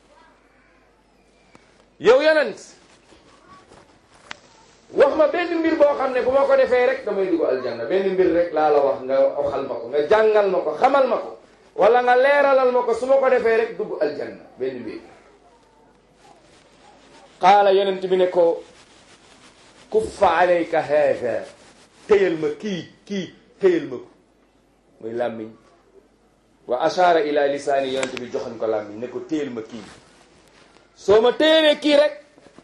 yow yonent wax ma benn mbir boo xam ne bu ma ko defee rek damay dugg aljanna benn mbir rek laa la wax nga waxal ma ko nga jàngal ma ko xamal ma ko wala nga leeralal ma ko su ma ko defee rek dugg aljanna benn mbir qaala yonent bi ne ko kuffa alayka haada téyal ma kii kii téyal ma ko muy làmmiñ wa ashaara ila lisaani yonent bi joxañ ko làmmiñ ne ko téyal ma kii soo ma téyalee kii rek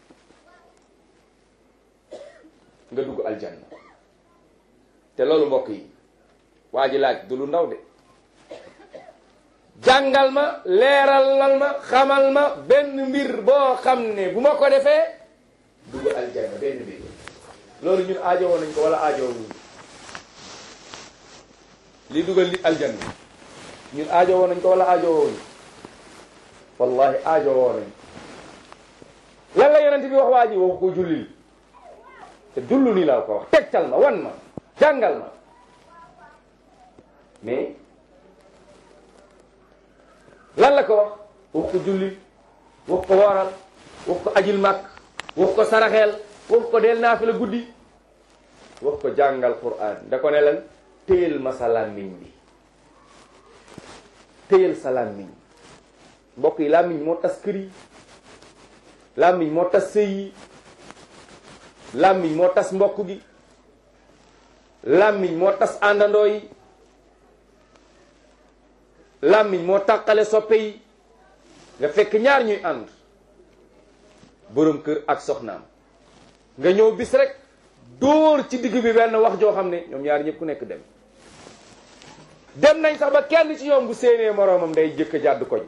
nga dugg aljanna te loolu mbokk yi waa ji laaj du lu ndaw de jàngal ma leeralal ma xamal ma benn mbir boo xam ne bu ma ko defee dugg aljanna benn mbir loolu ñun aajowoo nañ ko wala aajowoo wuñ li dugal nit aljanna ñun aajowoo nañ ko wala aajowoo wuñ wallahi aajowoo nañ lan la yonent bi wax waa ji wax ko jullil te dullu ni laa ko wax tegtal ma wan ma jàngal ma mais lan la ko wax wax ko julli wax ko wooral wax ko ajil màkk wax ko saraxeel wax ko del naafila guddi wax ko jàngal Qur'an da ko ne lan téyel ma sa làmmiñ bi téyel sa làmmiñ mbokk yi làmmiñ moo tas kër yi làmmiñ moo tas sëy yi làmmiñ moo tas mbokk gi làmmiñ moo tas àndandoo yi làmmiñ moo tàqale soppe yi nga fekk ñaar ñuy ànd boroom kër ak soxnaam nga ñëw bis rek dóor ci digg bi benn wax joo xam ne ñoom ñaar ñëpp ku nekk dem dem nañ sax ba kenn ci ñoom bu séenee moroomam day jëkk jàdd koñ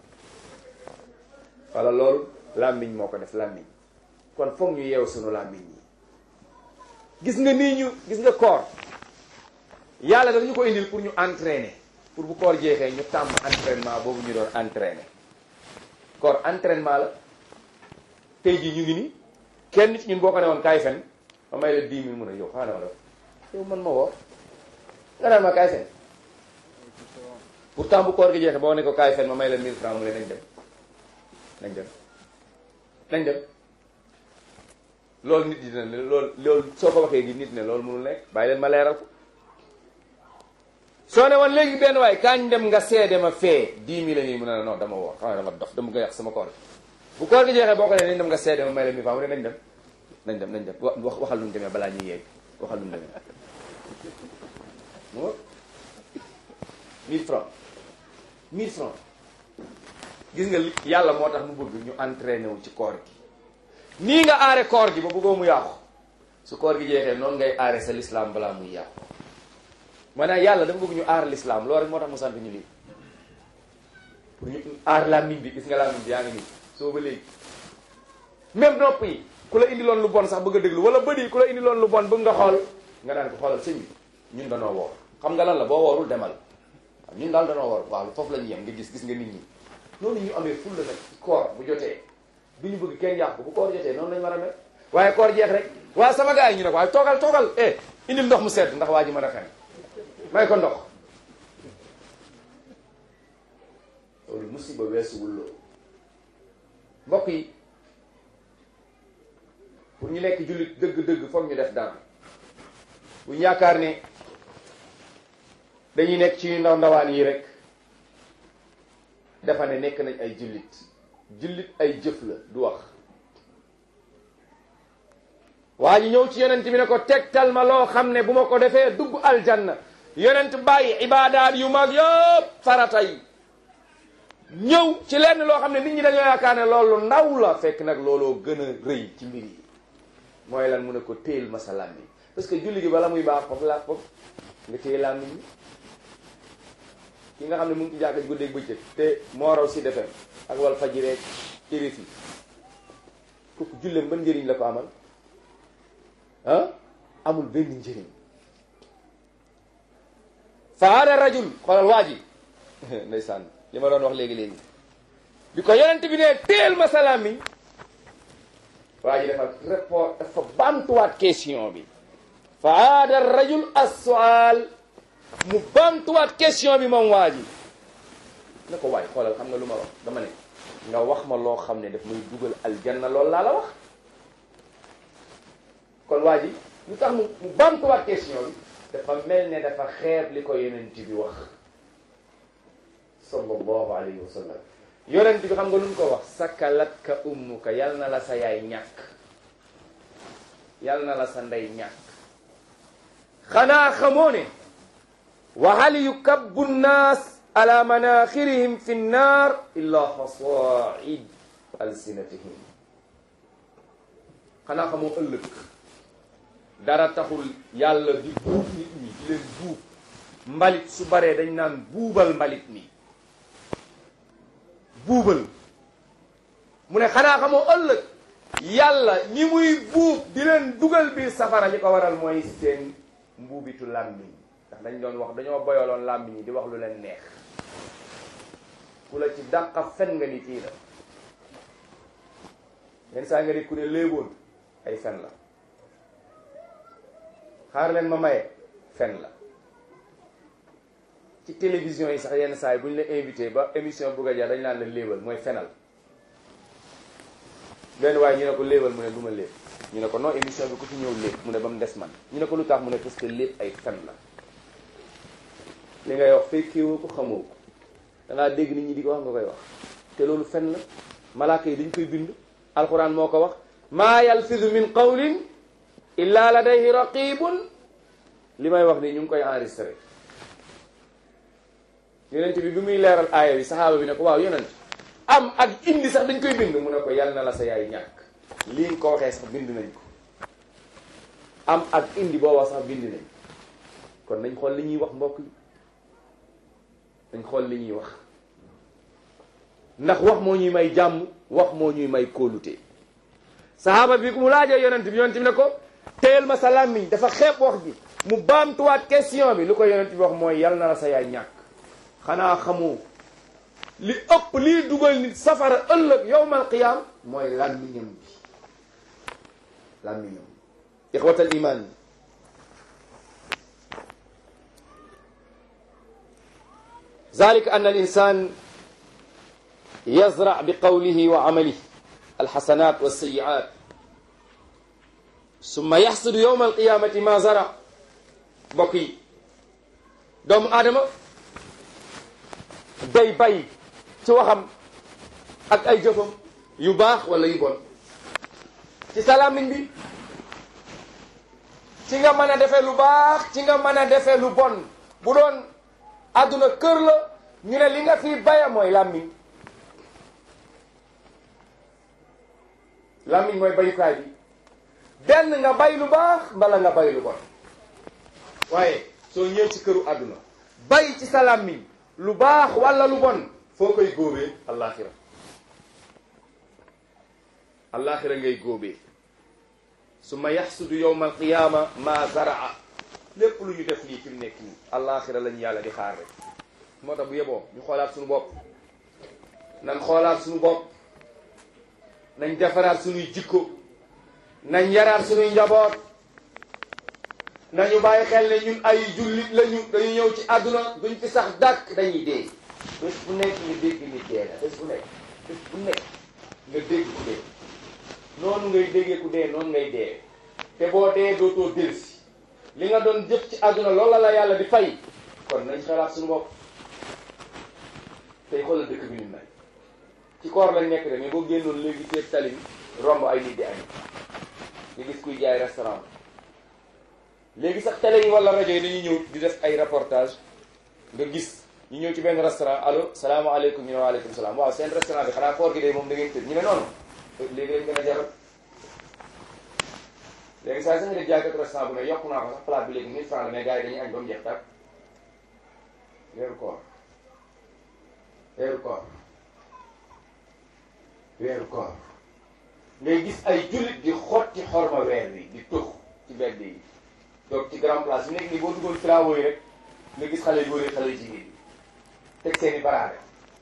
walla loolu làmmiñ moo ko def làmmiñ kon foog ñu yeew sunu làmmiñ yi gis nga nii ñu gis nga koor yàlla dafa ñu ko indil pour ñu entraîner pour bu koor jeexee ñu tàmm entraînement boobu ñu doon entraîner koor entraînement la tey jii ñu ngi ni kenn ci ñun boo ko ne woon kaay fen ma may la dix mille mun a yow xanaa ma def yow man ma woor nga naan ma kaay fen pourtant bu koor gi jeexee boo ne ko kaay fen ma may la mille francs mu ne nañ dem nañ dem nañ dem loolu nit dina ne loolu loolu soo ko waxee gi nit ne loolu mënul nekk bàyyi leen ma leeral ko soo ne woon léegi benn waay kañ dem nga seede ma fee dix mille nii mu ne non dama woor xanaa dama dof dama ko yàq sama koor bu koor gi jeexee boo ko ne nañ dem nga seede ma may la mille francs mu ne nañ dem nañ dem nañ dem wax waxal lu ñu demee balaa ñuy yeeg waxal lu ñu demee mo mille francs mille francs gis nga yàlla moo tax mu bëgg ñu entraîné wu ci koor gi nii nga aare koor gi ba bëggoo mu yàqu su koor gi jeexee noonu ngay aare sa l'islam balaa muy yàqu maanaam yàlla dafa bëgg ñu aar l'islam loolu rek moo tax mu sant ñu lii pour ñu aar làmmiñ bi. Gis nga làmmiñ bi yaa ngi nii soo ba léegi même nopp yi ku la indi loon lu bon sax bëgg a déglu, wala bët yi ku la indi loon lu bon bëgg nga xool, nga daan ko xoolal sëñ bi ñun danoo woor. Xam nga lan la, boo woorul demal, ñun daal danoo woor. Waaw foofu la ñu yem. Nga gis gis nga nit ñi noonu ñu amee ful la nag koor bu jotee du ñu bëgg kenn yàq ko. Bu koor jotee noonu lañu war a mel. waaye koor jeex rek waaw sama gars yi ñu ne ko waaye toogal toogal eh indil ndox mu sedd ndax waa ji mën a fen, may ko ndox. loolu musiba weesuwul loolu. mbokk yi pour ñu nekk jullit dëgg-dëgg foog ñu def dara. bu ñu yaakaar ne dañuy nekk ci ndaw ndawaan yi rek dafa ne nekk nañ ay jullit. jullit ay jëf la du wax. waa ji ñëw ci yonent bi ne ko tegtal ma loo xam ne bu ma ko defee dugg aljanna. yonent bàyyi ibaadaat yu mag yëpp farata yi ñëw ci lenn loo xam ne nit ñi dañoo yaakaar ne loolu ndaw la, fekk nag looloo gën a rëy ci mbir yi. mooy lan mu ne ko téyel ma sa làmmiñ, parce que julli gi bala muy baax foofu la foofu nga téye làmmiñ bi. ki nga xam ne mu ngi ci jàkka guddeeg bëccëg te moo raw si defem ak wal faji rek téréf yi, kooku julleem ban njëriñ la ko amal? ah amul benn njëriñ. fa hada rajul, xoolal waa ji ndeysaan li ma doon wax léegi-léegi bi ko yonent bi ne téel ma sa làmmiñ, waa ji dafa rapport dafa bamtuwaat question bi. fa hada rajul as-su'al, mu bamtuwaat question bi moom waa ji ne ko waay xoolal xam nga lu ma wax, dama ne nga wax ma loo xam ne daf muy dugal aljanna, loolu laa la wax. kon waa ji lu tax mu mu bamtuwaat question bi, dafa mel ne dafa xeeb li ko yonent bi wax sallallahu alayhi wa sallam. yonent bi xam nga lu mu ko wax, sakalatka ummuka, yal na la sa yaay ñàkk, yal na la sa ndey ñàkk. xanaa xamoo ne wa hal yukabbu nnaas ala manaxirihim fi nnaar illa xasaid alsinatihim. xanaa xamoo ëllëg dara taxul yàlla di buub nit ñi di leen buub. mbalit su baree dañ naan buubal mbalit mi, buubal. mu ne xanaa xamoo ëllëg yàlla ñi muy buub di leen dugal biir safara, li ko waral mooy seen mbuubitu làmmiñ. ndax dañ doon wax, dañoo boyaloon làmmiñ yi di wax lu leen neex. ku la ci dàqa fen nga ni kii la. yenn saa nga di ku ne léeboon, ay fen la. xaar leen ma maye, fen la. ci télévision yi sax yenn saa yi bu ñu la invité ba émission bugg a jaar dañ naan la léebal, mooy fenal. benn waaye ñu ne ko léebal, mu ne du ma léeb. ñu ne ko non émission bi ku ci ñëw léeb, mu ne ba mu des man. ñu ne ko lu tax, mu ne parce que léeb ay fen la. li ngay wax fekkeewoo ko, xamoo ko, dangaa dégg nit ñi di ko wax nga koy wax, te loolu fen la. malaaka yi dañ koy bind, alquran moo ko wax, maa yalfizu min qawlin illa ladayhi raqibun. li may wax nii ñu ngi koy enregistré. yonent bi bi muy leeral aaya bi saxaaba bi ne ko waaw yonent, am ak indi sax dañ koy bind, mu ne ko yal na la sa yaay ñàkk. lii nga ko waxee sax bind nañ ko. am ak indi boo wax sax bind nañ. kon nañ xool li ñuy wax mbokk yi, nañ xool li ñuy wax, ndax wax moo ñuy may jàmm, wax moo ñuy may kóolute. saxaaba bi ku mu laajee yonent bi, yonent bi ne ko téyel ma sa làmmiñ, dafa xeeb wax ji. mu baamtuwaat question bi, lu ko yonent bi wax mooy yal na la sa yaay ñàkk. xanaa xamoo li ëpp lii dugal nit safara ëllëg yawmal qiyaam mooy làmmiñam bi, làmmiñam. ixwatal iman, zalika anna al insan yazra bi qawlihi wa amalihi alxasanat walsayiat summa yaxsudu yawma alqiyamati ma zara. mbokk yi, doomu aadama day bay ci waxam ak ay jëfam yu baax wala yu bon. ci sa làmmiñ bi ci nga mën a defee lu baax, ci nga mën a defee lu bon. bu doon àdduna kër la, ñu ne li nga fi baya mooy làmmiñ. làmmiñ mooy bayukaay bi. benn nga bay lu baax mbala nga bay lu bon. waaye soo ñëw ci këru àdduna bay ci sa làmmiñ lu baax wala lu bon, foo koy góobee allaaxira allaaxira ngay góobee summa yaxsudu yowma alqiyaama ma zaraa lépp lu ñu def lii fi mu nekk nii allaaxira lañu yàlla di xaar rek moo tax bu yeboo ñu xoolaat suñu bopp nañ xoolaat suñu bopp nañ defaraat suñuy jikko nañ yaraat suñuy njaboot nañu bàyyi xel ne ñun ay jullit lañu dañu ñëw ci àdduna duñ fi sax dàkk dañuy dee bés bu nekk nga dégg nit dee na bés bu nekk bés bu nekk nga dégg ku dee noonu ngay déggee ku dee noonu ngay dee te boo dee dootoo delsi li nga doon jëf ci àdduna loolu la la yàlla di fay kon nañ xalaat suñu bopp tey xoolal dëkk bi ñu mel ci koor lañ nekk de mais boo génnoon léegi teeg tali bi romb ay nit di añ nga gis kuy jaay restaurant léegi sax télé yi wala rajo yi dañuy ñëw di def ay reportage nga gis ñu ñëw ci benn restaurant allo salaamaaleykum ñu ne waaleykum salaam waaw seen restaurant bi xanaa koor gi de moom da ngeen tëj ñu ne noonu léegi lañ gën a jaral léegi saa sa nga def jaaykat restaurant bu ne yokku naa ko sax plat bi léegi mille francs la mais gars yi dañuy añ ba mu jeex tàkk weeru koor weeru koor weeru koor ngay gis ay jullit di xotti xorma weer wi di tux ci bedd yi donc ci grand place bi nekk nii boo duggoon travaux yi rek nga gis xale yu góor yi xale yu jigéen yi teg seen i baraade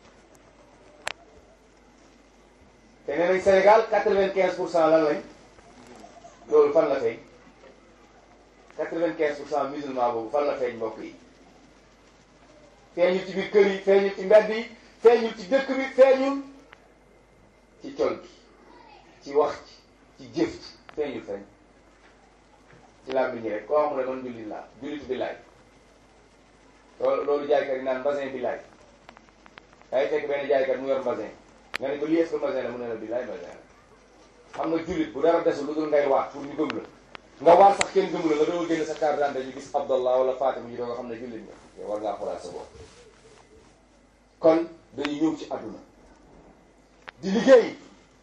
te nee nañ Sénégal quatre-vingt-quinze pour cent lan lañ loolu fan la feeñ quatre-vingt-quinze pour cent musulman boobu fan la feeñ mbokk yi feeñul ci biir kër yi feeñul ci mbedd yi feeñul ci dëkk bi feeñul ci col gi ci wax ci ci jëf ci feeñul feeñ ci làmb ñi rek koo xam ne man jullit laa jullitu bi laay loolu loolu jaaykat yi naan basin bi laay day fekk benn jaaykat mu yor basin nga ne ko lii est-ce que basin la mu ne la bi laay basin la xam nga jullit bu dara desul lu dul ngay waat pour ñu gëm la nga waat sax kenn gëm la nga doon génn sa carte d'identité ñu gis Abdallah wala Fatima ñu doo nga xam ne jullit nga te war ngaa xoolaat sa bopp kon dañuy ñëw ci àdduna di liggéey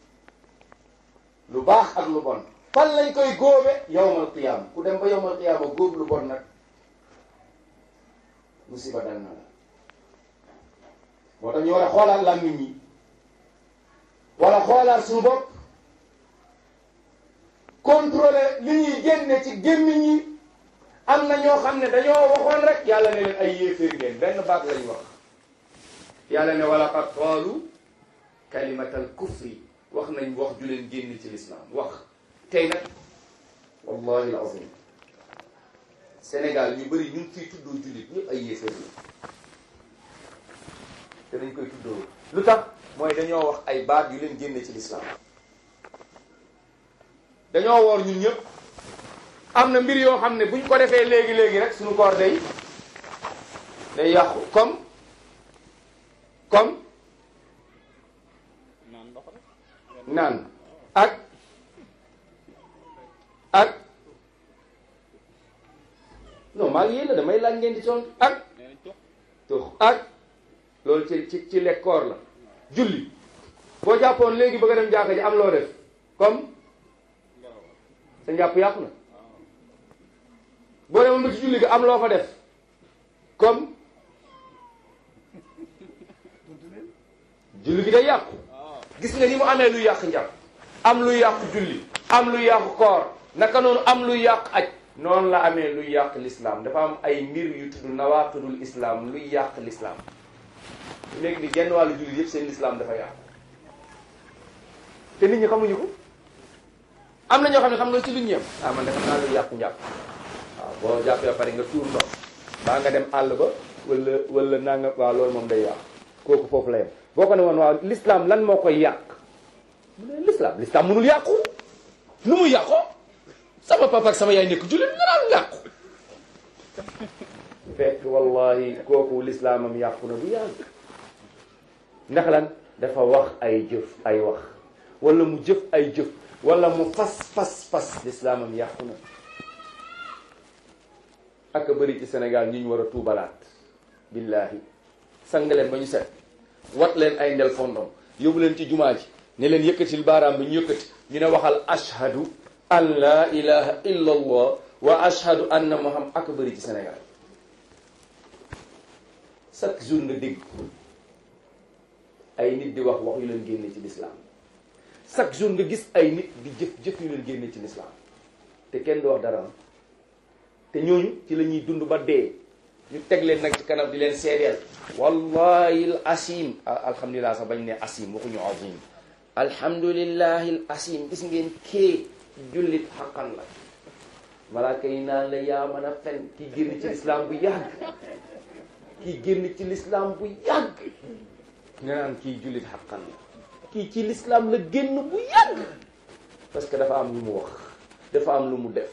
lu baax ak lu bon fan lañ koy góobe yawmal qiyaama ku dem ba yawmal qiyaama góob lu bon nag musiba dal na la moo tax ñu war a xoolaat làmmiñ ñi wala xoolaat suñu bopp contrôler li ñuy génne ci gémmiñ yi am na ñoo xam ne dañoo waxoon rek yàlla ne leen ay yéeféer ngeen benn baat lañ wax yàlla ne wala qad qaalu kalimatal kufri wax nañ wax ju leen génn ci lislaam wax tey nag wallahi alazim Sénégal ñu bëri ñu ngi fiy tuddoo jullit ñëpp ay yéeféer la te dañ koy tuddoo lu tax mooy dañoo wax ay baat yu leen génne ci lislaam dañoo woor ñun ñëpp am na mbir yoo xam ne buñ ko defee léegi-léegi rek suñu koor day day yàqu comme comme naan ak ak non maa ngi yéen la damay laaj ngeen di toon ak tux ak loolu ci ci ci lekk koor la julli boo jàppoon léegi bëgg a dem jàkka ji am loo def comme sa njàpp yàqu na boo demoon ba ci julli ga am loo fa def comme julli gi day yàqu gis nga ni mu amee luy yàq njàpp am luy yàq julli am luy yàq koor naka noonu am luy yàq aj noonu la amee luy yàq l'islam dafa am ay mbir yu tudd nawaaqidul islam luy yàq l'islam léegi di genn wàllu julli yëpp seen l'islam dafa yàqu te nit ñi xamuñu ko am na ñoo xam ne xam nga ci lu ñu yem ah man de xam naa luy yàqu njàpp waaw boo jàppee pare nga tuur ndox baa nga dem àll ba wala wala naa nga waaw loolu moom day yàqu kooku foofu la yem boo ko ne woon waaw l'islam lan moo koy yàq mu ne l'islam l'islam mënul yàqu nu muy yàqoo sama papa ak sama yaay nekk jullit nga naan yàqu fekk wallahi kooku l'islamam yàqu na bu yàgg ndax lan dafa wax ay jëf ay wax wala mu jëf ay jëf wala mu fas fas fas l'islamam yàqu na ak a bëri ci Sénégal ñu ñu war a tuubalaat billahi sang leen ba ñu set wat leen ay ndel fondom yóbbu leen ci jumaa ji ne leen yëkkatil baaraam bi ñu yëkkati ñu ne waxal ashhadu an la ilaha illa allah wa ashhadu anna muhammad ak bëri ci Sénégal chaque jour nga dégg ay nit di wax wax yu leen génne ci lislaam chaque jour nga gis ay nit di jëf jëf yu leen génne ci lislaam te kenn du wax dara te ñooñu ci la ñuy dund ba dee ñu teg leen nag ci kanam di leen seedeel wallahi al asim alhamdulilah sax bañ ne asim waxuñu azim alhamdulillahi al asim gis ngeen kee jullit xaqan la malaaka yi naan la yaa mën a fen kii génn ci lislaam bu yàgg kii génn ci lislaam bu yàgg nga naan kii jullit xaqan la kii ci lislaam la génn bu yàgg parce que dafa am lu mu wax dafa am lu mu def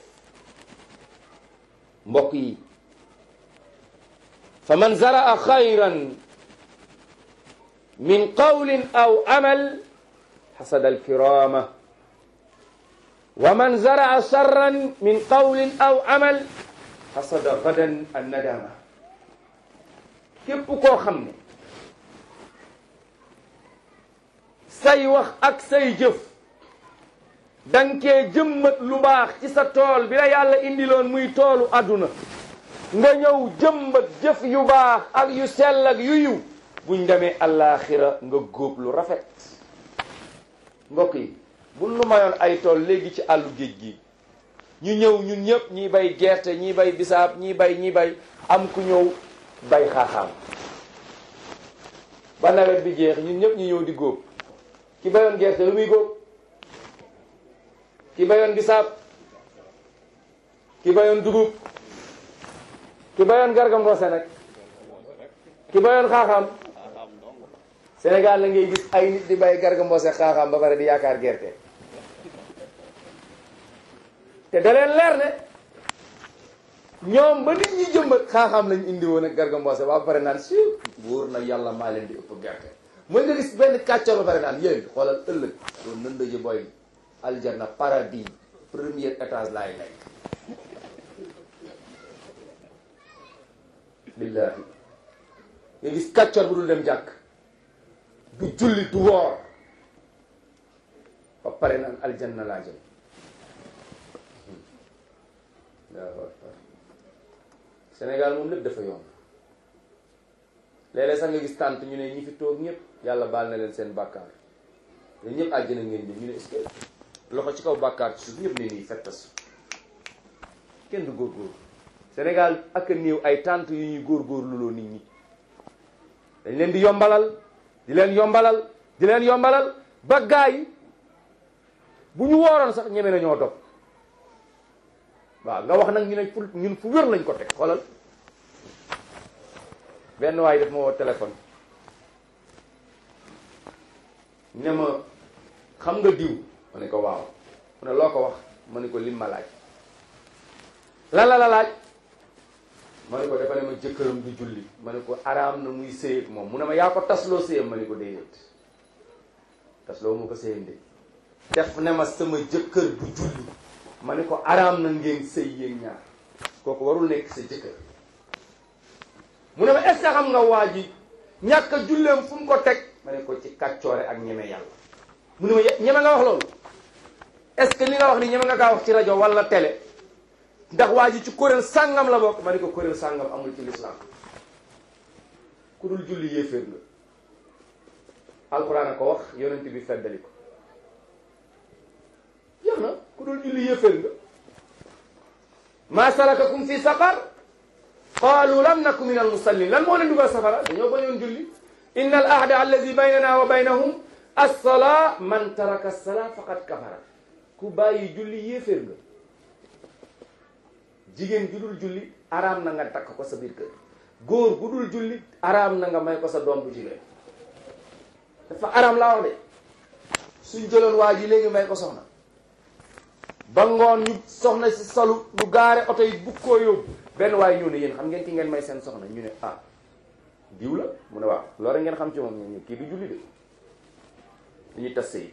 mbokk yi fa man zaraa xayran min qawlin aw amal xasada alkirama wa man zaraa sharran min qawlin aw amal xasada gadan annadama képp koo xam ne say wax ak say jëf danga kee jëmmat lu baax ci sa tool bi la yàlla indiloon muy toolu àdduna nga ñëw jëmbat jëf yu baax ak yu sell ak yu yiw buñ demee àllaaxira nga góob lu rafet mbokk yi buñ lu mayoon ay tool léegi ci àllu géej gi ñu ñëw ñun ñëpp ñii bay gerte ñii bay bisaab ñii bay ñii bay am ku ñëw bay xaaxaam ba nawet bi jeex ñun ñëpp ñu ñëw di góob ki bayoon gerte lu muy góob ki bayoon bisaab ki bayoon dugub ki bayoon gargam roose nag ki bayoon xaaxaam Sénégal la ngay gis ay nit di bay gargam roose xaaxaam ba pare di yaakaar gerte te da leen leer ne ñoom ba nit ñi jëmbat xaaxaam lañ indi woon ak gargam roose ba pare naan si wóor na yàlla maa leen di ëpp gerte mooy nga gis benn kàccoor ba pare naan yéen xoolal ëllëg loolu nëndëji boy aljanna paradis premier étage laay nekk billahi nga gis kàccoor bu dul dem jàkk du julli du woor ba pare naan aljanna laa jëm Sénégal moom lépp dafa yomb léeg-léeg sax nga gis tànt ñu ne ñi fi toog ñëpp yàlla baal na leen seen bàkkaar yéen ñëpp àjjana ngeen jëm ñu ne est-ce que loxo ci kaw bàkkaar ci suuf ñëpp ne nii fettas kenn du góorgóor Sénégal ak a néew ay tànt yu ñuy góorgóorlu loo nit ñi dañ leen di yombalal di leen yombalal di leen yombalal ba gaa yi bu ñu wooroon sax ñeme nañoo dog waaw nga wax nag ñu ne fu ñun fu wér lañ ko teg xoolal benn waay daf ma woo téléphone ne ma xam nga diw ma ne ko waaw mu ne loo ko wax ma ne ko lim ma laaj lan la la laaj ma ne ko dafa ne ma jëkkëram du julli ma ne ko araam na muy sëy ak moom mu ne ma yaa ko tasloo sëyam ma ne ko déedéet tasloo mu ko sëyam de def ne ma sama jëkkër du julli ma ne ko araam na ngeen sëy yéen ñaar kooku warul nekk sa jëkkër mu ne ma est-ce que xam nga waa ji ñàkk a julleem fu mu ko teg ma ne ko ci kàccoore ak ñeme yàlla mu ne ma ñeme nga wax loolu est-ce que li nga wax ni ñeme nga kaa wax ci rajo wala télé ndax waa ji ci kuréel sàngam la bokk ma ne ko kuréel sàngam amul ci lislaam ku dul julli yéeféer nga alxuraan a ko wax yonent bi feddali ko jeex na ku dul julli yéeféer nga maa salakakum fi saqar qaalu lam naku min al musallin lan moo leen dugal safara dañoo bañoon julli inna al ahda alladi baynana wa baynahum as-salaa man taraka as-salaa faqad kafara ku bàyyi julli yéeféer nga jigéen ju dul julli araam na nga takk ko sa biir kër góor gu dul julli araam na nga may ko sa doom bu jigéen dafa araam laa wax de suñ jëloon waa ji léegi may ko soxna ba ngoon ñu soxna si salu ñu gaare oto yi bugg koo yóbbu benn waaye ñëw ne yéen xam ngeen ki ngeen may seen soxna ñu ne ah diw la mu ne waaw loolu ngeen xam ci moom ñu kii du julli de dañuy tas sëy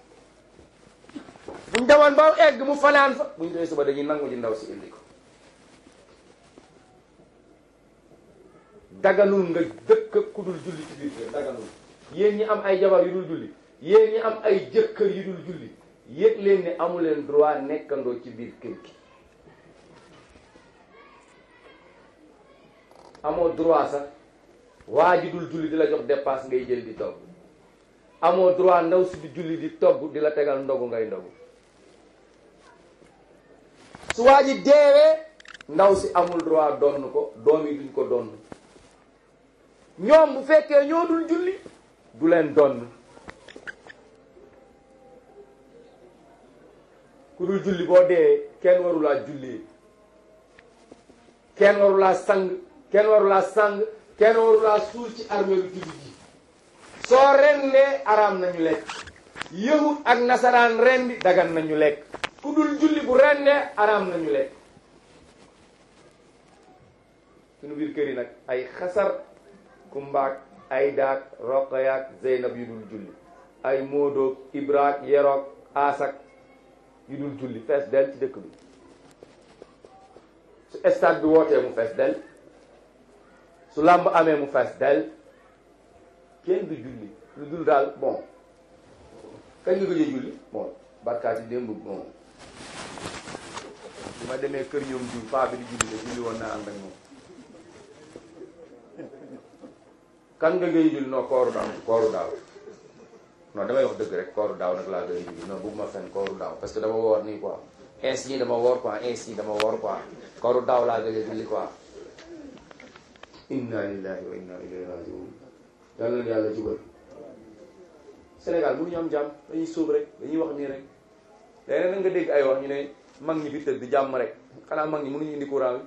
buñ demoon ba egg mu fanaan fa buñ dee suba dañuy nangu ji ndaw si indi ko daganul nga dëkk ku dul julli ci biir kër daganul yéen ñi am ay jabar yu dul julli yéen ñi am ay jëkkër yu dul julli yëg leen ne amu leen droit nekkandoo ci biir kër gi amoo droit sax waa ji dul julli di la jox dépasse ngay jël di togg amoo droit ndaw si di julli di togg di la tegal ndogu ngay ndogu. su waa ji deewee ndaw si amul droit donn ko, doom yi duñ ko donn. ñoom bu fekkee ñoo dul julli du leen donn. ku dul julli boo dee kenn warulaa jullee, kenn warulaa sang, kenn warulaa sang, kenn warulaa suul ci armeelu julli ji. soo rendee araam nañu lekk. yahud ak nasaraan rendi dagan nañu lekk. ku dul julli bu rendee araam nañu lekk. suñu biir kër yi nag ay xasar kumbaak ay daak roqayaak zeynab yu dul julli, ay moodoog ibraak yeroog aasak yu dul julli fees del ci dëkk bi. su stade bi wootee mu fees del, su làmb amee mu fees del, kenn du julli lu dul daal bon kañ nga gëjee julli bon barkaati démb bon bi ma demee kër ñoom jur paa bi di julli de julli woon naa ànd ak moom. kan nga gëj julli non kooru daaw kooru daaw non damay wax dëgg rek kooru daaw nag laa gëj julli non bëgg ma fenn kooru daaw parce que dama woor nii quoi ainsi dama woor quoi ainsi dama woor quoi kooru daaw laa gëj julli quoi. inna lillahi wa inna ilayhi rajiun. yàlla na yàlla jubal. Sénégal mënuñu am jàmm dañuy sóob rek dañuy wax nii rek léeg-léeg nag nga dégg ay wax ñu ne mag ñi fi tëdd di jàmm rek xanaa mag ñi mënuñu indi courant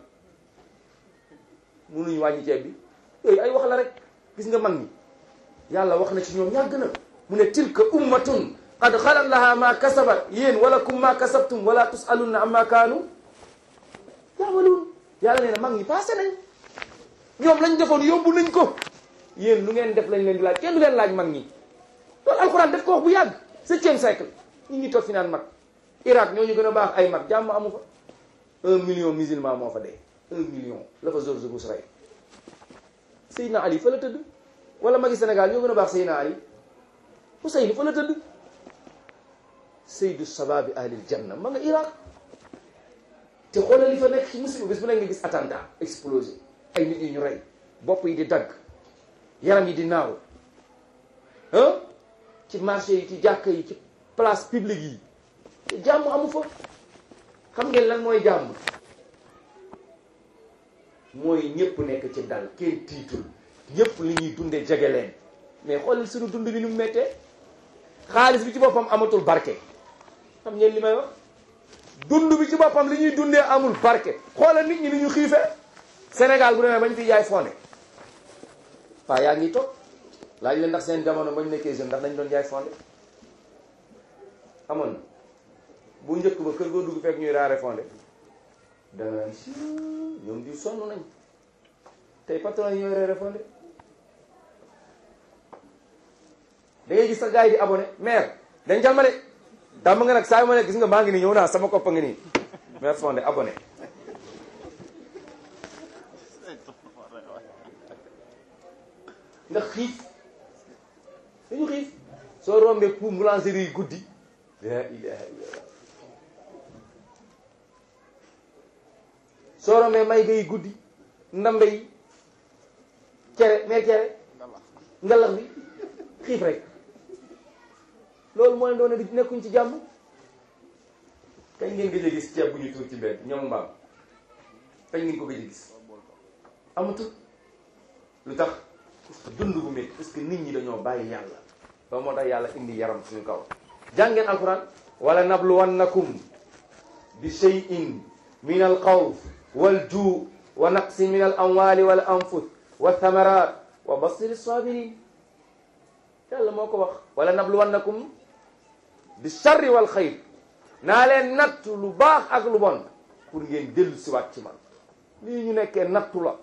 bi mënuñu wàññi ceeb bi yooyu ay wax la rek. gis nga mag ñi yàlla wax na ci ñoom ñàgg na mu ne tilka ummatun qad xalat laha ma kasabat yéen wala kum ma kasabtum wala tusaluna amma kaanu yaamaluun. yàlla nee na mag ñi passé nañ, ñoom lañ defoon yóbbu nañ ko, yéen lu ngeen def lañ leen di laaj, kenn du leen laaj mag ñi. loolu alxuraan def ko wax bu yàgg septième siècle ñi ngi toog fi naan mag. Irak ñoo ñu gën a baax ay mag, jàmm amu fa. un million musulman moo fa dee, un million la fa George Bush rey. Seydina Ali fa la tëdd, wala magi Sénégal ñoo gën a baax Seydina Ali. Ousseynou fa la tëdd. Seydu sababi ahlil janna ma nga Irak. te xoolal li fa nekk ci musiba bés bu nekk nga gis attentat explosé, ay nit yi ñu rey, bopp yi di dagg, yaram yi di naaw ah ci marché yi, ci jàkka yi, ci place publique yi. te jàmm amu fa. xam ngeen lan mooy jàmm? mooy ñëpp nekk ci dal, kenn tiitul, ñëpp li ñuy dundee jege leen. mais xoolal suñu dund bi ni mu méttee, xaalis bi ci boppam amatul barke. xam ngeen li may wax? dund bi ci boppam li ñuy dundee amul barke. xoolal nit ñi ni ñu xiifee. Sénégal bu demee bañ fi jaay fonde, paa yaa ngi toog laaj leen ndax seen jamono bañ nekkee jeune ndax dañ doon jaay fonde. amoon na bu njëkk ba kër goo dugg fekk ñuy raare fonde danga si ñoom di sonn nañ. tey patron yi ñooy reere fonde. da ngay gis sax gars yi di abonné maire dañ jàll ma de dàmm nga nag saa yu ma ne gis nga maa ngi nii ñëw naa sama koppa ngi nii maire fonde abonné. ndax xiif dañu xiif. soo rombee pour boulangerie yi guddi la ilaha illallah. soo rombee may gay guddi ndambe yi cere mais cere ngalax bi xiif rek. loolu mooy doone di nekkuñ ci jàmm. kañ ngeen gëj a gis ceeb bu ñu tuur ci mbedd ñoom mbaam kañ ngeen ko gëj a gis amatul. lu tax? parce que dund bu métti, parce que nit ñi dañoo bàyyi yàlla. loolu moo tax yàlla indi yaram suñu kaw. jàngeen alquran wala nabluwannakum bi shay'in min al xawf wal juu wa naqsin min al amwali wal anfus wa thamarat wa basir sabirin. yàlla moo ko wax wala nabluwannakum bi sharri wal xayr. naa leen nattu lu baax ak lu bon pour ngeen dellu siwaat ci man. lii ñu nekkee nattu la.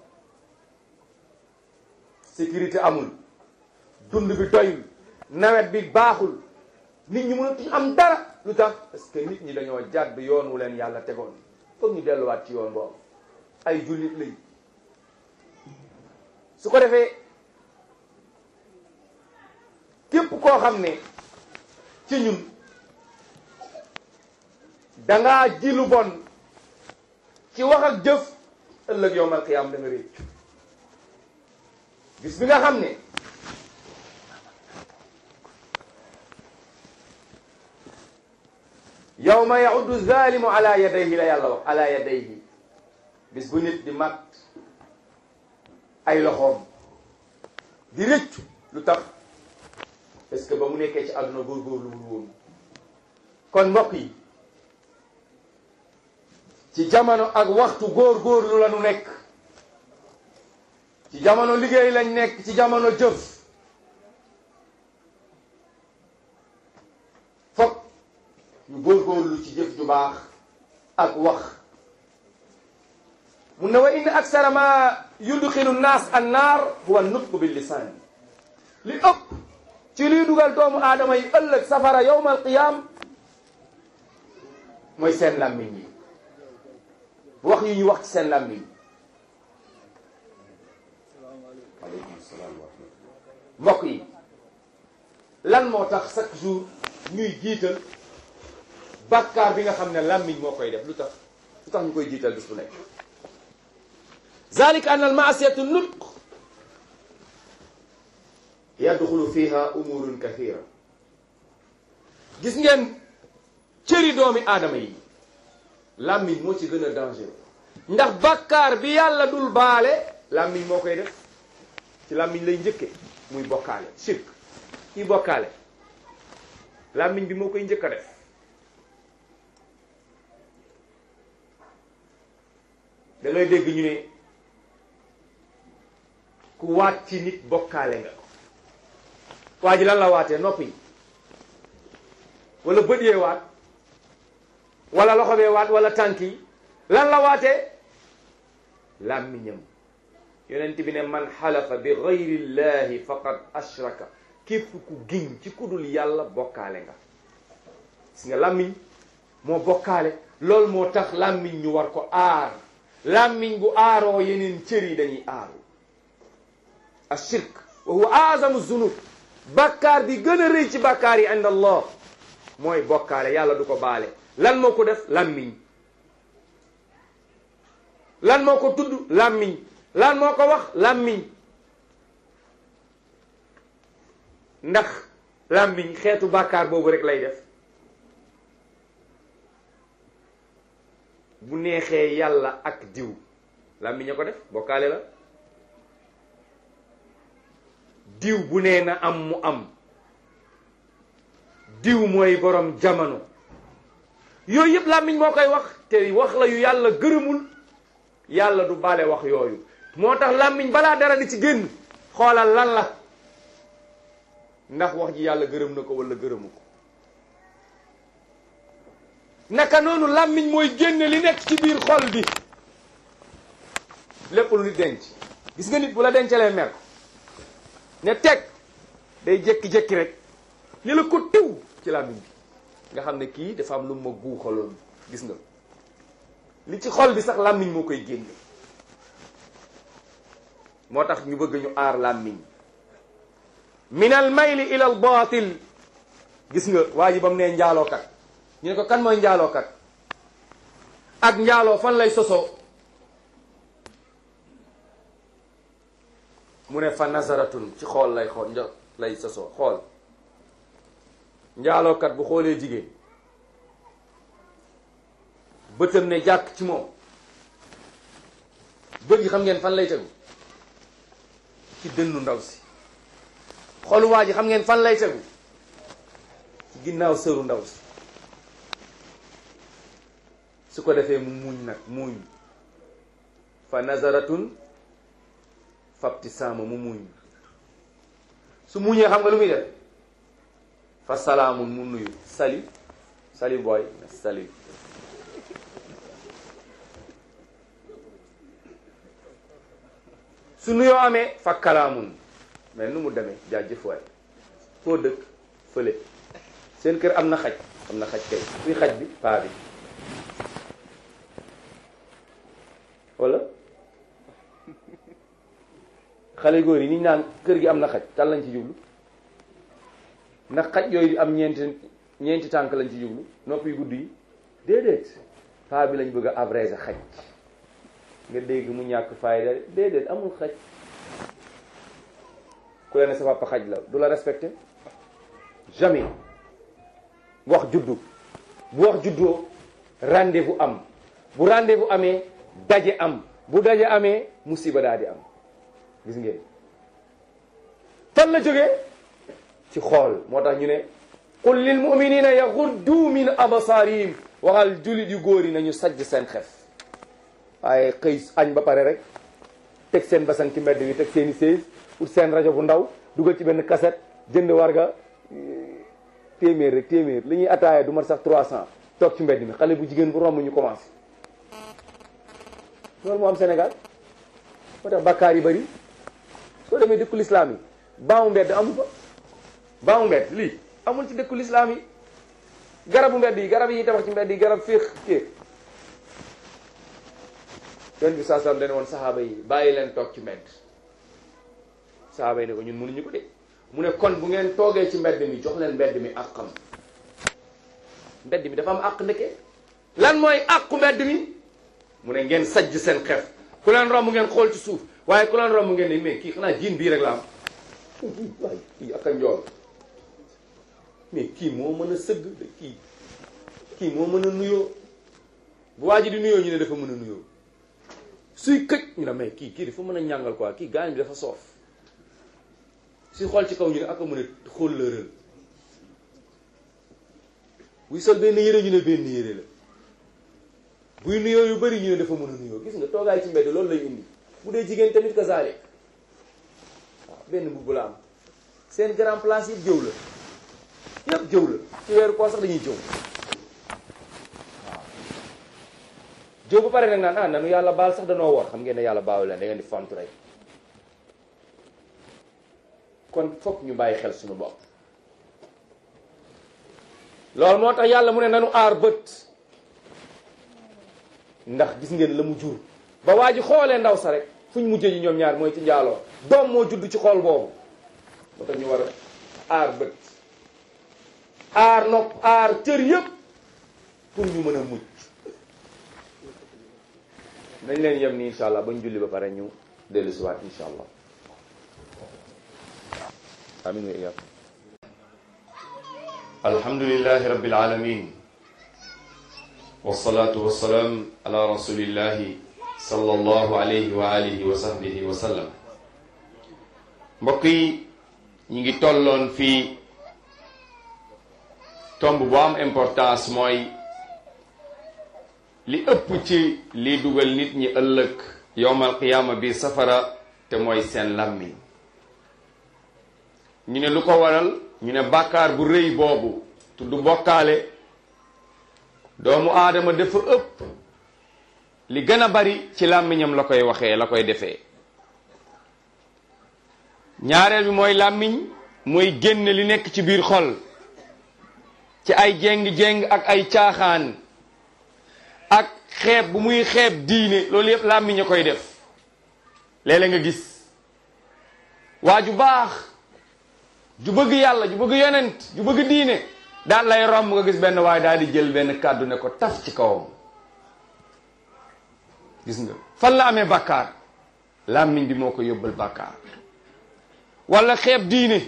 sécurité amul, dund bi doyul, nawet bi baaxul, nit ñi mënatuñu am dara. lu tax? parce que nit ñi dañoo jàdd yoon wu leen yàlla tegoon. foog ñu delluwaat ci yoon boobu. ay jullit lañ. su ko defee képp koo xam ne ci ñun dangaa ji lu bon ci wax ak jëf, ëllëg yawmal qiyaam da nga réccu. bis bi nga xam ne yawma yauddu zalimu ala yadayhi la yàlla wax ala yadayhi bis bu nit di mat ay loxoom di rëccu lu tax est-ce que ba mu nekkee ci àdduna góorgóorlu wul woon kon mbokk yi ci jamono ak waxtu góorgóorlu la nu nekk ci jamono liggéey lañ nekk ci jamono jëf fokk ñu góorgóorlu ci jëf ju baax ak wax mun na wa inna aksara ma yudxilu nnaas annaar huwa nutqu bil lisaan li ëpp ci liy dugal doomu aadama yi ëllëg safara yawma alqiyam mooy seen làmmiñ yi wax yi ñu wax ci seen làmmiñ aleykum salaam wa rahmatullah mbokk yi lan moo tax chaque jour ñuy jiital bàkkaar bi nga xam ne làmmiñ moo koy def lu tax lu tax ñu koy jiital bis bu nekk zalika an al maasiyatu nutq yadxulu fiha umurun kathira gis ngeen cëri doomi aadama yi làmmiñ moo ci gën a danger ndax bàkkaar bi yàlla dul baale làmmiñ moo koy def ci làmmiñ lay njëkke muy bokkaale shirk kii bokkaale làmmiñ bi moo koy njëkk a def da ngay dégg ñu ne ku waat ci nit bokkaale nga waa ji lan la waatee nopp yi wala bët yee waat wala loxo bee waat wala tànk yi lan la waatee làmmiñam yonent bi ne man xalafa bi gayri llahi faqad ashraka képp ku giñ ci kudul yàlla bokkaale nga gis nga làmmiñ moo bokkaale loolu moo tax làmmiñ ñu war ko aar làmmiñ bu aaroo yeneen cër yi dañuy aaru ashirk wa huwa azamu zunub bàkkaar bi gën a rëy ci bàkkaar yi inda allah mooy bokkaale yàlla du ko baale lan moo ko def làmmiñ lan moo ko tudd làmmiñ lan moo ko wax làmmiñ ndax làmmiñ xeetu bàkkaar boobu rek lay def bu neexee yàlla ak diw làmmiñ a ko def bokkaale la diw bu nee na am mu am diw mooy borom jamono yooyu yëpp làmmiñ moo koy wax te wax la yu yàlla gërëmul yàlla du bale wax yooyu moo tax làmmiñ balaa dara di ci génn xoolal lan la ndax wax ji yàlla gërëm na ko wala gërëmu ko naka noonu làmmiñ mooy génne li nekk ci biir xol bi lépp lu nit denc gis nga nit bu la dencalee mer ko ne teg day jékki-jékki rek ni la ko tiw ci làmmiñ bi nga xam ne kii dafa am lu ma guuxaloon gis nga li ci xol bi sax làmmiñ moo koy génne moo tax ñu bëgg ñu aar làmmiñ min al mayli ila al batil gis nga waa ji ba mu nee njaalookat ñu ne ko kan mooy njaalookat ak njaaloo fan lay sosoo mu ne fa nazaratun ci xool lay xool nja lay sosoo xool njaalookat bu xoolee jigéen bëtam ne jàkk ci moom bët yi xam ngeen fan lay tegu ci dënnu ndaw si xoolu waa ji xam ngeen fan lay tegu ci ginnaaw sëru ndaw si su ko defee mu muuñ nag muuñ fa nazaratun fabtisaama mu muuñ su muuñee xam nga lu muy def fa salaamun mu nuyu sali sali booy sali su nuyoo amee fa kalaamun mais nu mu demee jaajëf waay foo dëkk fële seen kër am na xaj am na xaj kay kuy xaj bi paa bi wala xale góor yi ni ñu naan kër gi am na xaj tal lañ ci jublu ndax xaj yooyu di am ñeenti ñeenti tànk lañ ci jublu noppi gudd yi déedéet paa bi lañ bëgg a abréger xaj nga dégg mu ñàkk fayda déedéet amul xaj ku la ne sa papa xaj la du la respecté jamais wax juddu bu wax juddoo rendez-vous am bu rendez-vous amee daje am bu daje amee musiba daa di am gis ngeen fan la jógee ci xool moo tax ñu ne qul lil muminina yaghuddu min absaarihim waxal jullit yu góor yi nañu sajj seen xef waaye xëy añ ba pare rek teg seen basan ci mbedd bi teg seen i sées ut seen rajo bu ndaw dugal ci benn cassette jënd warga téeméer rek téeméer li ñuy ataaya du mat sax trois cent toog ci mbedd mi xale bu jigéen bu romb ñu commencé loolu moo am Sénégal moo tax bakkaar yi bëri soo demee dëkku lislaam yi baamu mbedd amu fa baamu mbedd lii amul ci dëkku lislaam yi garabu mbedd yi garab yi ñuy tabax ci mbedd yi garab féex kéer yoon bi saa sallam dañ woon saxaaba yi bàyyi leen toog ci mbedd saxaaba yi ne ko ñun mënuñu ko de mu ne kon bu ngeen toogee ci mbedd mi jox leen mbedd mi àqam mbedd mi dafa am àq ndeke lan mooy àqu mbedd mi mu ne ngeen sajj seen xef ku leen romb ngeen xool ci suuf waaye ku leen romb ngeen ne mais kii xanaa jiin bii rek la am waay kii ak a njool mais kii moo mën a sëgg kii kii moo mën a nuyoo bu waa ji di nuyoo ñu ne dafa mën a nuyoo suy këj ñu ne mais kii kii dafa mën a ñàngal quoi kii gaañ bi dafa soof suy xool ci kaw ñu ne ak a mën a xool lëral buy sol benn yére ñu ne benn yére la buy nuyoo yu bëri ñu ne dafa mën a nuyoo gis nga toogaay ci mbedd loolu lay indi bu dee jigéen tamit ka zaale waaw benn mbubb la am seen grand place yëpp jëw la yëpp jëw la ci weeru koo sax dañuy jëw waaw jëw ba pare nag naan ah nanu yàlla baal sax danoo war xam ngeen ne yàlla baalu leen da ngeen di fontu rek kon fokk ñu bàyyi xel suñu bopp loolu moo tax yàlla mu ne nanu aar bët ndax gis ngeen la mu jur ba waa ji xoolee ndaw sa rek fu ñu mujjee ji ñoom ñaar mooy ci njaaloo doom moo judd ci xool boobu moo tax ñu war a aar bët aar nopp aar cër yëpp pour ñu mën a mucc nañ leen yem ni insha allah ba ñu julli ba pare ñu dellu si waat insha allah amin wa iyaakum alhamdulillahi rabbil alamin wassalatu wassalaam ala rasulillahi sallallahu alayhi wa alihi wa sahbihi wa sallam mbokk yi ñi ngi tolloon fii tomb bu am importance mooy li ëpp ci li dugal nit ñi ëllëg yowmal qiyaama bi safara te mooy seen làmmiñ ñu ne lu ko waral ñu ne bàkkaar bu rëy boobu tudd bokkaale doomu aadama dafa ëpp li gën a bari ci làmmiñam la koy waxee la koy defee ñaareel bi mooy làmmiñ mooy génn li nekk ci biir xol ci ay jéng-jéng ak ay caaxaan ak xeeb bu muy xeeb diine loolu yëpp làmmiñ a koy def léeg-léeg nga gis waa ju baax ju bëgg yàlla ju bëgg yonent ju bëgg diine daal lay romb nga gis benn waaye daal di jël benn kàddu ne ko taf ci kawam gis nga fan la amee bàkkaar làmmiñ bi moo ko yóbbal bàkkaar wala xeeb diine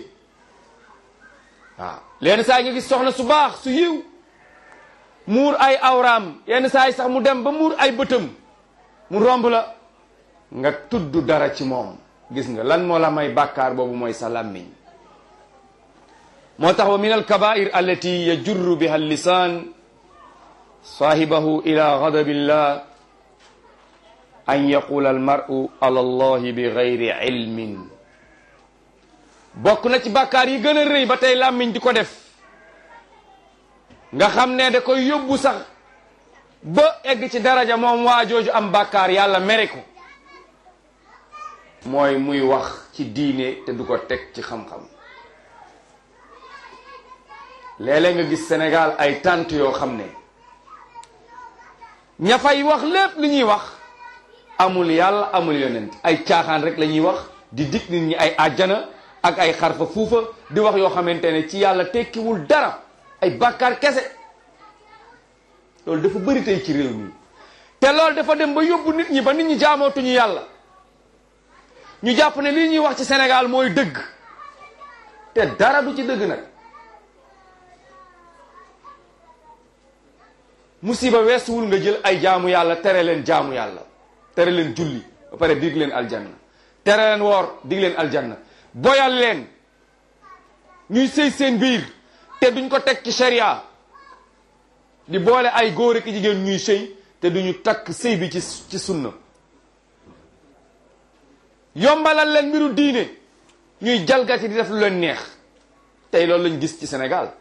waaw lenn saa yi nga gis soxna su baax su yiw muur ay awraam yenn saa yi sax mu dem ba muur ay bëtam mu romb la nga tudd dara ci moom gis nga lan moo la may bàkkaar boobu mooy sa làmmiñ moo tax wa min alkabair allati yajurru biha allisan saahibahu ila ghadabillah an yaqula almaru ala allahi bi gayri ilmin bokk na ci bàkkaar yi gën a rëy ba tey làmmiñ di ko def nga xam ne da koy yóbbu sax ba egg ci daraja moom waa jooju am bàkkaar yàlla mere ko mooy muy wax ci diine te du ko teg ci xam-xam léeg-léeg nga gis Sénégal ay tànt yoo xam ne ña fay wax lépp li ñuy wax amul yàlla amul yonent ay caaxaan rek la ñuy wax di dig nit ñi ay àjjana ak ay xarfa fuufa di wax yoo xamante ne ci yàlla tekkiwul dara ay bàkkaar kese loolu dafa bëri tey ci réew mi te loolu dafa dem ba yóbbu nit ñi ba nit ñi jaamootuñu yàlla ñu jàpp ne lii ñuy wax ci Sénégal mooy dëgg te dara du ci dëgg nag musiba weesuwul nga jël ay jaamu yàlla tere leen jaamu yàlla tere leen julli ba pare dig leen aljanna tere leen woor dig leen aljanna boyal leen ñuy sëy seen biir te duñ ko teg ci sharia di boole ay góor ak jigéen ñuy sëy te duñu takk sëy bi ci ci sunna yombalal leen mbiru diine ñuy jalgati di def lu leen neex tey loolu lañ gis ci Sénégal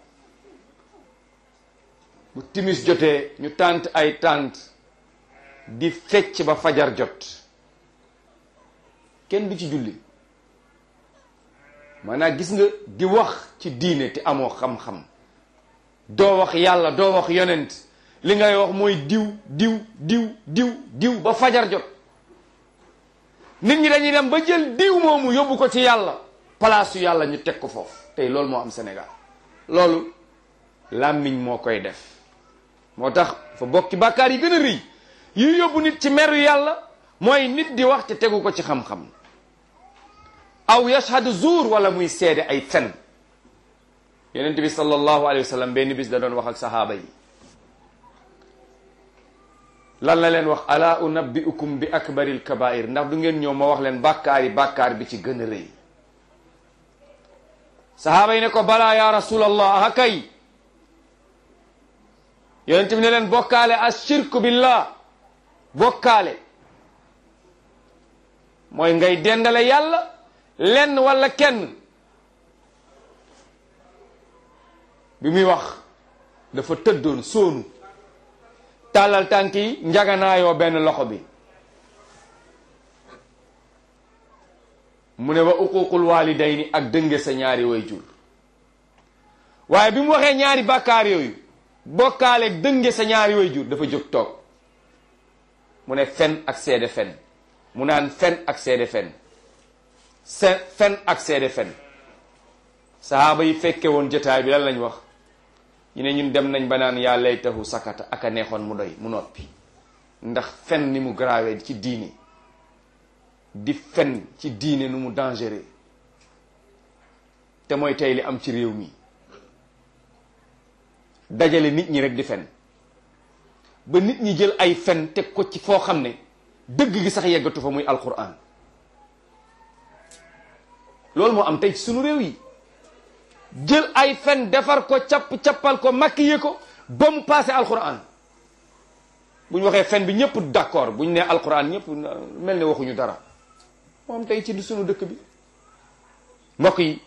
bu timis jotee ñu tànt ay tànt di fecc ba fajar jot kenn du ci julli maanaam gis nga di wax ci diine te amoo xam-xam doo wax yàlla doo wax yonent li ngay wax mooy diw diw diw diw diw ba fajar jot nit ñi dañuy dem ba jël diw moomu yóbbu ko ci yàlla palaasu yàlla ñu teg ko foofu tey loolu moo am Sénégal loolu làmmiñ moo koy def moo tax fa bokki bàkkaar yi gën a rëy yi yóbbu nit ci meru yàlla mooy nit di wax te tegu ko ci xam-xam aw yashhadu zuur wala muy seede ay fen yonent bi sallallahu alayhi wa sallam benn bis da doon wax ak sahaaba yi lan la leen wax ala unabbiukum bi akbaril kabair ndax du ngeen ñëw ma wax leen bàkkaar yi bàkkaar bi ci gën a rëy sahaaba yi ne ko balaa ya rasulallah aha kay yonent bi ne leen bokkaale ashirku billah bokkaale mooy ngay dendale yàlla lenn wala kenn bi muy wax dafa tëddoon sóonu tàllal tànk yi njaganaayoo benn loxo bi mu ne wa uququl walidayni ak dënge sa ñaari way jur waaye bi mu waxee ñaari bàkkaar yooyu bokkaale dënge sa ñaari way jur dafa jóg toog mu ne fen ak seede fen mu naan fen ak seede fen se fen ak seede fen sahaaba yi fekke woon jotaay bi lan lañ wax ñu ne ñun dem nañ ba naan yaa laytahu sakata ak a neexoon mu doy mu noppi ndax fen ni mu grave ci diine di fen ci diine nu mu dangereux te mooy tey li am ci réew mi dajale nit ñi rek di fen ba nit ñi jël ay fen teg ko ci foo xam ne dëgg gi sax yeggatu fa muy alquran loolu moo am tey ci sunu réew yi jël ay fen defar ko capp-cappal ko maquillé ko ba mu passé alquran bu ñu waxee fen bi ñëpp d'accord bu ñu nee alquran ñëpp mel ne waxuñu dara moo am tey ci sunu dëkk bi mbokk yi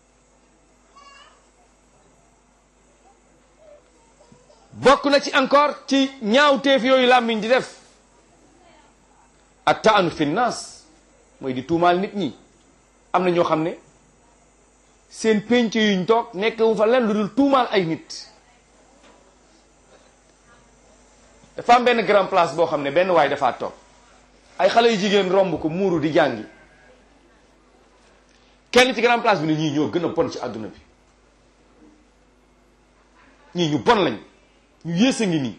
bokk na ci encore ci ñaawteef yooyu làmmiñ di def ak taanu fi naas mooy di tuumaal nit ñi am na ñoo xam ne seen pénc yuñ toog nekk wu fa leen lu dul tuumaal ay nit dafa am benn grand place boo xam ne benn waay dafaa toog ay xale yu jigéen romb ko muuru di jàngi kenn ci grand place bi ne ñii ñoo gën a bon ci àdduna bi ñii ñu bon lañ ñu yées a ngi nii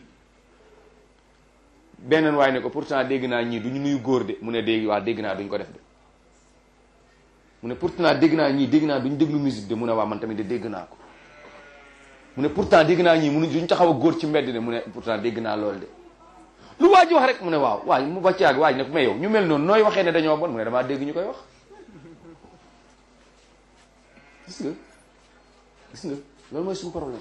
beneen waay ne ko pourtant dégg naa ñii du ñu nuyu góor de mu ne dégg waa dégg naa duñ ko def de mu ne pourtant dégg naa ñii dégg naa duñ déglu musique de mu ne waa man tamit de dégg naa ko mu ne pourtant dégg naa ñii mu duñ taxaw a góor ci mbedd de mu ne pourtant dégg naa loolu de lu waa ji wax rek mu ne waaw waay mu bàcc ak waaj ne ko mais yow ñu mel noonu nooy waxee ne dañoo bon mu ne damaa dégg ñu koy wax gis nga gis nga loolu mooy suñu problème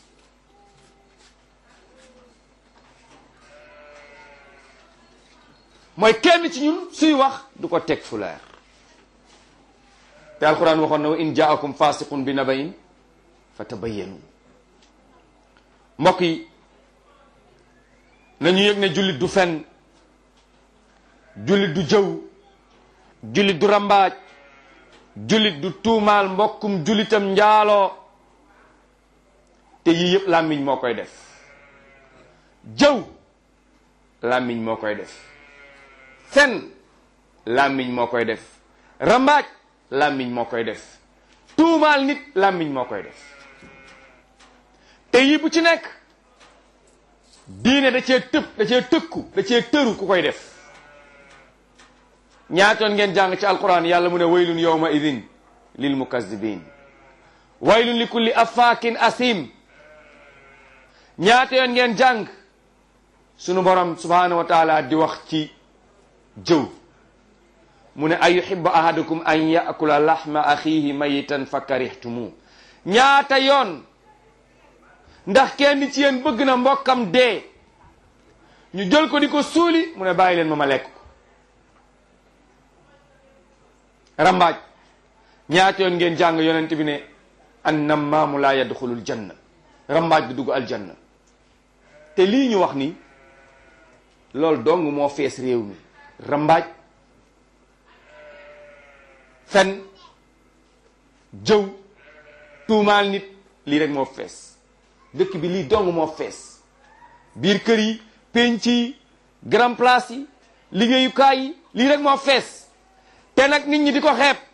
mooy kenn ci ñun suy wax du ko teg fu leer te alquran waxoon na wa in jaakum fasiqun bi nabayin fa tabayyanu mbokk yi nañu yëg ne jullit du fen jullit du jëw jullit du rambaaj jullit du tuumaal mbokkum jullitam njaaloo te yii yëpp làmmiñ moo koy def jëw làmmiñ moo koy def fen làmmiñ moo koy def rambaaj làmmiñ moo koy def tuumaal nit làmmiñ moo koy def te yii bu ci nekk diine da cee tëb da cee tëkku da cee tëru ku koy def ñaatoon ngeen jàng ci alquran yàlla mu ne waylun yawma idin lil mukazzibin waylun li kulli afaakin asim ñaata yoon ngeen jàng sunu borom subhanahu wa taala di wax ci jëw mu ne ay yuhibbu ahadukum an yaakula lahma axihi mayitan fa karihtumu ñaata yoon ndax kenn ci yéen bëgg na mbokkam dee ñu jël ko di ko suuli mu ne bàyyi leen ma ma lekk ko rambaaj ñaata yoon ngeen jàng yonent bi ne an nammaamu laa yadxulul janna rambaaj du dugg aljanna te lii ñu wax ni loolu dong moo fees réew mi rambaaj fen jëw tuumaal nit lii rek moo fees dëkk bi lii dong moo fees biir kër yi penc yi grand place yi liggéeyukaay yi lii rek moo fees te nag nit ñi di ko xeeb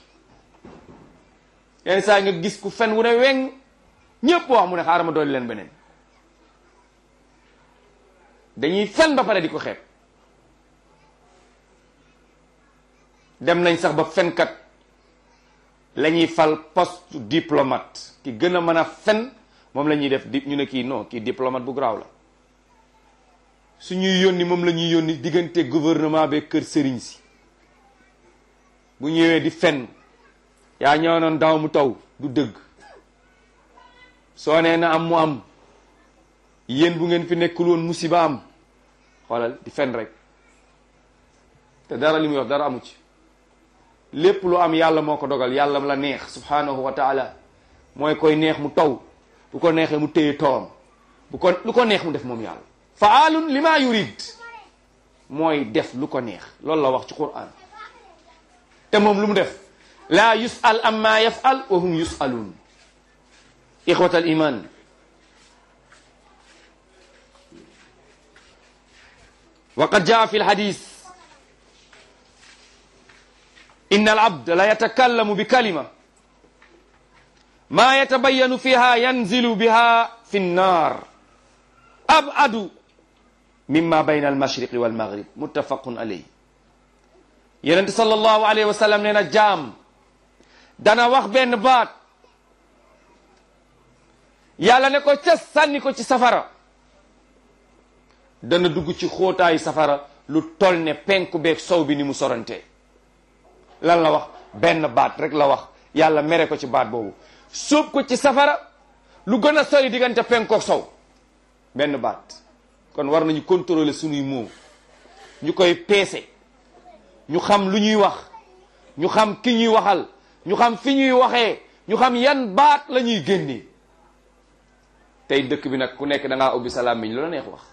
yenn saa nga gis ku fen wu ne weng ñépp wax mu ne xaaral ma dooli leen beneen dañuy fen ba pare di ko xeeb dem nañ sax ba fenkat la ñuy fal poste diplomate ki gën a mën a fen moom la ñuy def di ñu ne kii non kii diplomate bu garaaw la su ñuy yónni moom la ñuy yónni diggante gouvernement be kër sëriñ si bu ñëwee di fen yaa ñëwoon daaw mu taw du dëgg soo nee na am mu am yéen bu ngeen fi nekkul woon musiba am xoolal di fen rek te dara li muy wax dara amu ci lépp lu am yàlla moo ko dogal yàlla la neex subhanahu wa taala mooy koy neex mu taw bu ko neexee mu téye tawam bu ko lu ko neex mu def moom yàlla faalun lima yurid mooy def lu ko neex loolu la wax ci Qur'an te moom lu mu def laa yus'al amma yaf'al wa hum yus'alun ixwat al iman wa qad jaa fi lhadis inna al abd la yatakallamu bi kalima ma yatabayanu fiha yanzilu biha fi nnar abadu mimma bayna almashriqi walmaghrib muttafaqun alayhi yonent sallallahu alayhi wa sallam nee na jaam dana wax benn baat yàlla ne ko ca sànni ko ci safara dana dugg ci xóotaayu safara lu tol ne penku beeg sow bi ni mu sorante lan la wax benn baat rek la wax yàlla mere ko ci baat boobu sóob ko ci safara lu gën a sori diggante penkook sow benn baat kon war nañu contrôler sunuy moom ñu koy peese ñu xam lu ñuy wax ñu xam ki ñuy waxal ñu xam fi ñuy waxee ñu xam yan baat la ñuy génnee tey dëkk bi nag ku nekk da ngaa ubbi sa làmmiñ lu la neex wax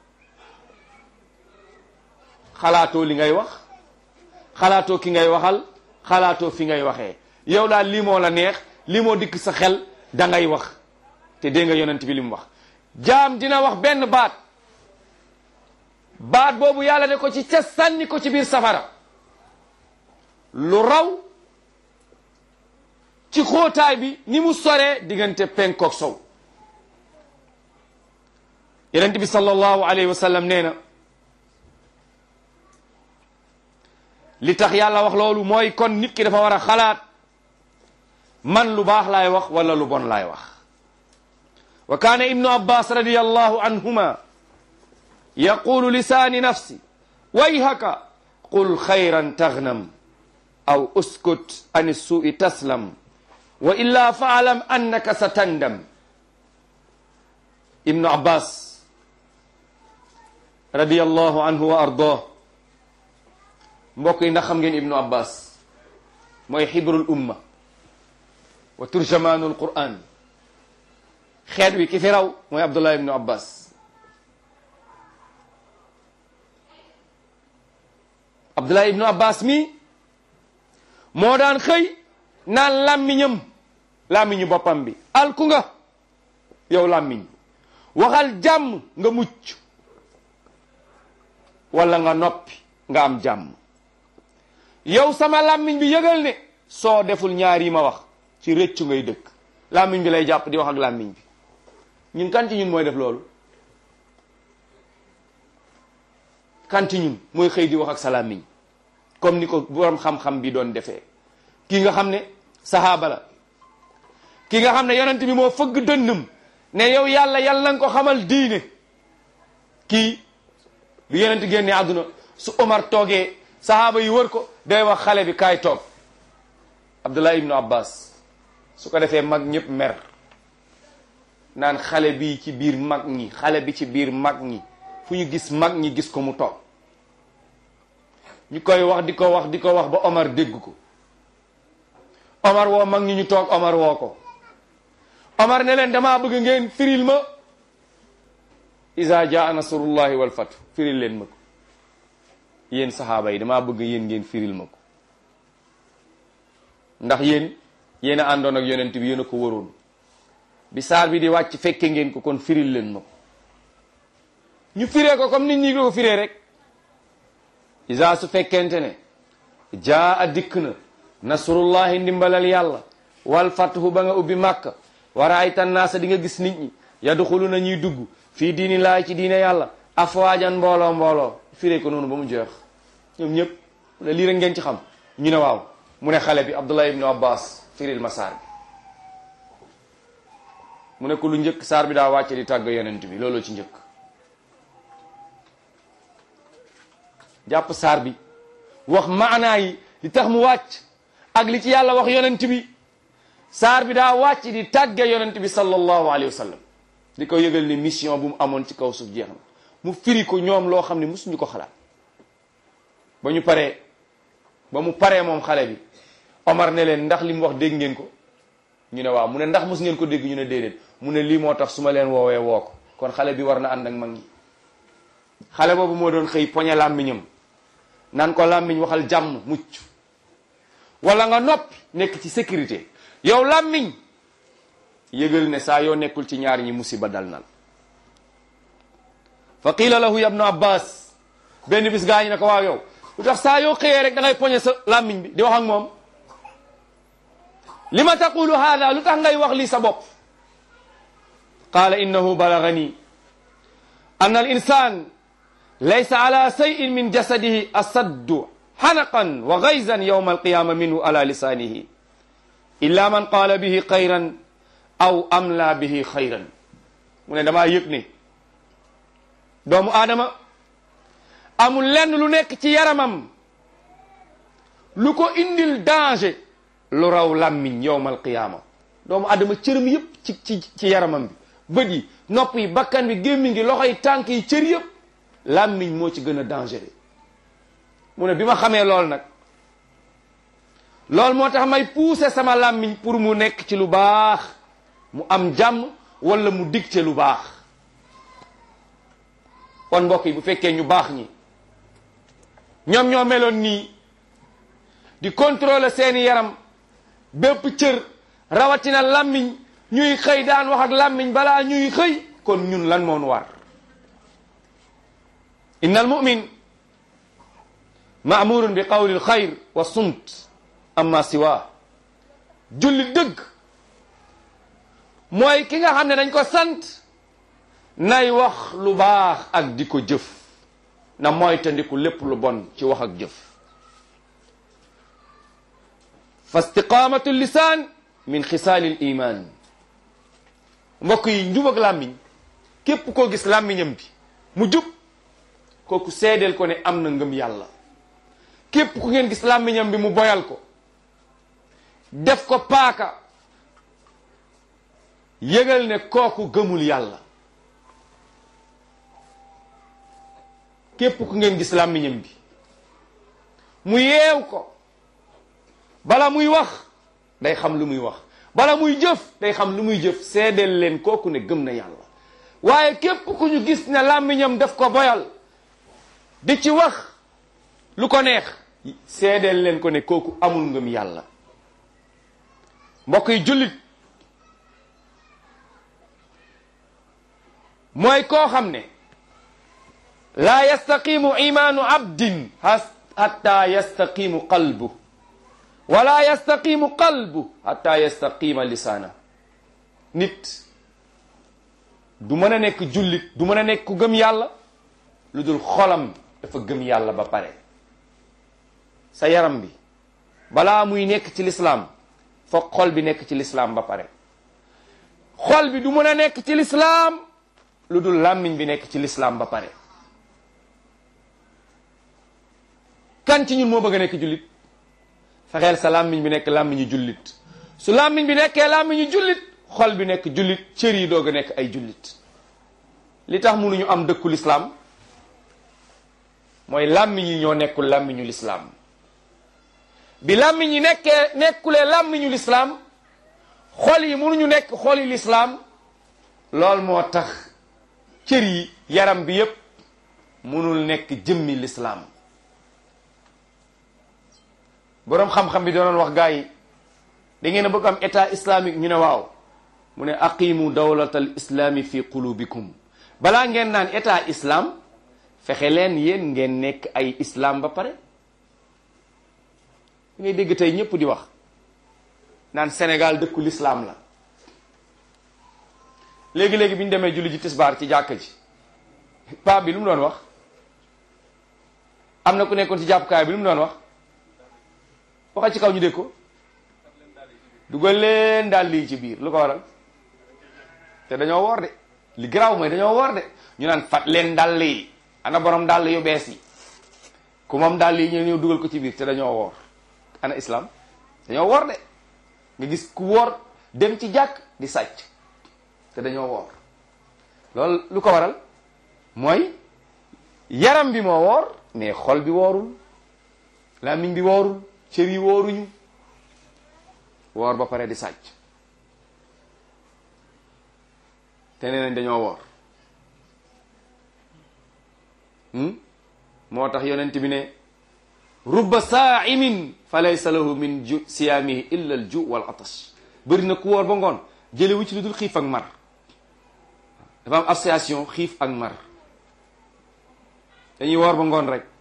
xalaatoo li ngay wax xalaatoo ki ngay waxal xalaatoo fi ngay waxee yow daal lii moo la neex lii moo dikk sa xel da ngay wax te dégg nga yonent bi li mu wax jaam dina wax benn baat baat boobu yàlla ne ko ci ca sànni ko ci biir safara lu raw ci xóotaay bi ni mu soree diggante penkook sow yonent bi sallallahu alayhi wa sallam nee na li tax yàlla wax loolu mooy kon nit ki dafa war a xalaat man lu baax laay wax wala lu bon laay wax wa kaana ibnu abbas radiyallahu anhuma yaqulu lisaani nafsi wayhaka qul xayran tagnam aw uskut an suui taslam wa illa faalam annaka sa tandam ibnu abbas radiyallahu anhu wa ardah mbokk yi ndax xam ngeen ibnu abbas mooy xibrul umma wa turjamaanul quran xeet wi ki fi raw mooy abdullah ibnu abbas abdullah ibnu abbas mi moo daan xëy naan làmmiñam làmmiñu boppam bi alku nga yow làmmiñ waxal jàmm nga mucc wala nga noppi nga am jàmm yow sama làmmiñ bi yëgal ne soo deful ñaar yi ma wax ci rëccu ngay dëkk làmmiñ bi lay jàpp di wax ak làmmiñ bi ñun kan ci ñun mooy def loolu kan ci ñun mooy xëy di wax ak sa làmmiñ comme ni ko borom xam-xam bi doon defee kii nga xam ne sahaaba la kii nga xam ne yonent bi moo fëgg dënnam ne yow yàlla yàlla nga ko xamal diine kii bi yonent génne àdduna su Omar toogee sahaaba yi wër ko day wax xale bi kaay toog Abdullah ibnu Abbas su ko defee mag ñëpp mer naan xale bi ci biir mag ñi xale bi ci biir mag ñi fu ñu gis mag ñi gis ko mu toog ñu koy wax di ko wax di ko wax ba Omar dégg ko Omar woo mag ñi ñu toog Omar woo ko Omar ne leen damaa bëgg ngeen firil ma iza jaa nasrullahi wal fath firil leen ma ko yéen saxaaba yi damaa bëgg yéen ngeen firil ma ko ndax yéen yéen a àndoon ak yonent bi yéen a ko waroon bi saar bi di wàcc fekke ngeen ko kon firil leen ma ko ñu firee ko comme nit ñi ko firee rek isa su fekkente ne jaa a dikk na nasrullahi ndimbalal yàlla wal fathu ba nga ubbi màkka wa raayta naasa di nga gis nit ñi yadxuluna ñuy dugg fii diini laay ci diine yàlla afwaajan mbooloo mbooloo firee ko noonu ba mu jeex ñoom ñëpp mu ne lii rek ngeen ci xam ñu ne waaw mu ne xale bi Abdullah ibnu Abbas firil ma saar bi mu ne ko lu njëkk saar bi daa wàcce di tàgg yonent bi looloo ci njëkk jàpp saar bi wax maanaa yi li tax mu wàcc ak li ci yàlla wax yonent bi saar bi daa wàcc di tàgge yonent bi sallallahu alayhi wa sallam di ko yëgal ni mission bu mu amoon ci kaw suuf jeex na mu firi ko ñoom loo xam ne mosuñu ko xalaat ba ñu paree ba mu paree moom xale bi Omar ne leen ndax li mu wax dégg ngeen ko ñu ne waaw mu ne ndax mos ngeen ko dégg ñu ne déedéet mu ne lii moo tax su ma leen woowee woo ko kon xale bi war na ànd ak mag ñi xale boobu moo doon xëy poñe làmmiñam naan ko làmmiñ waxal jàmm mucc wala nga noppi nekk ci sécurité yow làmmiñ yëgal ne saa yoo nekkul ci ñaar ñi musiba dal na la fa qiila lahu ya ibnu Abbas benn bis gaa ñi ne ko waaw yow lu tax saa yoo xëyee rek da ngay poñe sa làmmiñ bi di wax ak moom lima taqulu hada lu tax ngay wax lii sa bopp qaala innahu balagani anna al insan laysa ala shay'in min jasadihi asaddu xanaqan wa gayzan yawma alqiyama minhu ala lisanihi illa man qaala bihi xayran aw amla bihi xayran mu ne damaa yëg ne doomu aadama amul lenn lu nekk ci yaramam lu ko indil danger lu raw làmmiñ yawma alqiyama doomu aadama cëram yëpp ci ci ci yaramam bi bët yi nopp yi bakkan bi gémmiñ gi loxo yi tànk yi cër yëpp làmmiñ moo ci gën a dangereux mu ne bi ma xamee lool nag loolu moo tax may pousser sama làmmiñ pour mu nekk ci lu baax mu am jàmm wala mu dicté lu baax kon mbokk yi bu fekkee ñu baax ñi ñoom ñoo meloon nii di contrôler seeni yaram bépp cër rawatina làmmiñ ñuy xëy daan wax ak làmmiñ balaa ñuy xëy kon ñun lan moon war inna al mumin maamurun bi qawli alxayr wa sumt amma siwa julli dëgg mooy ki nga xam ne dañ ko sant nay wax lu baax ak di ko jëf na moytandiku lépp lu bon ci wax ak jëf fa istiqamatu lisan min xisaali l iman mbokk yi njub ak làmmiñ képp koo gis làmmiñam bi mu jub kooku seedeel ko ne am na ngëm yàlla képp ku ngeen gis làmmiñam bi mu boyal ko def ko paaka yëgal ne kooku gëmul yàlla képp ku ngeen gis làmmiñam bi mu yeew ko bala muy wax day xam lu muy wax bala muy jëf day xam lu muy jëf seedeel leen kooku ne gëm na yàlla waaye képp ku ñu gis ne làmmiñam def ko boyal di ci wax lu ko neex seedeel leen ko ne kooku amul ngëm yàlla mbokk yi jullit mooy koo xam ne laa yastaqimu imaanu abdin hatta yastaqimu qalbu wala yastaqimu qalbu hatta yastaqima lisaana nit du mën a nekk jullit du mën a nekk ku gëm yàlla lu dul xolam dafa gëm yàlla ba pare sa yaram bi balaa muy nekk ci lislaam foog xol bi nekk ci lislaam ba pare xol bi du mën a nekk ci lislaam lu dul làmmiñ bi nekk ci lislaam ba pare kan ci ñun moo bëgg a nekk jullit fexeel sa làmmiñ bi nekk làmmiñu jullit su làmmiñ bi nekkee làmmiñu jullit xol bi nekk jullit cër yi doog a nekk ay jullit li tax mënuñu am dëkku lislaam mooy làmmiñ yi ñoo nekkul làmmiñu lislaam bi làmmiñ yi nekkee nekkulee làmmiñu lislaam xol yi mënuñu nekk xol yi lislaam loolu moo tax cër yi yaram bi yépp mënul nekk jëmmi lislaam boroom xam-xam bi doonoon wax gaa yi da ngeen a bëgg am état islamique ñu ne waaw mu ne aqimu dawlatal islami fi qulubikum balaa ngeen naan état islam fexe leen yéen ngeen nekk ay islam ba pare ngay dégg tey ñëpp di wax naan Sénégal dëkku l'islam la léegi-léegi bi ñu demee julli ji tisbaar ci jàkka ji paa bi lu mu doon wax am na ku nekkoon ci jàppukaay bi lu mu doon wax waxal ci kaw ñu dégg ko dugal leen daal lii ci biir lu ko waral te dañoo woor de li garaaw mooy dañoo woor de ñu naan fat leen dàll yi ana borom dàll yu bees yi ku moom dàll yi ñu ñëw dugal ko ci biir te dañoo woor ana islam dañoo woor de nga gis ku woor dem ci jàkk di sàcc te dañoo woor loolu lu ko waral mooy yaram bi moo woor mais xol bi woorul làmmiñ bi woorul cër yi wooruñu woor ba pare di sàcc te nee nañ dañoo woor moo tax yonent bi ne rubba saa'imin fa laysa lahu min ju siyaamihi illa al ju wal atash bëri na ku woor ba ngoon jële wu ci lu dul xiif ak mar dafa am association xiif ak mar dañuy woor ba ngoon rek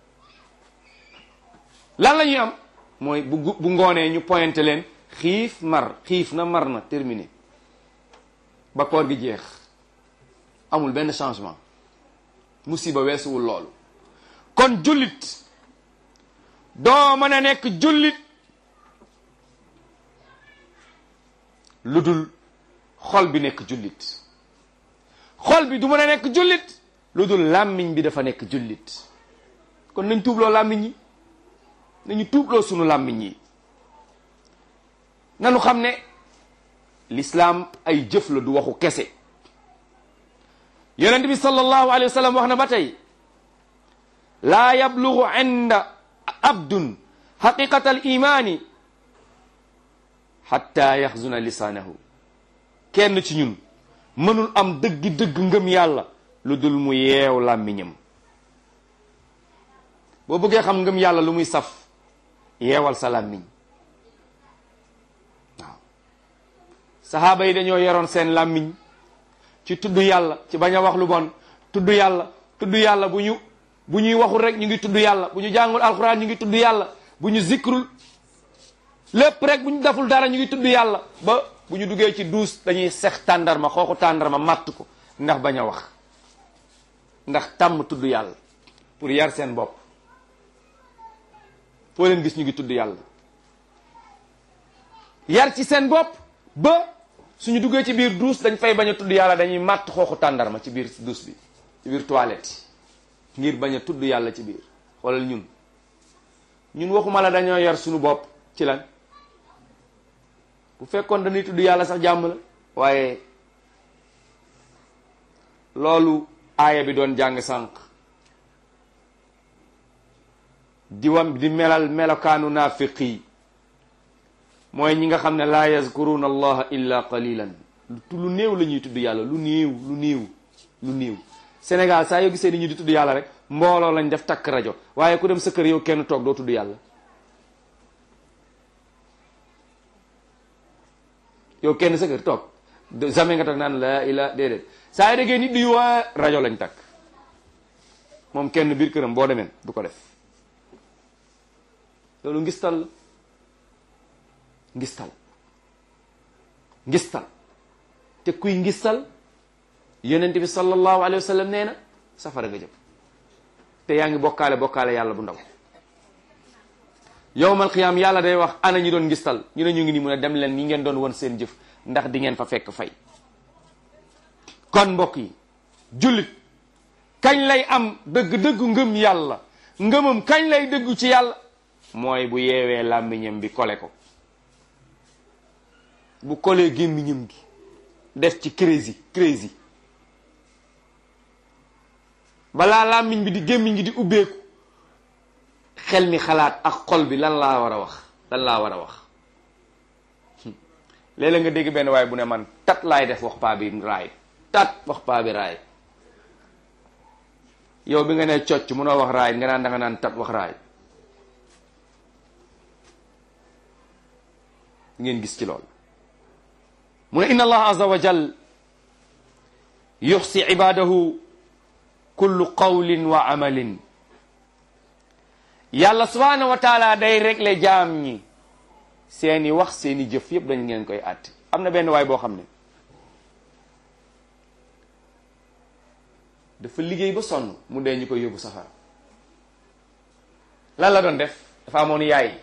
lan la ñuy am mooy bu bu ngoonee ñu pointé leen xiif mar xiif na mar na terminé ba koor gi jeex amul benn changement musiba weesuwul loolu kon jullit doo mën a nekk jullit lu dul xol bi nekk jullit xol bi du mën a nekk jullit lu dul làmmiñ bi dafa nekk jullit kon nañ tuubloo làmmiñ yi nañu tuubloo sunu làmmiñ yi nanu xam ne l'islam ay jëf la du waxu kese yonent bi sallallahu alayhi wa sallam wax na ba tey laa yablugu inda abdun haqiqata al imani hatta yaxzuna lisaanahu kenn ci ñun mënul am dëggi dëgg ngëm yàlla lu dul mu yeew làmmiñam boo bëggee xam ngëm yàlla lu muy saf yeewal sa làmmiñ waaw sahaaba yi dañoo yoroon seen làmmiñ ci tudd yàlla ci bañ a wax lu bon tudd yàlla tudd yàlla bu ñu bu ñuy waxul rek ñu ngi tudd yàlla bu ñu jàngul alxuraan ñu ngi tudd yàlla bu ñu zikrul lépp rek bu ñu deful dara ñu ngi tudd yàlla ba bu ñu duggee ci duus dañuy sex tàndarma xooxu tàndarma màtt ko ndax bañ a wax ndax tàmm tudd yàlla pour yar seen bopp foo leen gis ñu ngi tudd yàlla yar ci seen bopp ba suñu duggee ci biir duus dañ fay bañ a tudd yàlla dañuy màtt xooxu tàndarma ci biir duus bi ci biir toilette ngir bañ a tudd yàlla ci biir xoolal ñun ñun waxuma la dañoo yar suñu bopp ci lan bu fekkoon dañuy tudd yàlla sax jàmm la waaye loolu aaya bi doon jàng sànq di wam di melal melokaanu naafiqi mooy ñi nga xam ne laa yazkuruna allaha illa qalilan lu néew la ñuy tudd yàlla lu néew lu néew lu néew Sénégal saa yoo gisee ni ñu di tudd yàlla rek mbooloo lañ def takk rajo waaye ku dem sa kër yow kenn toog doo tudd yàlla yow kenn sa kër toog jamais nga toog naan la ila déedéet saa yoo déggee nit di waa rajo lañ takk moom kenn biir këram boo demee du ko def loolu ngistal la ngistal ngistal te kuy ngistal yonent bi sallallahu alayhi wa sallam nee na safara nga jëm te yaa ngi bokkaale bokkaale yàlla bu ndaw yowmal qiyaam yàlla day wax ana ñi doon ngistal ñu ne ñu ngi nii mun a dem leen ñi ngeen doon won seen jëf ndax di ngeen fa fekk fay kon mbokk yi jullit kañ lay am dëgg-dëggu ngëm yàlla ngëmam kañ lay dëggu ci yàlla mooy bu yeewee làmmiñam bi kole ko, bu kolee gémmiñam gi def ci crazy crazy balaa làmmiñ bi di gémmiñ gi di ubbeeku xel mi xalaat ak xol bi lan laa war a wax lan laa war a wax. léeg-léeg nga dégg benn waaye bu ne man tat laay def wax paa bi raay tat wax paa bi raay. yow bi nga ne cocc munoo wax raay nga naan da nga naan tat wax raay. ngeen gis ci lool mu ne inna allah azza wa jal yuxsi ibadahu kullu qawlin wa amalin. yàlla subhanahu wa taala day régler jaam ñi seeni wax seeni jëf yëpp dañ ngeen koy àtte. am na benn waay boo xam ne dafa liggéey ba sonn mu dee ñu koy yóbbu safara. lan la doon def? dafa amoon yaay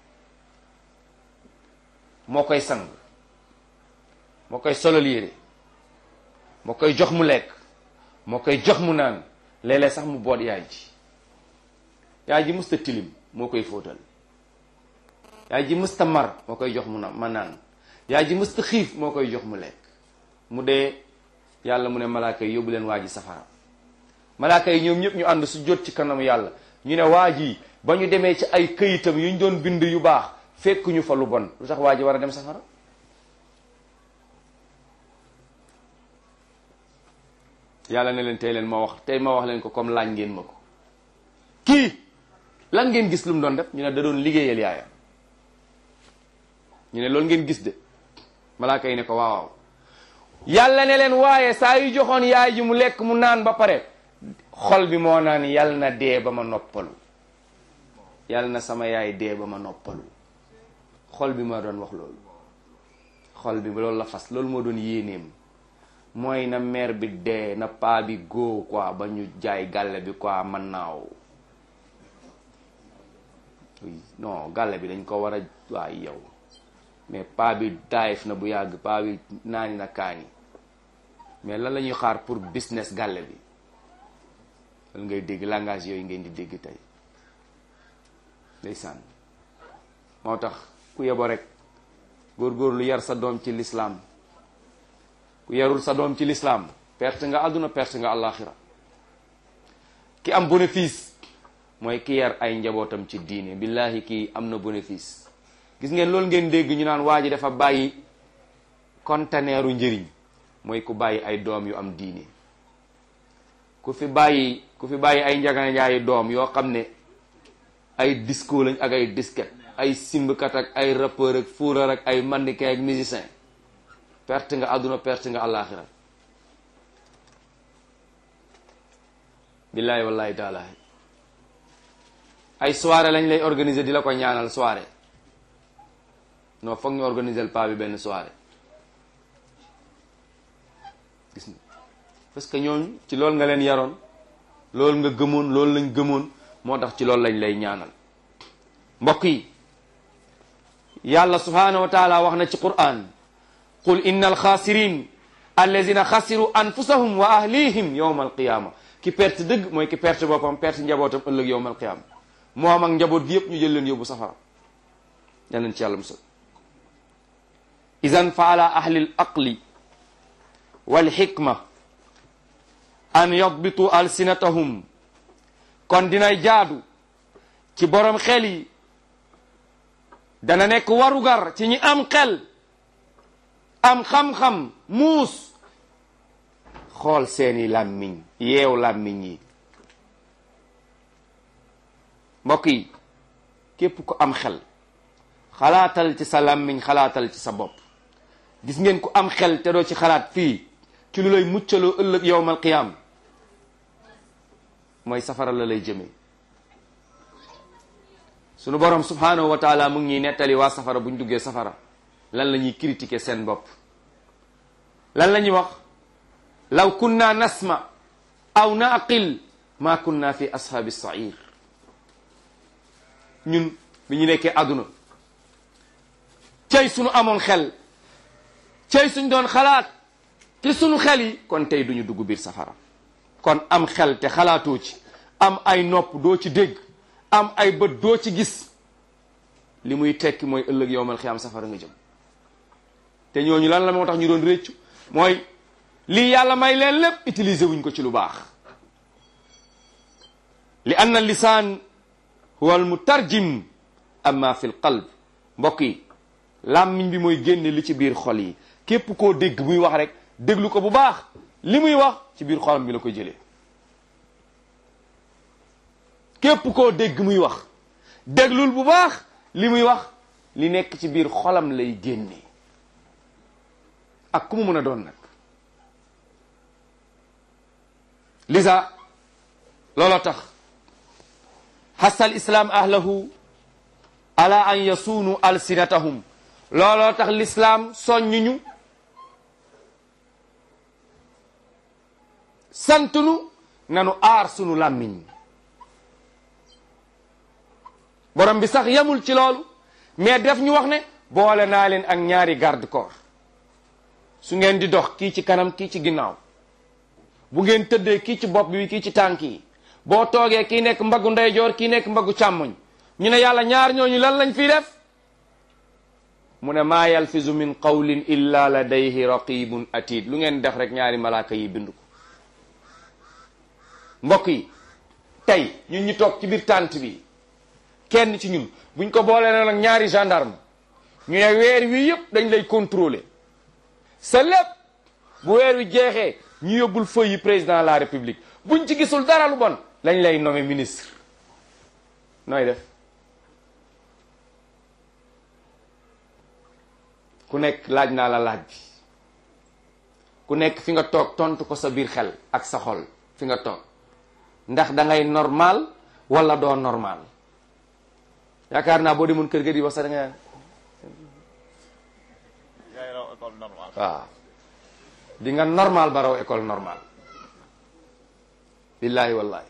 moo koy sang, moo koy solal yére, moo koy jox mu lekk, moo koy jox mu naan, léeg-léeg sax mu boot yaay ji. yaay ji musta tilim moo koy fóotal, yaay ji musta mar moo koy jox mu na ma naan, yaay ji musta xiif moo koy jox mu lekk. mu dee yàlla mu ne malaaka yi yóbbu leen waa ji safara. malaaka yi ñoom ñëpp ñu ànd su jot ci kanam yàlla ñu ne waa ji ba ñu demee ci ay këyitam yu ñu doon bind yu baax fekk ñu fa lu bon, lu tax waa ji war a dem safara? yàlla ne leen tey leen ma wax tey ma wax leen ko comme laaj ngeen ma ko. kii lan ngeen gis lu mu doon def? ñu ne da doon liggéeyal yaayam. ñu ne loolu ngeen gis de. malaaka yi ne ko waaw. yàlla ne leen waaye saa yu joxoon yaay ji mu lekk mu naan ba pare xol bi moo naan yàlla na dee ba ma noppalu, yàlla na sama yaay dee ba ma noppalu. xol bi moo doon wax loolu. xol bi loolu la fas, loolu moo doon yéeneem, mooy na mère bi dee, na paa bi góo quoi ba ñu jaay gàlle bi quoi man naaw. non gàlle bi dañ ko war a waay yow mais paa bi daayif na bu yàgg, paa bi naani na kaani, mais lan la ñuy xaar pour business gàlle bi? lan ngay dégg langage yooyu ngeen di dégg tey ndeysaan. moo tax ku yebo rek góorgóorlu yar sa doom ci lislaam. ku yarul sa doom ci lislaam perte nga àdduna perte nga àllaaxira. ki am bénéfice mooy ki yar ay njabootam ci diine. billahi kii am na bénéfice. gis ngeen loolu ngeen dégg ñu naan waa ji dafa bàyyi conteneeru njëriñ, mooy ku bàyyi ay doom yu am diine. ku fi bàyyi ku fi bàyyi ay njaganjaayi doom yoo xam ne ay disco lañ ak ay disquette, ay simbkat ak ay rappeur ak fuurar ak ay mannequin ak musicien, perte nga àdduna perte nga àllaaxira. billahi wallahi taala ay soirée lañ lay organiser di la ko ñaanal soirée. non foog ñu organiser paa bi benn soirée. gis nga parce que ñooñu ci loolu nga leen yaroon, loolu nga gëmoon, loolu lañ gëmoon, moo tax ci loolu lañ lay ñaanal. mbokk yi yàlla subhanahu wa taala wax na ci Qur'an qul inna alxaasirin allazina xasiru anfusahum wa ahlihim yowma alqiyama. ki perte dëgg mooy ki perte boppam, perte njabootam ëllëg yowma alqiyama. moo am ak njaboot gi yëpp ñu jël leen yóbbu safara. yal nañ ci yàlla musal. idan fa ala ahli al aqli wal hikma an yadbitu alsinatahum. kon dinay jaadu ci borom xel yi, dana nekk warugar ci ñi am xel am xam-xam muus, xool seeni làmmiñ, yeew làmmiñ yi. mbokk yi képp ku am xel xalaatal ci sa làmmiñ, xalaatal ci sa bopp. gis ngeen ku am xel te doo ci xalaat fii ci lu lay muccaloo ëllëg yowmal qiyaam, mooy safara la lay jëmee. sunu borom subhanahu wa taala mu ngi ñuy nettali waa safara bu ñu duggee safara lan la ñuy critiquer seen bopp. lan la ñuy wax? law kunna nasma aw naqil ma kunna fi ashaabi sair. ñun bi ñu nekkee àdduna cey sunu amoon xel, cey suñ doon xalaat ci sunu xel yi, kon tey duñu dugg biir safara. kon am xel te xalaatoo ci, am ay nopp doo ci dégg, am ay bët doo ci gis li muy tekki mooy ëllëg yowmal xiyaam safara nga jëm. te ñooñu lan la moo tax ñu doon réccu mooy lii yàlla may leen lépp utiliser wuñ ko ci lu baax. li anna lisaan huwa al mutarjim amma fi l qalb. mbokk yi làmmiñ bi mooy génne li ci biir xol yi. képp koo dégg muy wax rek déglu ko bu baax li muy wax ci biir xolam bi la koy jëlee. képp koo dégg muy wax déglul bu baax li muy wax li nekk ci biir xolam lay génne ak ku mu mën a doon nag. lisa looloo tax xasal islaam ahlahu ala an yasuunu alsinatahum. looloo tax l'islam soññuñu santunu nanu aar sunu làmmiñ. borom bi sax yamul ci loolu mais def ñu wax ne boole naa leen ak ñaari garde corps. su ngeen di dox kii ci kanam kii ci ginnaaw, bu ngeen tëddee kii ci bopp bi kii ci tànk yi, boo toogee kii nekk mbaggu ndeyjoor kii nekk mbaggu càmmoñ. ñu ne yàlla ñaar ñooñu lan lañ fiy def mu ne maa yalfizu min qawlin illa ladayhi raqibun atid. lu ngeen def rek ñaari malaaka yi bind ko. mbokk yi tey ñun ñu toog ci biir tànt bi kenn ci ñun buñ ko boolee na nag ñaari gendarme ñu ne weer wi yëpp dañ lay contrôler sa lépp bu weer wi jeexee ñu yóbbul feuille yi président de la république buñ ci gisul dara lu bon lañ lay nommer ministre. nooy def? ku nekk laaj naa la laaj bi, ku nekk fi nga toog tontu ko sa biir xel ak sa xol fi nga toog, ndax da ngay normal wala doo normal. yaakaar naa boo demoon kër ga di wax sax da ngay waaw di nga normal ba raw école normal. billahi wallahi.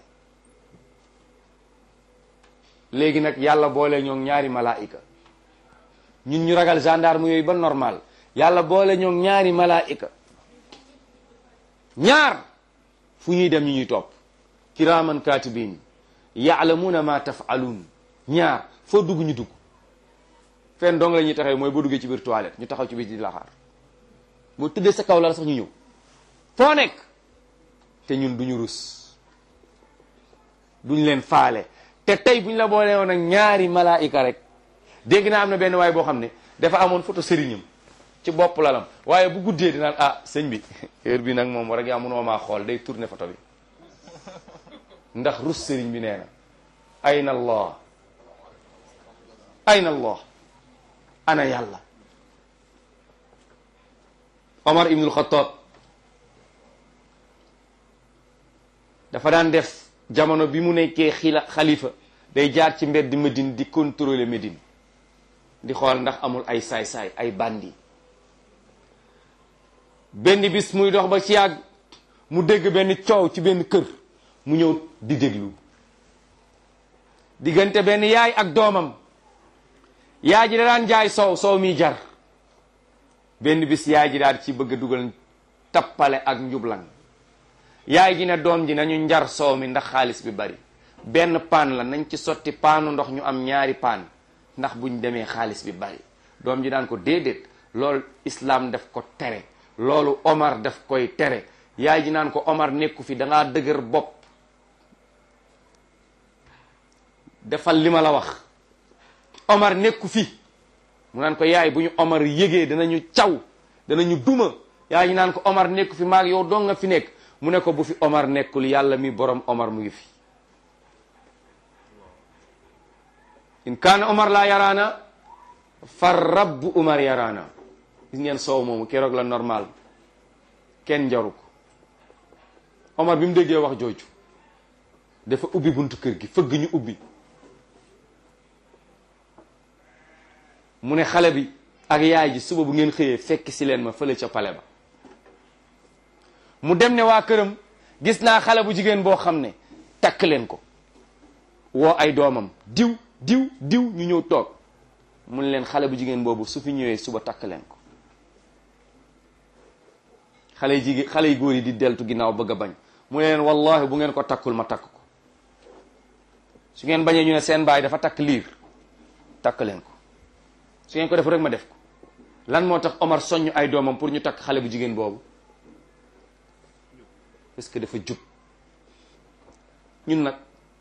léegi nag yàlla boole ñoo ñaari malaika, ñun ñu ragal gendarme yooyu ba normal, yàlla boole ñoo ñaari malaika, ñaar fu ñuy dem ñu ñuy topp. kiraman katibin ya'lamuna ma taf'alun. ñaar foo dugg ñu dugg. fenn dong la ñuy taxaw mooy boo duggee ci biir toilette ñu taxaw ci biir di la xaar. boo tëddee sa kaw la sax ñu ñëw foo nekk. te ñun duñu rus, duñ leen faale. te tey buñ la boole woon ak ñaari malaayika rek. dégg naa am na benn waay boo xam ne dafa amoon photo sëriñam ci bopp lalam, waaye bu guddee dinaan ah sëñ bi heure bi nag moom war ak yaa mënoo maa xool, day tourner photo bi ndax rus sëriñ bi nee na ayna allah ayna allah ana yàlla. Omar ibnul Xattaab dafa daan def jamono bi mu nekkee xila xalifa day jaar ci mbedd Médine di contrôler Médine di xool ndax amul ay saay-saay ay bandi. benn bis muy dox ba ci yàgg mu dégg benn coow ci benn kër, mu ñëw di déglu diggante benn yaay ak doomam. yaay ji da daan jaay soow soow mi jar. benn bis yaay ji daal ci bëgg a dugal tappale ak njublan. yaay ji ne doom ji nañu njar soow mi ndax xaalis bi bari, benn paan la nañ ci sotti paanu ndox ñu am ñaari paan ndax buñ demee xaalis bi bari. doom ji daan ko déedéet, loolu islam def ko tere, loolu Omar def koy tere. yaay ji naan ko Omar nekku fi, dangaa dëgër bopp, defal li ma la wax. Omar nekku fi. mu naan ko yaay bu ñu Omar yégee danañu caw danañu duma. yaay ji naan ko Omar nekku fi, maag yow dong nga fi nekk. mu ne ko bu fi Omar nekkul yàlla mi borom Omar mu ngi fi. in kaana Omar laa yaraana far rabbu Omar yaraana. gis ngeen soow moomu keroog la normal kenn njaru ko. Omar bi mu déggee wax jooju dafa ubbi buntu kër gi fëgg ñu ubbi. mu ne xale bi ak yaay ji suba bu ngeen xëyee fekk si leen ma fële ca pale ba. mu dem ne waa këram gis naa xale bu jigéen boo xam ne takk leen ko. woo ay doomam diw diw diw ñu ñëw toog. mu ne leen xale bu jigéen boobu su fi ñëwee suba takk leen ko. xale yi jigéen xale yu góor yi di deltu ginnaaw bëgg a bañ. mu ne leen wallahi bu ngeen ko takkul ma takk ko. su ngeen bañee ñu ne seen baay dafa takk liir takk leen ko su ngeen ko def rek ma def ko lan moo tax Omar soññ ay doomam pour ñu takk xale bu jigéen boobu parce que dafa jub ñun nag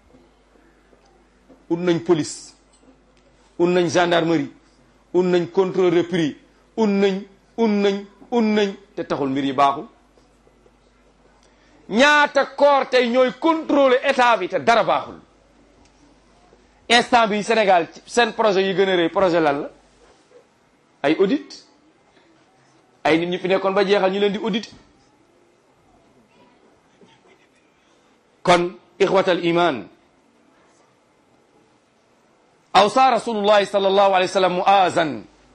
ut nañ police ut nañ gendarmerie ut nañ contrôle repris ut nañ ut nañ ut nañ te taxul mbir yi baaxul ñaata corps tey ñooy contrôler état bi te dara baaxul instant bi Sénégal seen projet yi gën a rëy projet lan la ay audit ay nit ñu fi nekkoon ba jeexal ñu leen di audit kon ixwatal iman awsa rasulullahi sallallahu alayhi wa sallam muazan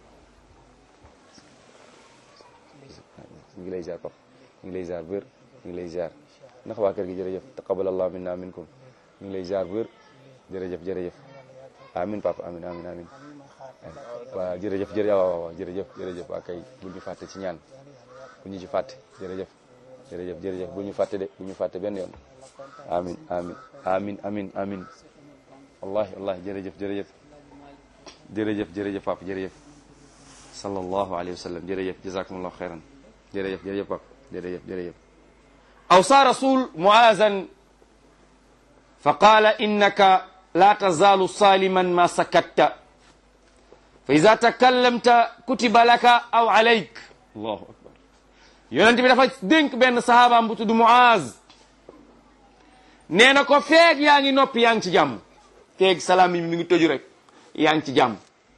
ñu ngi lay ziar pap ñu ngi lay ziar wér ñu ngi lay ziar ndax waa kër gi jërëjëf taqabbalallahu minna minkum ñu ngi lay ziar wér jërëjëf jërëjëf amin papa amin amin amin waaw jërëjëf jërëjëf waaw waaw jërëjëf jërëjëf waa kay bu ñu fàtte ci ñaan bu ñu ci fàtte jërëjëf jërëjëf jërëjëf bu ñu fàtte de bu ñu fàtte benn yoon amin amin amin amin amin wallahi wallahi jërëjëf jërëjëf jërëjëf jërëjëf papa jërëjëf sallallahu alayhi wa sallam jërëjëf jazakumullahu khairan jërëjëf jërëjëf papa jërëjëf jërëjëf awsa rasul muazan fa qala innaka la tazalu saliman ma sakatta fa iza takallamta kutiba laka aw alayk allahu akbar yonent bi dafa dénk benn sahabaam bu tudd Muaz nee na ko feeg yaa ngi noppi yaa ngi ci jàmm feeg salaam yi mi ngi tëju rek yaa ngi ci jàmm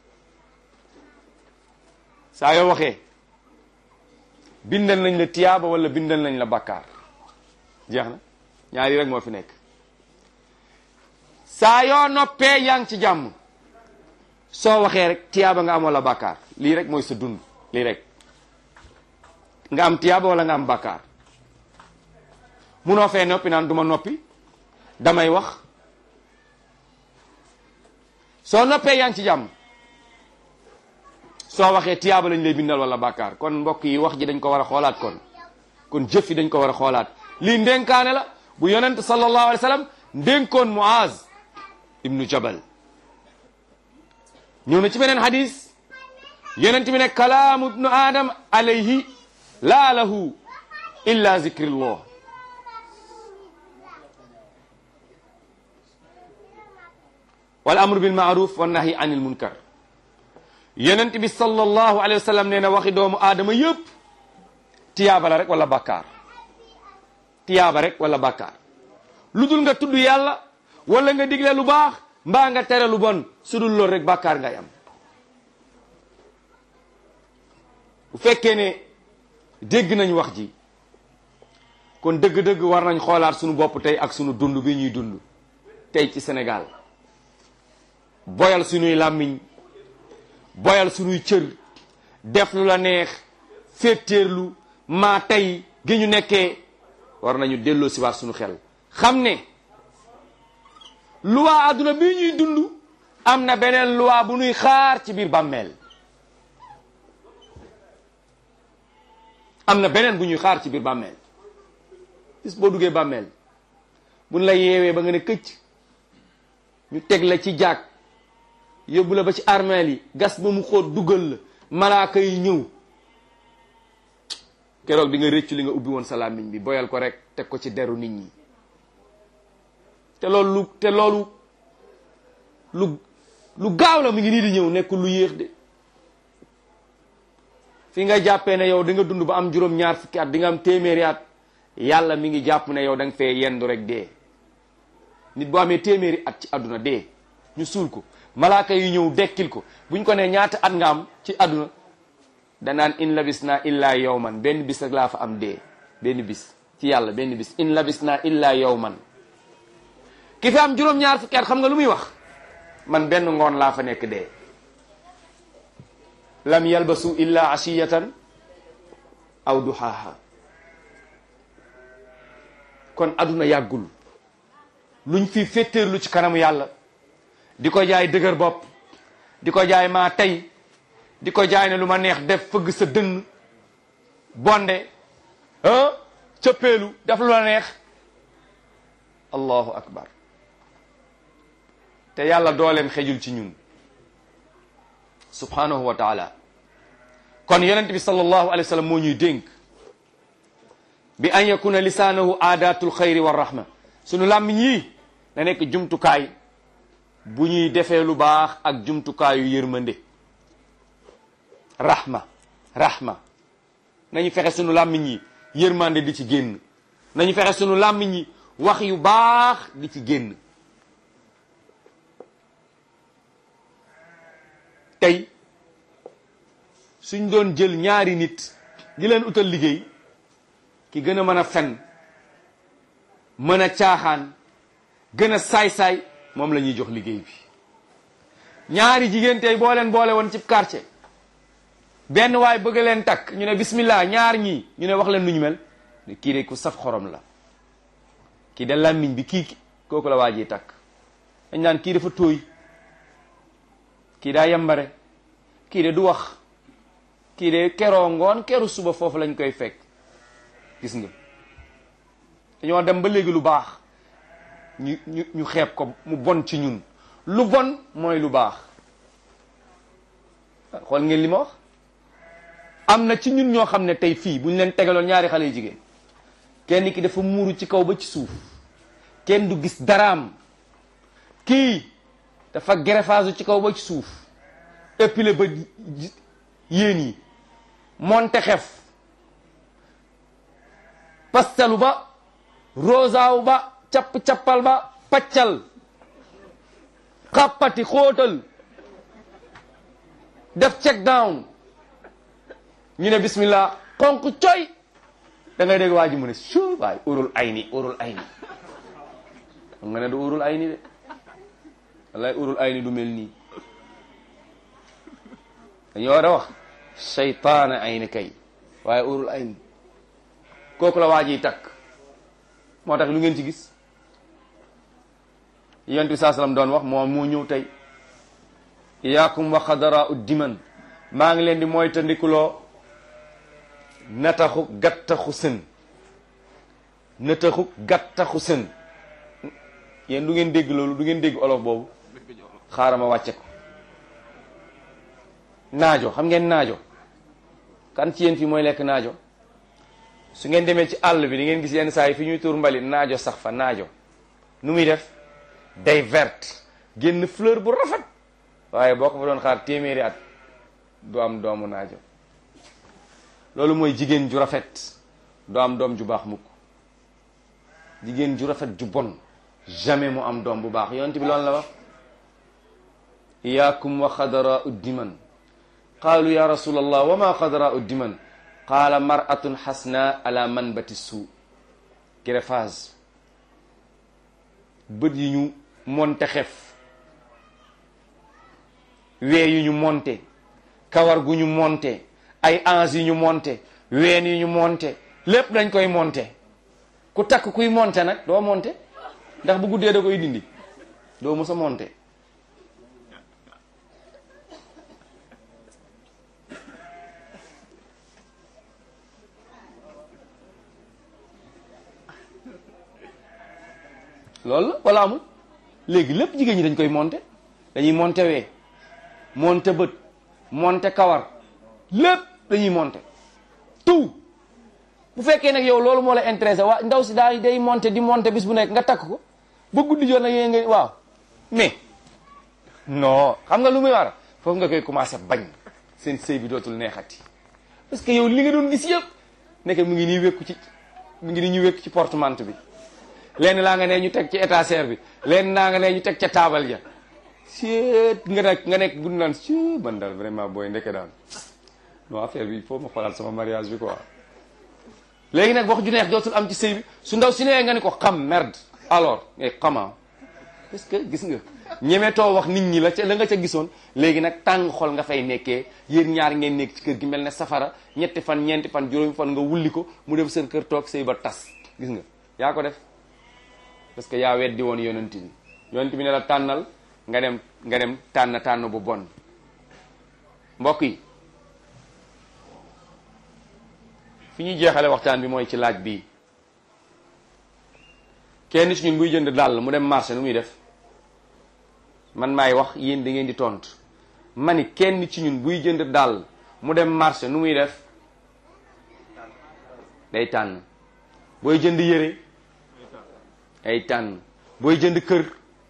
saa yoo waxee bindal nañ la tiyaaba wala bindal nañ la bakkaar jeex na ñaari rek moo fi nekk saa yoo noppee yaa ngi ci jàmm soo waxee rek tiyaaba nga am wala bakkaar lii rek mooy sa dund lii rek nga am tiyaaba wala nga am bakkaar munoo fee noppi naan du ma noppi damay wax soo noppee yaa ngi ci jàmm soo waxee tiyaaba lañ lay bindal wala bakkaar kon mbokk yi wax ji dañ ko war a xoolaat kon kon jëf yi dañ ko war a xoolaat lii ndénkaane la bu yonent sallallahu alayhi wa sallam ndénkoon Muaz ibnu Jabal ñëw na ci beneen hadis yonent bi ne kalaamu ibnu adam alayhi laa lahu illa zikrillah wal amru bil ma'ruf wan nahyi anil munkar yonent bi sallallahu alayhi wa sallam nee na waxi doomu aadama yëpp tiyaaba la rek wala bàkkaar tiyaaba rek wala bàkkaar lu dul nga tudd yàlla wala nga digle lu baax mbaa nga tere lu bon su dul loolu rek bàkkaar ngay am bu fekkee ne dégg nañ wax ji kon dëgg-dëgg war nañ xoolaat sunu bopp tey ak sunu dund bi ñuy dund tey ci Sénégal boyal sunuy làmmiñ boyal sunuy cër def lu la neex féetéerlu maa tey gi ñu nekkee war nañu delloo si waat sunu xel xam ne luwaa adduna bii ñuy dund am na beneen luwaa bu nuy xaar ci biir bàmmeel am na beneen bu ñuy xaar ci biir bàmmeel bis boo duggee bàmmeel buñ la yeewee ba nga ne këcc ñu teg la ci jaag yóbbu la ba ci armeel yi gas ba mu xóot dugal la malaaka yi ñëw keroog di nga rëccu li nga ubbi woon sa làmmiñ bi boyal ko rek teg ko ci deru nit ñi te loolu lu te loolu lu lu gaaw la mu ngi nii di ñëw nekkul lu yéex de fi nga jàppee ne yow di nga dund ba am juróom-ñaar fukki at di nga am téeméeri at yàlla mi ngi jàpp ne yow da nga fee yendu rek dee nit boo amee téeméeri at ci àdduna dee ñu suul ko malaaka yi ñëw dekkil ko buñ ko ne ñaata at nga am ci àdduna danaan in labis naa illa yawman benn bis rek laa fa am dee benn bis ci yàlla benn bis in labis naa illa yawman ki fi am juróom-ñaar fukki at xam nga lu muy wax man benn ngoon laa fa nekk dee lam yalbasu illa ashiyatan aw duhaaha kon aduna yàggul luñ fi féttéerlu ci kanamu yàlla di ko jaay dëgër bopp di ko jaay maa tey di ko jaay ne lu ma neex def fëgg sa dënn bonde ah cëppeelu def lu la neex allahu akbar te yàlla dooleem xejul ci ñun subhanahu wa taala. kon yonent bi sallallahu alayhi wa sallam moo ñuy dénk bi an yakuna lisaanahu aadatul xayri wa rahma, sunu làmmiñ yi na nekk jumtukaay bu ñuy defee lu baax ak jumtukaayu yërmande. rahma rahma nañu fexe sunu làmmiñ yi yërmande di ci génn, nañu fexe sunu làmmiñ yi wax yu baax di ci génn. tey suñ doon jël ñaari nit di leen utal liggéey, ki gën a mën a fen, mën a caaxaan, gën a saay-saay, moom la ñuy jox liggéey bi. ñaari jigéen tey boo leen boole woon ci quartier, benn waay bëgg leen takk, ñu ne bismillah, ñaar ñii ñu ne wax leen nu ñu mel, kii de ku saf xorom la, kii de làmmiñ bi kii kooku la waa ji takk. dañ naan kii dafa tooy, kii daa yambare, kii de du wax, kii de keroo ngoon keru suba foofu lañ koy fekk. gis nga dañoo dem ba léegi lu baax ñu ñu ñu xeeb ko, mu bon ci ñun. lu bon mooy lu baax. xool ngeen li ma wax, am na ci ñun ñoo xam ne tey fii bu ñu leen tegaloon ñaari xale yu jigéen, kenn ki dafa muuru ci kaw ba ci suuf, kenn du gis daraam, kii dafa greffage ci kaw ba ci suuf, épilé ba yéen yi, monte xef, pastalu ba, rosaaw ba, capp-cappal ba, paccal, xàppati, xóotal, def check down, ñu ne bismillah, xonq coy, da ngay dégg waa ji mu ne su waay urul ay ni urul ay ni xam nga ne du urul ay ni de wallaay urul ay ni du mel nii. dañu war a wax seytaane ay ni kay, waaye urul ay ni kooku la waa jiy takk. moo tax lu ngeen ci gis yonent bi saa sallam doon wax moom moo ñëw tey, iyaakum wa xadara uddiman, maa ngi leen di mooy tandikuloo nataxu gattaxu sën, nataxu gattaxu sën. yéen du ngeen dégg loolu, du ngeen dégg olof boobu, xaaral ma wàcce ko. naajo, xam ngeen naajo? kan ci yéen fii mooy lekk naajo? su ngeen demee ci àll bi di ngeen gis yenn saa yi fi ñuy tuur mbalit naajo sax fa. naajo nu muy def? day verte, génn fleur bu rafet, waaye boo ko fa doon xaar téeméeri at du am doomu naajo. loolu mooy jigéen ju rafet du am doom ju baax mukk. jigéen ju rafet ju bon jamais mu am doom bu baax. yonent bi loolu la wax, iyaakum wa xadara uddiman, qaalu ya rasulallah wa ma xadara uddiman, qaala maratun xasna ala manbati suu. greffage, bët yi ñu monte xef, wee yu ñu monte, kawar gu ñu monte, ay ange yu ñu monte, ween yu ñu monte, lépp dañ koy monte. ku takk kuy monte nag doo monte, ndax bu guddee da koy dindi, doo mës a monte. loolu la wala amul? léegi lépp jigéen ñi dañ koy monte, dañuy monte wee, monte bët, monte kawar, lépp dañuy monte tout. bu fekkee nag yow loolu moo la intéressé, waa ndaw si daal day monte di monte bis bu nekk nga takk ko ba guddi jot nag yéen nga waaw, mais non, xam nga lu muy war foofu nga koy commencé bañ, seen sëy bi dootul neexati. parce que yow li nga doon gis yëpp nekk mu ngi nii wékku ci mu ngi nii ñu wékku ci portemante bi, lenn laa nga ne ñu teg ci étagère bi, lenn naa nga ne ñu teg ca taabal ja. seet nga nekk nga nekk gudd naan si man daal vraiment booy ndeke daal non affaire bi il faut ma xoolaat sama mariage bi quoi. léegi nag wax ju neex dootul am ci sëy bi. su ndaw si nee nga ni ko xam merde alors ngay comment, parce que gis nga ñemetoo wax nit ñi la ca la nga ca gisoon. léegi nag tàng xol nga fay nekkee, yéen ñaar ngeen nekk ci kër gi mel ne safara, ñetti fan ñeenti fan juróomi fan nga wulli ko mu dem seen kër toog sëy ba tas. gis nga yaa ko def parce que yaa weddi woon yonent bi. yonent bi ne la tànnal nga dem nga dem tànn tànn bu bon. mbokk yi fi ñuy jeexale waxtaan bi mooy ci laaj bii. kenn ci ñun buy jënd dàll mu dem marché nu muy def? man maay wax yéen da ngeen di tontu ma ni kenn ci ñun buy jënd dàll mu dem marché nu muy def day tànn booy jënd yére day tànn booy jënd kër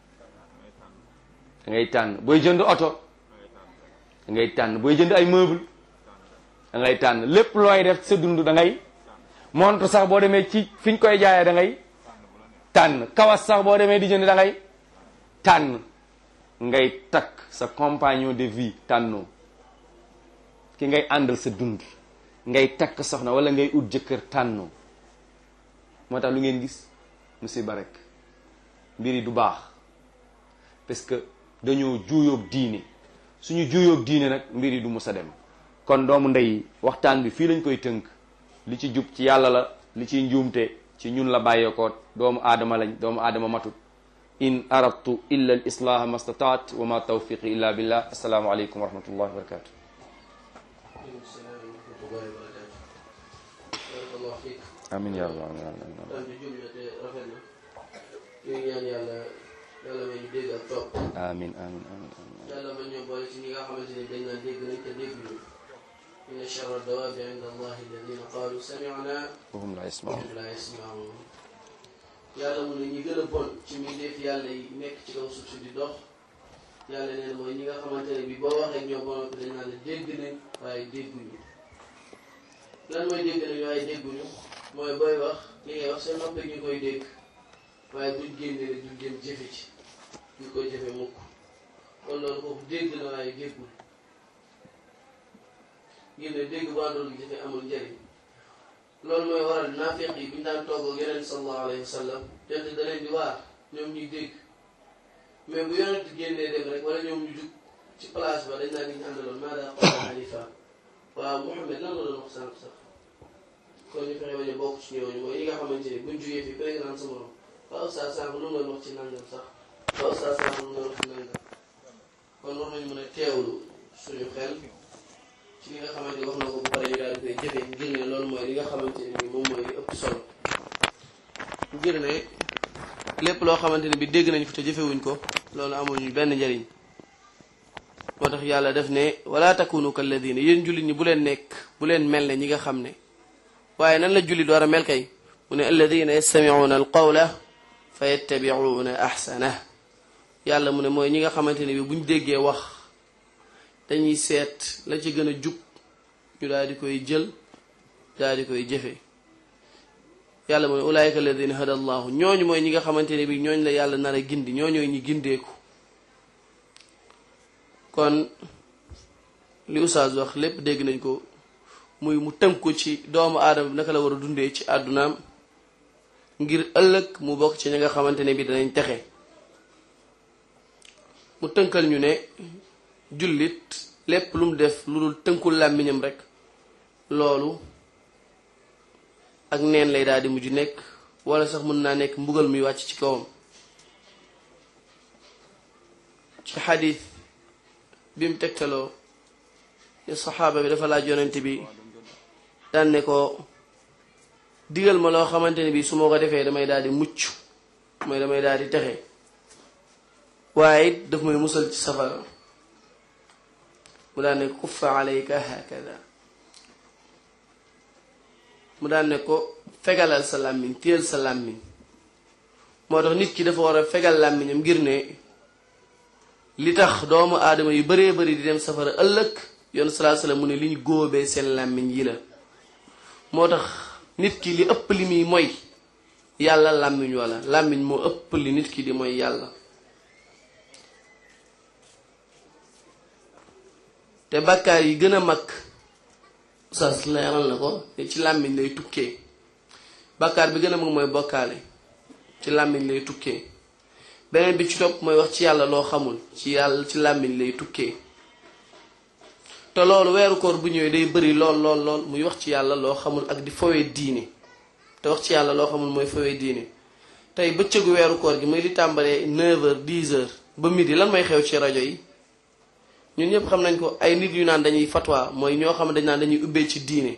da ngay tànn booy jënd oto da ngay tànn booy jënd ay meuble da ngay tànn lépp looy def sa dund da ngay montre sax boo demee ci fiñ koy jaayee da ngay tànn kawas sax boo demee di jënd da ngay tànn ngay takk sa compagnon de vie tànnoo ki ngay àndal sa dund ngay takk soxna wala ngay ut jëkkër tànnoo moo tax lu ngeen gis musiba rek mbir yi du baax parce que dañoo juuyóog diine suñu juuyóog diine nag mbir yi du mus a dem kon doomu ndey waxtaan bi fii lañ koy tënk li ci jub ci yàlla la li ciy njuumte ci ñun la bàyyeekoo doomu aadama lañ doomu aadama matut in aradtu illa al islaha ma stataat wa ma tawfiqi illa billah assalaamu aleykum wa rahmatullahi wa barakatuh amin ya allah amin amin amin yàlla ma ñoo boole ci ñi nga xamante ne dañ naan dégg nañ te dégguñu inna charra dawaabi inda allahi alladina qaalu sami'na wa hum la yasmaun wa hum la yasmaun yàlla mu ne ñi gën a bon ci mbindeef yàlla yi nekk ci kaw suuf si di dox yàlla neen mooy ñi nga xamante ne bi boo waxee ñoo bon ko dañ naan la dégg nañ waaye dégguñu lan mooy dégg nañ waaye dégguñu mooy booy wax li ngay wax seen nopp ñu koy dégg waaye buñ génne ne duñ dem jëfe ci ñu koy jëfe mukk kon loolu foofu dégg na waaye déggul ngir ne dégg bu àndoon jëfe amul njëriñ loolu mooy waral naafiq yi buñu daan toog ak yonent sallallahu alayhi wa sallam yonent da leen di waar ñoom ñuy dégg mais bu yonent génnee dem rek wala ñoom ñu jug ci place ba dañ naan ni ñu àndaloon maada qaala Hanifa waaw Muhammad lan la doon wax sànq sax kon ñu fexe ba ñu bokk ci ñooñu mooy ñi nga xamante ne buñ jugee fii ku nekk naan sa morom waaw saa sànq lu mu doon wax ci nangam sax waaw saa sànq lu mu doon wax ci nangam kon war nañu mën a teewlu suñu xel ci li nga xamante ni wax na ko bu pare ñu daal di koy jëfee ngir ne loolu mooy li nga xamante ne moom mooy li ëpp solo ngir ne lépp loo xamante ne bi dégg nañ ko te jëfewuñ ko loolu amuñu benn njëriñ moo tax yàlla def ne wala takunu kalladina yéen jullit ñi bu leen nekk bu leen mel ne ñi nga xam ne waaye nan la jullit war a mel kay mu ne alladina yastami'una alqawla fa yattabi'una ahsana yàlla mu ne mooy ñi nga xamante ne bi buñ déggee wax dañuy seet la ci gën a jub ñu daal di koy jël daal di koy jëfe yàlla mu ne ulaayika alladina hada allahu ñooñu mooy ñi nga xamante ne bi ñooñu la yàlla nar a gindi ñooñooy ñi gindeeku kon li oustaz wax lépp dégg nañ ko muy mu tënku ci doomu aadama bi naka la war a dundee ci àddunaam ngir ëllëg mu bokk ci ñi nga xamante ne bi danañ texe mu tënkal ñu ne jullit lépp lu mu def lu dul tënkul làmmiñam rek loolu ak neen lay daal di mujj nekk wala sax mën naa nekk mbugal muy wàcc ci kawam ci xadis bi mu tegtaloo ne saxaaba bi dafa laaj yonent bi daan ne ko digal ma loo xamante ne bi su ma ko defee damay daal di mucc mooy damay daal di texe waaye it daf may musal ci safara mu daan ne ko kuffa alayka hakada mu daan ne ko fegalal sa làmmiñ téyel sa làmmiñ moo tax nit ki dafa war a fegal làmmiñam ngir ne li tax doomu aadama yu bëree bëri di dem safara ëllëg yoon sallallahu alayhi wasallam mu ne li ñu góobee seen làmmiñ yi la moo tax nit ki li ëpp li muy moy yàlla làmmiñ wala làmmiñ moo ëpp li nit ki di mooy yàlla te bàkkaar yi gën a mag sas leeral na ko te ci làmmiñ lay tukkee bàkkaar bi gën a mag mooy bokkaale ci làmmiñ lay tukkee beneen bi ci topp mooy wax ci yàlla loo xamul ci yàlla ci làmmiñ lay tukkee te loolu weeru koor bu ñëwee day bëri lool lool lool muy wax ci yàlla loo xamul ak di fawee diine te wax ci yàlla loo xamul mooy fawee diine tey bëccëgu weeru koor gi muy li tàmbalee neuf heures dix heures ba midi lan may xew ci rajo yi ñun ñëpp xam nañ ko ay nit yu naan dañuy fatwa mooy ñoo xam ne dañ naan dañuy ubbee ci diine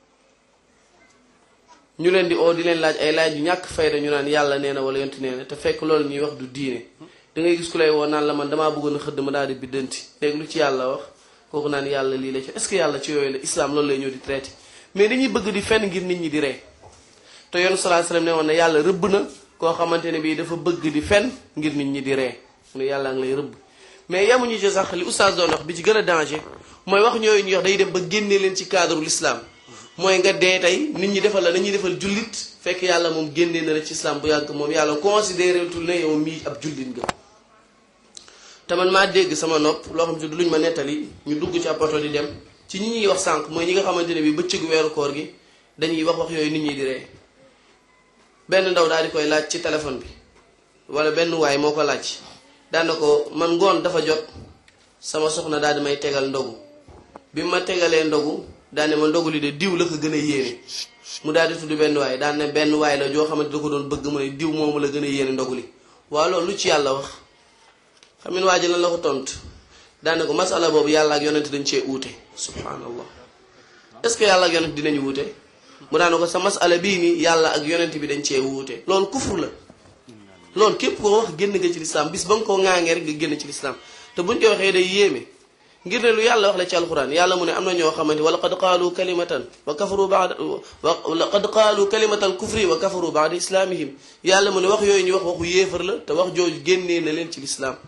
ñu leen di oo di leen laaj ay laaj yu ñàkk fayda ñu naan yàlla nee na wala yonent nee na te fekk loolu ñuy wax du diine da ngay gis ku lay woo naan la man damaa bëggoon a xëdd ma daal di biddanti léegi lu ci yàlla wax kooku naan yàlla lii la ci est-ce que yàlla ci yooyu la islam loolu lay ñëw di traité mais dañuy bëgg di fenn ngir nit ñi di ree te yoonu sallallahu alayhi wasallam ne woon ne yàlla rëbb na koo xamante ne bii dafa bëgg di fenn ngir nit ñi di ree mu ne yàlla ngi lay rëbb mais yamuñu ci sax li oustaz doon wax bi ci gën a danger mooy wax ñooyu ñu wax day dem ba génnee leen ci cadre l'islam mooy nga dee tey nit ñi defal la nañuy defal jullit fekk yàlla moom génnee na la ci islam bu yàgg moom yàlla considéré tul ne yow mii ab jullit nga te man maa dégg sama nopp loo xam ne du luñ ma nettali ñu dugg ci apoto di dem ci ñi ñuy wax sànq mooy ñi nga xamante ne bi bëccëgu weeru koor gi dañuy wax wax yooyu nit ñi di ree benn ndaw daal di koy laaj ci téléphone bi wala benn waay moo ko laaj daan na ko man ngoon dafa jot sama soxna daal di may tegal ndogu bi ma tegalee ndogu daan ne ma ndogu li de diw la ko gën a yéene mu daal di tudd benn waay daan ne benn waay la joo xamante da ko doon bëgg mu ne diw moomu la gën a yéene ndogu li waaw loolu lu ci yàlla wax xam ngeen waa ji lan la ko tontu daan ne ko masala boobu yàlla ak yonent dañ cee uute subhanallah est-ce que yàlla ak yonent dinañu wuute mu daan ne ko sa masala bii nii yàlla ak yonent bi dañ cee wuute loolu kufur la loolu képp koo wax génn nga ci lislaam bis ba nga koo ŋaangee rek nga génn ci lislaam te buñ ko waxee day yéeme ngir ne lu yàlla wax la ci alquran yàlla mu ne am na ñoo xamante wa laqad qaalu kalimatan wa kafaru ba'da wa laqad qaalu kalimatal kufri wa kafaru ba'da islaamihim yàlla mu ne wax yooyu ñu wax waxu yéefar la te wax jooju génnee na leen ci lislaam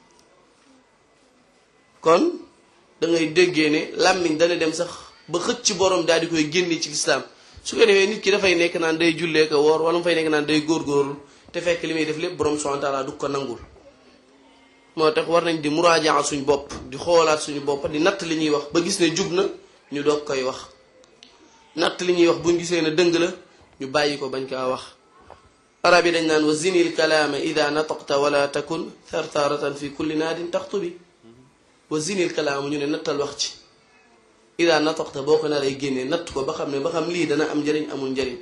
kon da ngay déggee ne làmmiñ dana dem sax ba xëcc ci borom daal di koy génnee ci lislaam su ko defee nit ki dafay nekk naan day jullee ko woor wala mu fay nekk naan day góorgóorlu te fekk li muy def lépp borom subhanahu wa ta'ala du ko nangul moo tax war nañ di muraajaa suñu bopp di xoolaat suñu bopp di natt li ñuy wax ba gis ne jub na ñu doog koy wax natt li ñuy wax buñ gisee ne dëng la ñu bàyyi ko bañ kaa wax arab yi dañ naan wa zinil kalaama ida nataqta wala takun thartaratan fi kulli naadin taxtubi wa zinil kalaama ñu ne nattal wax ci ida nataqta boo ko naree génnee natt ko ba xam ne ba xam lii dana am njëriñ amul njëriñ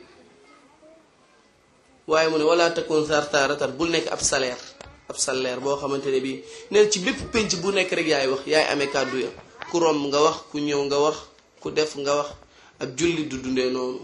waaye mu ne wala takun thartaratan bul nekk ab salaire ab salaire boo xamante ne bii neen ci bépp penc bu nekk rek yaay wax yaay amee kàddu ya ku romb nga wax ku ñëw nga wax ku def nga wax ab jullit du dundee noonu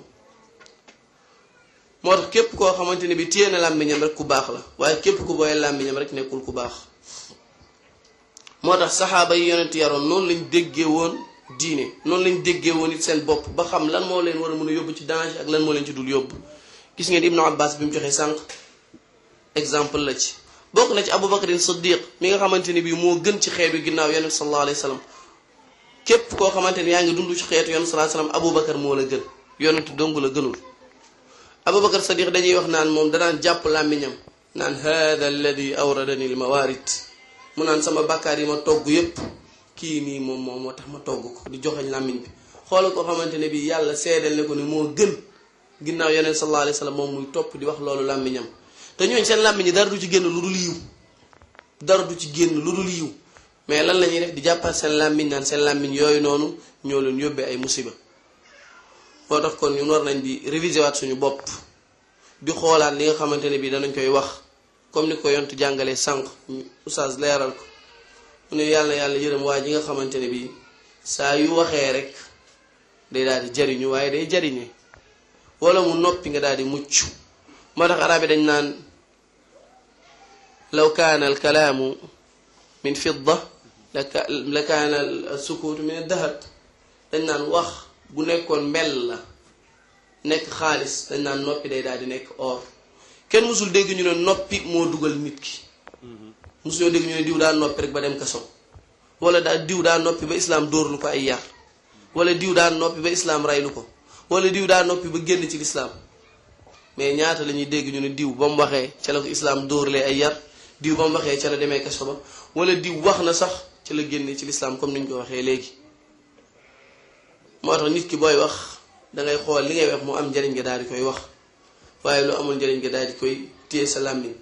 moo tax képp koo xamante ne bi téye na làmmiñam rek ku baax la waaye képp ku booyee làmmiñam rek nekkul ku baax moo tax saxaaba yi yonent yaroon noonu lañ déggee woon diine noonu lañ déggee woon it seen bopp ba xam lan moo leen war a mën a yóbbu ci danger ak lan moo leen ci dul yóbbu gis ngeen Ibnu Abbas bi mu joxee sànq exemple la ci bokk na ci Abu Bakrin Siddiq mi nga xamante ne bii moo gën ci xeetu ginnaaw yonent sallallahu alayhi wa sallam képp koo xamante ne yaa ngi dund ci xeetu yonent sallallahu alayhi wa sallam Abu Bakar moo la gën yonent dong la gënul Abu Bakar Siddiq dañuy wax naan moom danaan jàpp làmmiñam naan hada alladi awradani l mawarid mu naan sama bàkkaar yi ma togg yépp kii nii moom moom moo tax ma togg ko di joxeñ làmmiñ bi xoolal koo xamante ne bii yàlla seedal ne ko ne moo gën ginnaaw yonent sallallahu alayhi wa sallam moom muy topp di wax loolu làmmiñam te ñooñ seen làmmiñ yi dara du ci génn lu dul yiw dara du ci génn lu dul yiw mais lan la ñuy def di jàppal seen làmmiñ naan seen làmmiñ yooyu noonu ñoo leen yóbbee ay musiba moo tax kon ñun war nañ di réviser waat suñu bopp di xoolaat li nga xamante ne bii danañ koy wax comme ni ko yontu jàngalee sànq oustaz leeral ko mu ne yàlla yàlla yërëm waa ji nga xamante ne bii saa yu waxee rek day daal di jariñu waaye day jariñe wala mu noppi nga daal di mucc moo tax arabe dañ naan law kaana al kalaamu min fidda la kaana al sukuutu min dahab dañ naan wax bu nekkoon mbell la nekk xaalis dañ naan noppi day daal di nekk or kenn musul dégg ñu ne noppi moo dugal nit ki musuñoo dégg ñu ne diw daa noppi rek ba dem kaso wala daa diw daa noppi ba islaam dóorlu ko ay yar wala diw daa noppi ba islaam raylu ko wala diw daa noppi ba génn ci lislaam mais ñaata la ñuy dégg ñu ne diw ba mu waxee ca la ko islaam dóorlee ay yar diw ba mu waxee ca la demee kaso ba wala diw wax na sax ca la génnee ci lislaam comme ni ñu ko waxee léegi moo tax nit ki booy wax dangay xool li ngay wax mu am njëriñ nga daal di koy wax waaye lu amul njëriñ nga daal di koy téye sa làmmiñ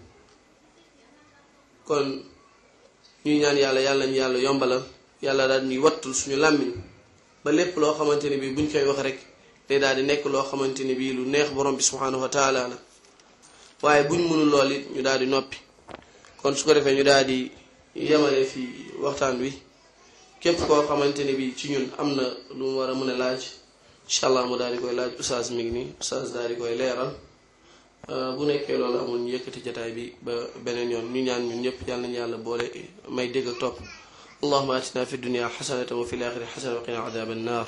kon ñuy ñaan yàlla yàlla ñu yàlla yombalal yàlla daal ñuy wattul suñu làmmiñ ba lépp loo xamante ne bii buñ koy wax rek day daal di nekk loo xamante ni bii lu neex borom bi subhanahu wa taala la waaye buñ mënul lool it ñu daal di noppi kon su ko defee ñu daal di yemale fi waxtaan wi képp koo xamante ni bii ci ñun am na lu mu war a mën a laaj incha allah mu daal di koy laaj oustaz mi ngi nii oustaz daal di koy leeral bu nekkee loolu amul ñu yëkkati jataay bi ba beneen yoon ñu ñaan ñun ñëpp yàlla nañu yàlla boole may dégg ak topp allahumma atina fi dunya xasanatan wa fil axirati xasanatan wa qina adaba annar.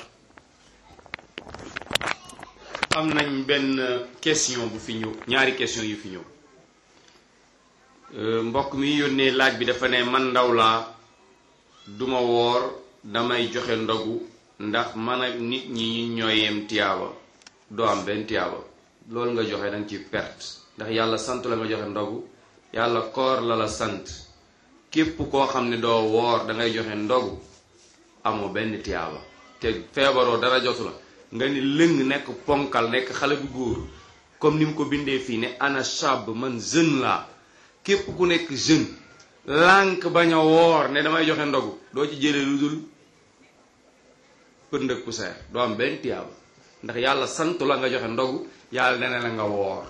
am nañ benn question bu fi ñëw ñaari question yu fi ñëw mbokk mi yónnee laaj bi dafa ne man ndaw laa duma woor damay joxe ndogu ndax man ak nit ñi ñooyem tiyaaba doo am benn tiyaaba loolu nga joxe danga ci perte ndax yàlla sant la nga joxe ndogu yàlla koor la la sant képp koo xam ne doo woor dangay joxe ndogu amoo benn tiyaaba te feebaroo dara jotu la nga ni lëng nekk ponkal nekk xale bu góor comme ni mu ko bindee fii ne ana shab man jeune laa képp ku nekk jeune lànk bañ a woor ne damay joxe ndogu doo ci jëlee lu dul pënd ak poussière doo am benn tiyaaba ndax yàlla sant la nga joxe ndogu yàlla dana la nga woor.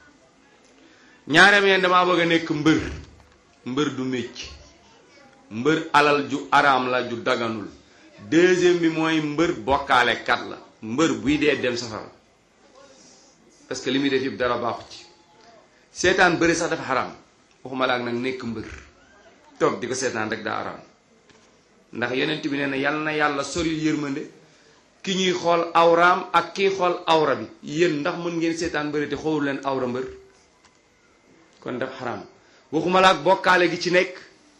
ñaareel yeen damaa bëgg a nekk mbër mbër du mécc mbër alal ju araam la ju daganul. deuxième bi mooy mbër bokkaale kat la mbër buy dee dem safara parce que li muy def yëpp dara baaxu ci seetaan bëri sax dafa xaraam waxuma la ak nag nekk mbër toog di ko seetaan rek daa araam ndax yonent bi nee na yal na yàlla sori yërmande ki ñuy xool awraam ak kiy xool awra bi yéen ndax mën ngeen seetaan bëri te xoolul leen awra mbër kon dafa xaraam waxuma la ak bokkaale gi ci nekk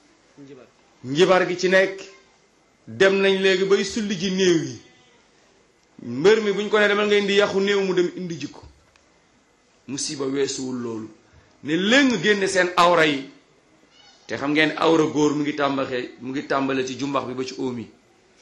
njibar gi ci nekk dem nañ léegi bay sulli ji néew yi mbër mi buñ ko ne demal nga indi yàqu néew mu dem indi ji ko musiba weesuwul loolu ne léegi génne seen awra yi te xam ngeen awra góor mu ngi tàmbaxee mu ngi tàmbale ci jumbax bi ba ci óom yi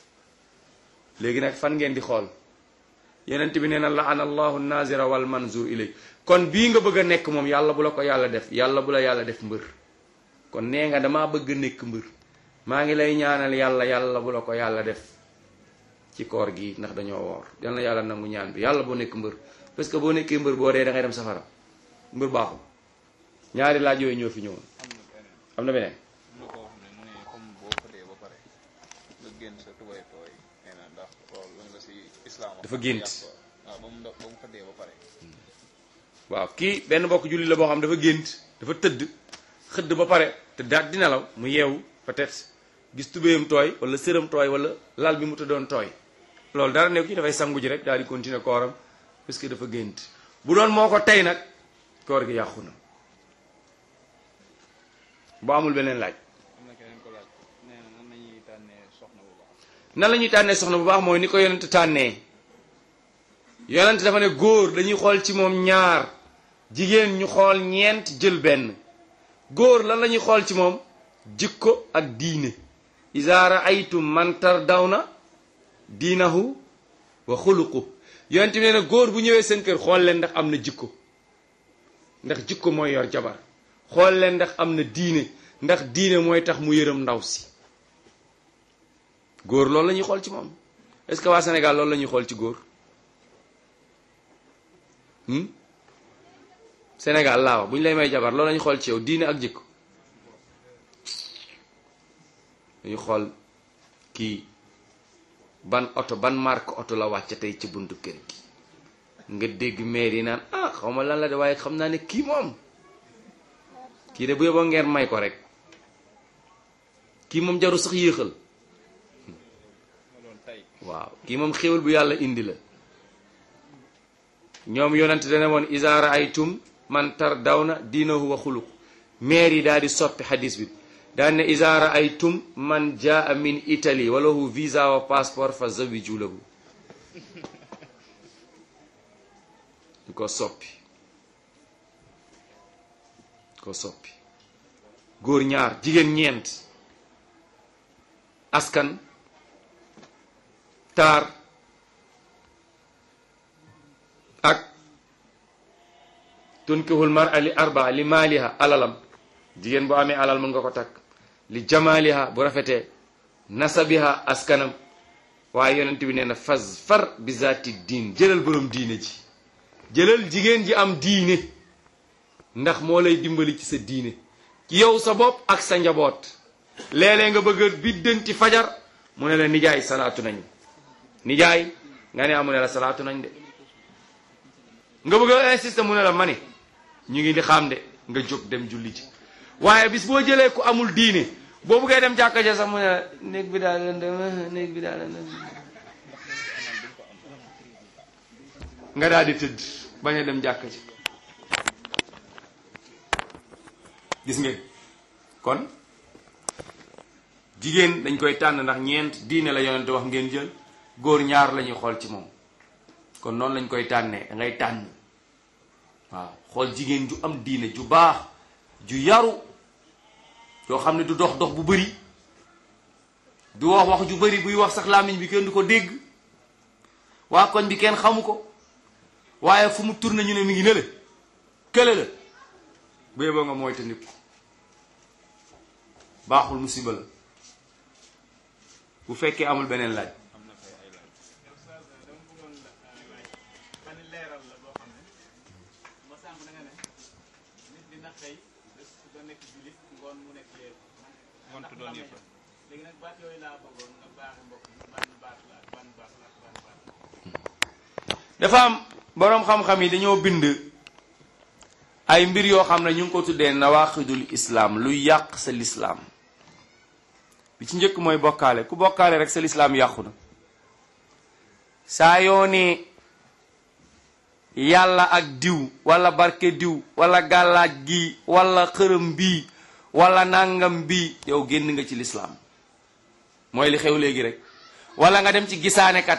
léegi nag fan ngeen di xool yenent bi nee na la an allahu nazira wal manzur ilay kon bii nga bëgg a nekk moom yàlla bu la ko yàlla def yàlla bu la yàlla def mbër kon nee nga damaa bëgg a nekk mbër maa ngi lay ñaanal yàlla yàlla bu la ko yàlla def ci koor gi ndax dañoo woor yal na yàlla nangu ñaan bi yàlla boo nekk mbër parce que boo nekkee mbër boo dee da ngay dem safara mbër baaxul ñaari laaj yooyu ñoo fi ñëwoon am na beneen dafa gént waaw kii benn mbokk julli la boo xam dafa gént dafa tëdd xëdd ba pare te daat di nelaw mu yeewu peut-être gis tubéyam tooy wala sëram tooy wala lal bi mu tëddoon tooy loolu dara nekk ci dafay sangu ji rek daal di continuer kooram parce que dafa gént bu doon moo ko tey nag koor gi yàqu na bu amul beneen laaj nan la ñuy tànnee soxna bu baax mooy ni ko yonent tànnee yonent dafa ne góor dañuy xool ci moom ñaar jigéen ñu xool ñeent jël benn góor lan la ñuy xool ci moom jikko ak diine iza ra'aytum man tardawna diinahu wa xuluqu yonent bi nee na góor bu ñëwee seen kër xool leen ndax am na jikko ndax jikko mooy yor jabar xool leen ndax am na diine ndax diine mooy tax mu yërëm ndaw si góor loolu la ñuy xool ci moom est-ce que waa Sénégal loolu la ñuy xool ci góor Sénégal laa wax bu ñu lay may jabar loolu la ñuy xool ci yow diine ak jikko dañu xool kii ban oto ban marque oto la wàcc tey ci buntu kër gi nga dégg maire yi naan ah xaw ma lan la de waaye xam naa ne kii moom kii de bu yeboo ngeen may ko rek kii moom jaru sax yéexal waaw kii moom xéwal bu yàlla indi la ñoom yonent dana woon iza ra'aytum man tardawna diinahu wa xuluq maire yi daal di soppi xadis bi daan ne iza ra'aytum man jaa min Italie wa lahu visa wa passeport fa zawiju lahu ñu ko soppi ko soppi góor ñaar jigéen ñeent askan taar ak tunkihul mar'a li arba li maaliha alalam jigéen bu amee alal mën nga ko takk li jamaliha bu rafetee nasabiha askanam waaye yonent bi nee na fas far bi zaati diin jëlal borom diine ji jëlal jigéen ji am diine ndax moo lay dimbali ci sa diine ci yow sa bopp ak sa njaboot léeg-léeg nga bëgg a biddanti fajar mu ne la nijaay salaatu nañ nijaay nga ne amu ne la salaatu nañ de nga bëgg a insister mu ne la mani ñu ngi di xam de nga jóg dem julli ci waaye bis boo jëlee ku amul diine boo buggee dem jàkka ja sax mu ne néeg bi daal lëndëm néeg bi daal lëndëm nga daal di tëdd bañ a dem jàkka ji gis ngeen kon jigéen dañ koy tànn ndax ñeent diine la yonente wax ngeen jël góor ñaar la ñuy xool ci moom kon noonu lañ koy tànnee da ngay tànn waaw xool jigéen ju am diine ju baax ju yaru yoo xam ne du dox dox bu bëri du wax wax ju bëri buy wax sax làmmiñ bi kenn du ko dégg waa koñ bi kenn xamu ko waaye fu mu tourné ñu ne mi ngi ne la kële la bu yeboo nga mooy te nit baaxul musiba la bu fekkee amul beneen laaj dafa am boroom xam-xam yi dañoo bind ay mbir yoo xam ne ñu ngi ko tuddee nawaqidul islaam luy yàq sa lislaam bi ci njëkk mooy bokkaale ku bokkaale rek sa lislaam yàqu na saa yoo ne yàlla ak diw wala barke diw wala gàllaaj gi wala xërëm bii wala nàngam bii yow génn nga ci lislaam mooy li xew léegi rek wala nga dem ci gisaanekat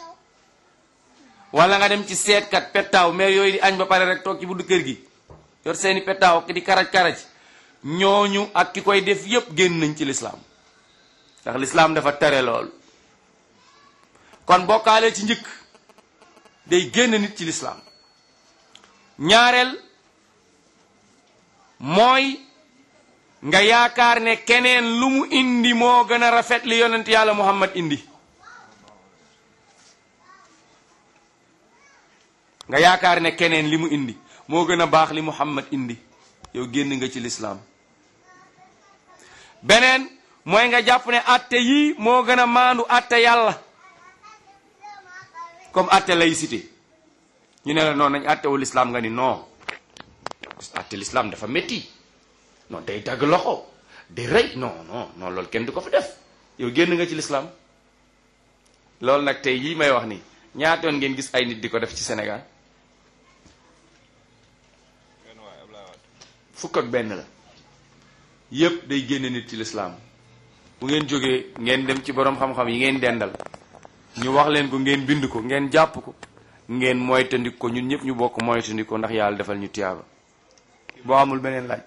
wala nga dem ci seetkat pettaaw mais yooyu di añ ba pare rek toog ci buddu kër gi yor seeni pettaaw ki di karaj-karaj ñooñu ak ki koy def yépp génn nañ ci lislaam ndax lislaam dafa tere lool kon bokkaale ci njëkk day génn nit ci lislaam ñaareel mooy nga yaakaar ne keneen lu mu indi moo gën a rafet li yonent yàlla muhammad indi nga yaakaar ne keneen li mu indi moo gën a baax li muhammad indi yow génn nga ci lislaam beneen mooy nga jàpp ne atte yii moo gën a maandu atte yàlla comme atte laïcité ñu ne la noonu nañ atte wu lislaam nga ni non atte lislaam dafa métti non day dagg loxo di rëy non non non loolu kenn du ko fa def yow génn nga ci lislaam loolu nag tey yii may wax ni ñaata yoon ngeen gis ay nit di ko def ci Sénégal fukk ak benn la yépp day génne nit ci lislaam bu ngeen jógee ngeen dem ci boroom xam-xam yi ngeen dendal ñu wax leen ko ngeen bind ko ngeen jàpp ko ngeen moytandik ko ñun ñëpp ñu bokk moytandik ko ndax yàlla defal ñu tiyaaba boo amul beneen laaj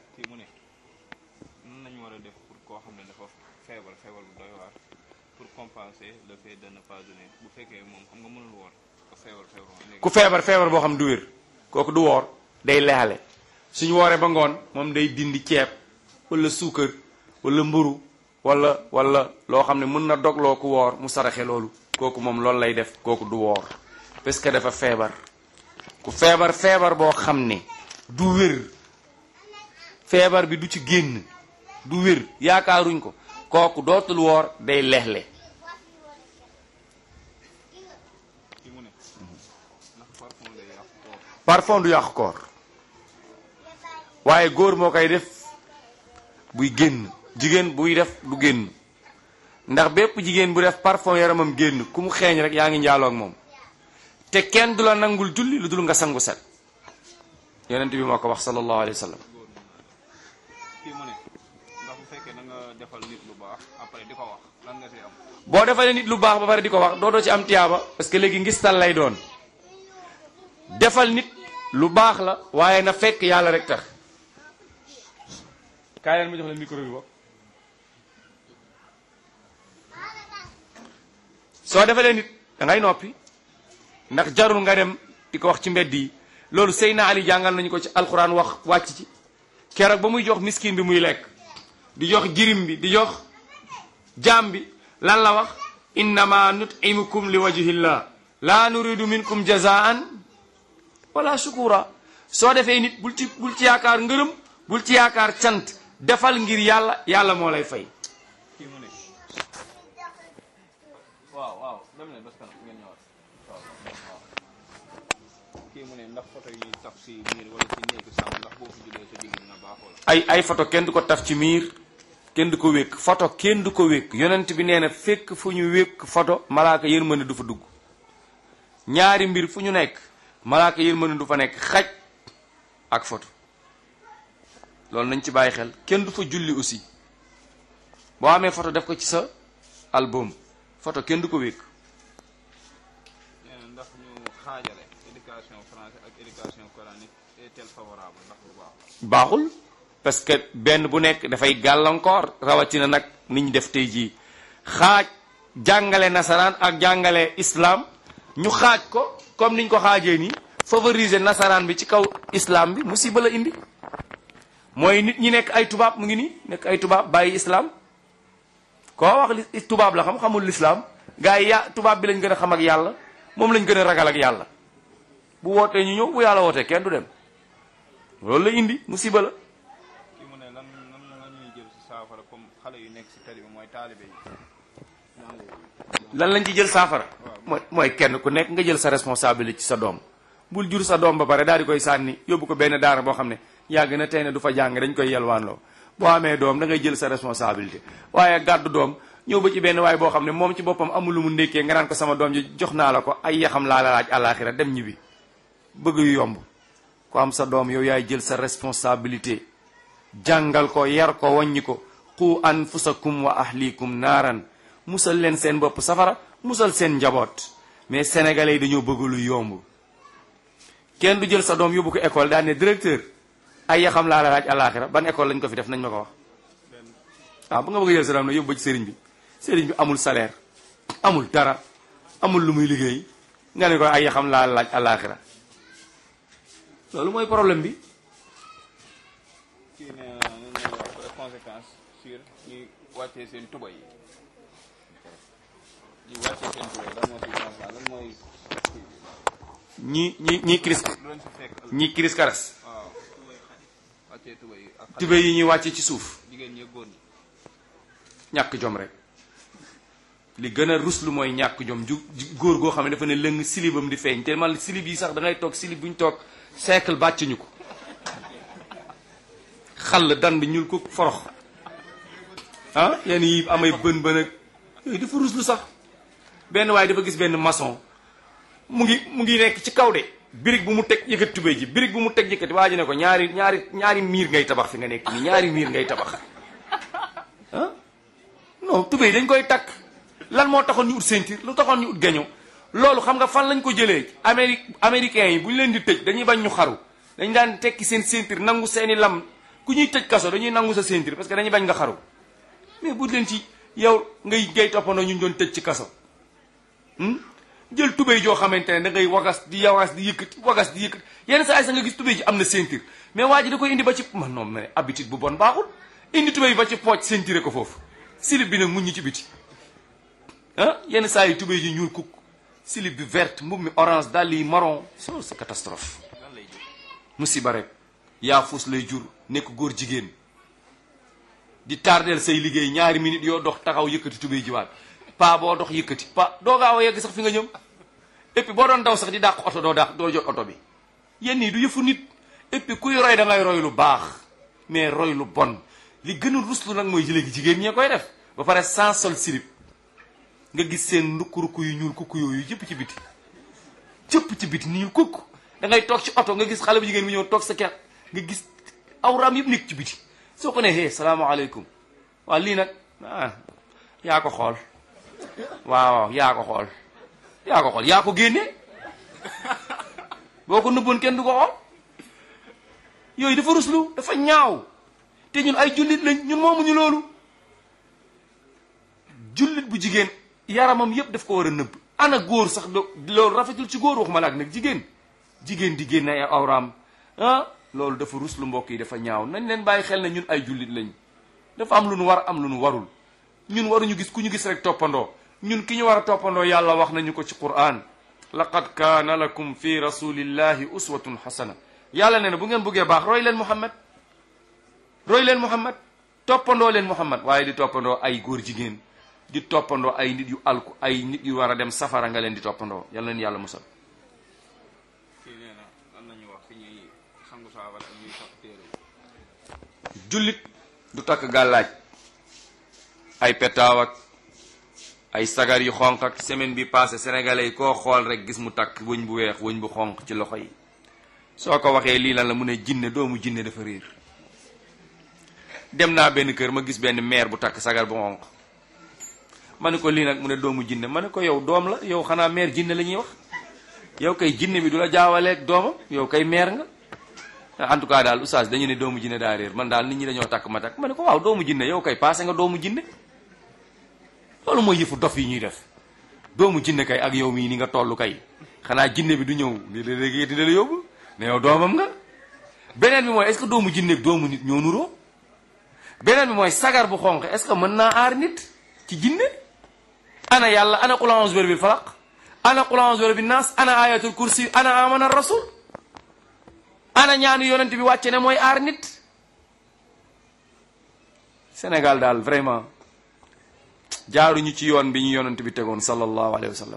ku feebar feebar boo xam du wér kooku du woor day leexale suñu wooree ba ngoon moom day dindi ceeb wala suukar wala mburu wala wala loo xam ne mën na dogloo ku woor mu saraxe loolu kooku moom loolu lay def kooku du woor parce que dafa feebar ku feebar feebar boo xam ne du wér feebar bi du ci génn du wér yaakaaruñ ko kooku dootul woor day leexle parfum du yàq koor waaye góor moo koy def buy génn jigéen buy def du génn ndax bépp jigéen bu def parfum yaramam génn ku mu xeeñ rek yaa ngi njaaloo ak moom te kenn du la nangul julli lu dul nga sangu set yonent bi moo ko wax sallallahu alayhi wa sallam boo defalee nit lu baax ba pare di ko wax doo doo ci am tiyaaba parce que léegi ngistal lay doon defal nit lu baax la waaye na fekk yàlla rek tax kaay leen ma jox leen micro bi bokk soo defalee nit da ngay noppi ndax jarul nga dem di ko wax ci mbedd yi loolu Seydina Ali jàngal nañu ko ci alxuraan wax wàcc ci keroog ba muy jox miskin bi muy lekk di jox jirim bi di jox jaam bi lan la wax innama nut'imukum li wajhillah la nuridu minkum jazaan wala shukura soo defee nit bul ci bul ci yaakaar ngërëm bul ci yaakaar cant defal ngir yàlla yàlla moo lay fay kii mu ne waaw waaw dem leen bés kanam ngeen ñëwaat waaw waaw kii mu mu ne ndax photo yi ñuy taf si miir wala si néegu sàmm ndax boo fi julee sa julli dina baax wala. ay ay photo kenn du ko taf ci miir kenn du ko wékk photo kenn du ko wékk yonent bi nee na fekk fu ñu wékk photo malaaka yërmande du fa dugg ñaari mbir fu ñu nekk malaaka yërmande du fa nekk xaj ak photo loolu nañ ci bàyyi xel kenn du fa julli aussi boo amee photo def ko ci sa album photo kenn du ko wékk. nee na ndax ñu xaajale éducation française ak éducation coranique est-elle favorable ndax lu baax. baaxul parce que benn bu nekk dafay gàllankoor rawatina nag ni ñu def tey jii xaaj jàngale nasaraan ak jàngale islam ñu xaaj ko comme niñ ko xaajee nii favoriser nasaraan bi ci kaw islam bi musiba la indi mooy nit ñi nekk ay tubaab mu ngi nii nekk ay tubaab bàyyi islam koo wax li tubaab la xam xamul l'islam gars yi ya tubaab bi lañ gën a xam ak yàlla moom lañ gën a ragal ak yàlla bu wootee ñu ñëw bu yàlla wootee kenn du dem loolu la indi musiba la. kii mu ne lan lan la ñuy jël si saafara comme xale yu nekk si tali bi mooy taalibe yi. lan lañ ci jël saafara. mooy mooy kenn ku nekk nga jël sa responsabilité ci sa doom bul jur sa doom ba pare daal di koy sànni yóbbu ko benn daara boo xam ne yàgg na tey ne du fa jàng dañ koy yelwaanloo boo amee doom da ngay jël sa responsabilité waaye gàddu doom ñëw ba ci benn waay boo xam ne moom ci boppam amul lu mu ndékkee nga naan ko sama doom ji jox naa la ko ay yaxam laa la laaj àllaaxira dem ñibbi bëgg yu yomb ku am sa doom yow yaay jël sa responsabilité jàngal ko yar ko wàññi ko qu anfusakum wa ahlikum naaran musal leen seen bopp safara musal seen njaboot mais sénégalais yi dañoo bëgg lu yomb kenn du jël sa doom yóbbu ko école daan ne directeur ay yaxam laa la laaj àllaaxira ban école lañ ko fi def nañ ma ko wax ah bu nga bëgg jël sa doom ne yóbbu ba ci sëriñ bi sëriñ bi amul salaire amul dara amul lu muy liggéey nga ne ko ay yaxam laa la laaj àllaaxira loolu mooy problème bi. kii nee na ñu ngi wax conséquence sur ñuy wàccee seen tuba yi ñuy wàccee seen tuba yi lan moo si conséquence lan mooy. ñi ñi ñi cris lu leen si fekk. ñi cris karas waaw wàccee tuba yi ak. tubé yi ñuy wàcce ci suuf jigéen ñi góor ñi. ñàkk jom rek li gën a ruslu mooy ñàkk jom ju góor goo xam ne dafa ne lëng silibam di feeñ te man silib yi sax da ngay toog silib bu ñu toog siècle bàcc ñu ko xal dan bi ñuul ko forox ah yenn yi amay bën bën ak yooyu dafa ruslu sax benn waaye dafa gis benn maçon mu ngi mu ngi nekk ci kaw de birig bu mu teg yëkkati tubéy ji birig bu mu teg yëkkati waa ji ne ko ñaari ñaari ñaari miir ngay tabax fi nga nekk nii ñaari miir ngay tabax ah non tubéy dañ koy takk lan moo taxoon ñu ut ceinture lu taxoon ñu ut gaño loolu xam nga fan lañ ko jëlee Amérique américains yi bu ñu leen di tëj dañuy bañ ñu xaru dañ daan tekki seen ceinture nangu seeni lam ku ñuy tëj kaso dañuy nangu sa ceinture parce que dañuy bañ nga xaru mais bu leen ci yow ngay ngay toppandoo ñu doon tëj ci kaso jël tubéy joo xamante ne da ngay wagas di wagas di yëkkati wagas di yëkkati yenn saa yi sa nga gis tubéy ji am na ceinture mais waa ji da koy indi ba ci man non mais habitude bu bon baaxul indi tubéy ba ci pooj ceinture ko foofu silib bi nag muñ ñi ci biti ah yenn saa yi tubéy ji ñuul kukk silib bi verte mbub mi orange dàll yi marron so c'est catastrophe musiba rek yaa fuus lay jur nekk góor jigéen di tardeel say liggéey ñaari minutes yoo dox taxaw yëkkati tubéy ji waat pa boo dox yëkkati pa doo gaaw a yegg sax fi nga ñëw et puis boo doon daw sax di dàq oto doo dàq doo jot oto bi yenn yi du yëfu nit et puis kuy roy da ngay roy lu baax mais roy lu bon li gën a ruslu nag mooy léegi jigéen ñee koy def ba pare sans sol slip nga gis seen ndukk-rukk yu ñuul kukk yooyu yëpp ci biti cëpp ci biti nii kukk da ngay toog ci oto nga gis xale bu jigéen bi ñëw toog sa ker nga gis awraam yëpp nekk ci biti soo ko ne hee salaamaaleykum waaw lii nag ah yaa ko xool waaw yaa ko xool yaa ko xool yaa ko génne boo ko nëbboon kenn du ko xool yooyu dafa ruslu dafa ñaaw te ñun ay jullit lañ ñun moomuñu loolu jullit bu jigéen yaramam yépp daf ko war a nëbb ana góor sax loolu rafetul ci góor waxuma la ak nag jigéen jigéen di génne ay awraam ah loolu dafa ruslu mbokk yi dafa ñaaw nañ leen bàyyi xel ne ñun ay jullit lañ dafa am lu nu war am lu nu warul ñun waruñu gis ku ñu gis rek toppandoo ñun ki ñu war a toppandoo yàlla wax nañu ko ci Qur'an laqad kaana lakum fi rasulillahi uswatun hasana yàlla nee na bu ngeen bëggee baax roy leen Muhammad roy leen Muhammad toppandoo leen Muhammad waaye di toppandoo ay góor jigéen di toppandoo ay nit yu alku ay nit yu war a dem safara nga leen di toppandoo yal na leen yàlla musal. kii nee na lan la ñuy wax fi ñuy sangu saafara ak ñuy takk téere yi. jullit du takk gàllaaj ay petaaw ak ay sagar yu xonq ak semaine bi passé sénégalais yi koo xool rek gis mu takk wëñ bu weex wëñ bu xonq ci loxo yi soo ko waxee lii lan la mu ne jinne doomu jinne dafa réer. dem naa benn kër ma gis benn maire bu takk sagar bu xonq ma ne ko lii nag mu ne doomu jinne ma ne ko yow doom la yow xanaa maire jinne la ñuy wax yow kay jinne bi du la jaawaleeg doomam yow kay maire nga. en tout cas daal oustaz dañu ne doomu jinne daa réer man daal nit ñi dañoo takk ma takk ma ne ko waaw doomu jinne yow kay passé nga doomu jinne loolu mooy yëfu dof yi ñuy def doomu jinne kay ak yow mii ni nga toll kay xanaa jinne bi du ñëw léegi dina la yóbbu ne yow doomam nga. beneen bi mooy est-ce que doomu jinne bi doomu nit ñoo nuroo beneen bi mooy sagar bu xonq est-ce que mën naa aar nit ci jinne. ana yàlla ana qul a'udhu bi rabbil falaq ana qul a'udhu bi rabbin nas ana ayatul kursi ana amana rasul ana ñaanu yonent bi wàcce ne mooy aar nit. Sénégal daal vraiment jaaruñu ci yoon bi ñu yonent bi tegoon sallallahu alayhi wa sallam